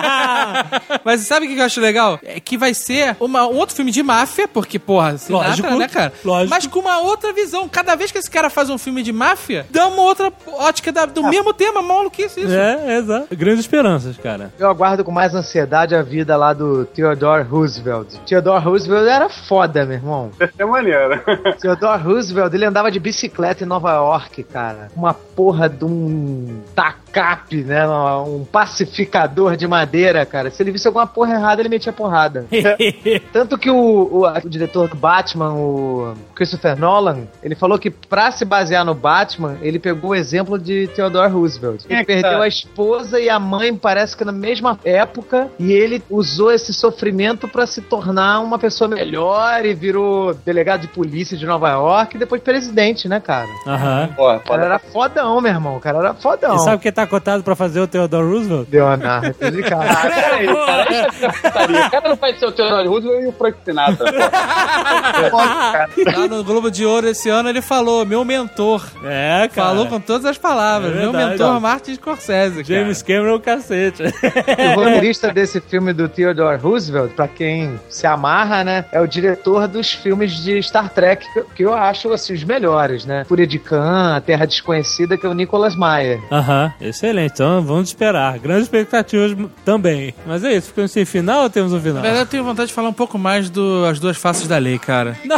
Mas sabe o que eu acho legal? É que vai ser uma, um outro filme de máfia, porque, porra, Sinatra, Lógico, né, cara? lógico. Mas com uma outra visão. Cada vez que esse cara faz um filme de máfia, dá uma outra ótica da- do mesmo tema, maluquice isso. É, exato. Grandes esperanças, cara. Eu aguardo com mais ansiedade a vida lá do Theodore Roosevelt. Theodore Roosevelt era foda, meu irmão. É maneiro. Theodore Roosevelt, ele andava de bicicleta em Nova York, cara. Uma porra de um tacape, né? Um pacificador de madeira, cara. Se ele visse alguma porra errada, ele metia porrada. Tanto que o, o, o diretor do Batman, o Christopher Nolan, ele falou que pra se basear no Batman, ele pegou o exemplo de Theodore Roosevelt. Quem é Ele que perdeu tá? a esposa e a mãe, parece que na mesma época, e ele usou esse sofrimento pra se tornar uma pessoa melhor e virou delegado de polícia de Nova York e depois presidente, né, cara? Aham. Pô, O cara foda. era fodão. fodão, meu irmão. O cara era fodão. E sabe quem tá cotado pra fazer o Theodore Roosevelt? Leonardo DiCaprio. Ah, peraí, cara, isso é putaria. O cara não vai ser o Theodore Roosevelt e o Frank Sinatra, pô. Lá no Globo de Ouro esse ano ele falou, meu mentor. É, cara. Falou com todas as palavras. É meu verdade, mentor ó. Martin Scorsese, cara. James Cameron, cacete. O roteirista desse filme do Theodore Roosevelt, pra quem se amarra, né, é o diretor dos filmes de Star Trek, que- que eu acho, assim, os melhores, né? Fúria de Khan, A Terra Desconhecida, que é o Nicholas Meyer. Aham, excelente. Então vamos esperar. Grandes expectativas também. Mas é isso, ficamos sem final ou temos um final? Na verdade, eu tenho vontade de falar um pouco mais do As Duas Faces da Lei, cara. Não!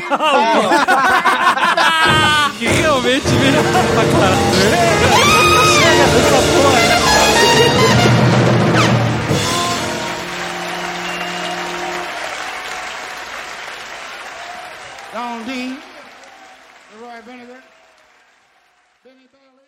Que realmente me... Don Dean, Roy Vinegar, Benny Bailey.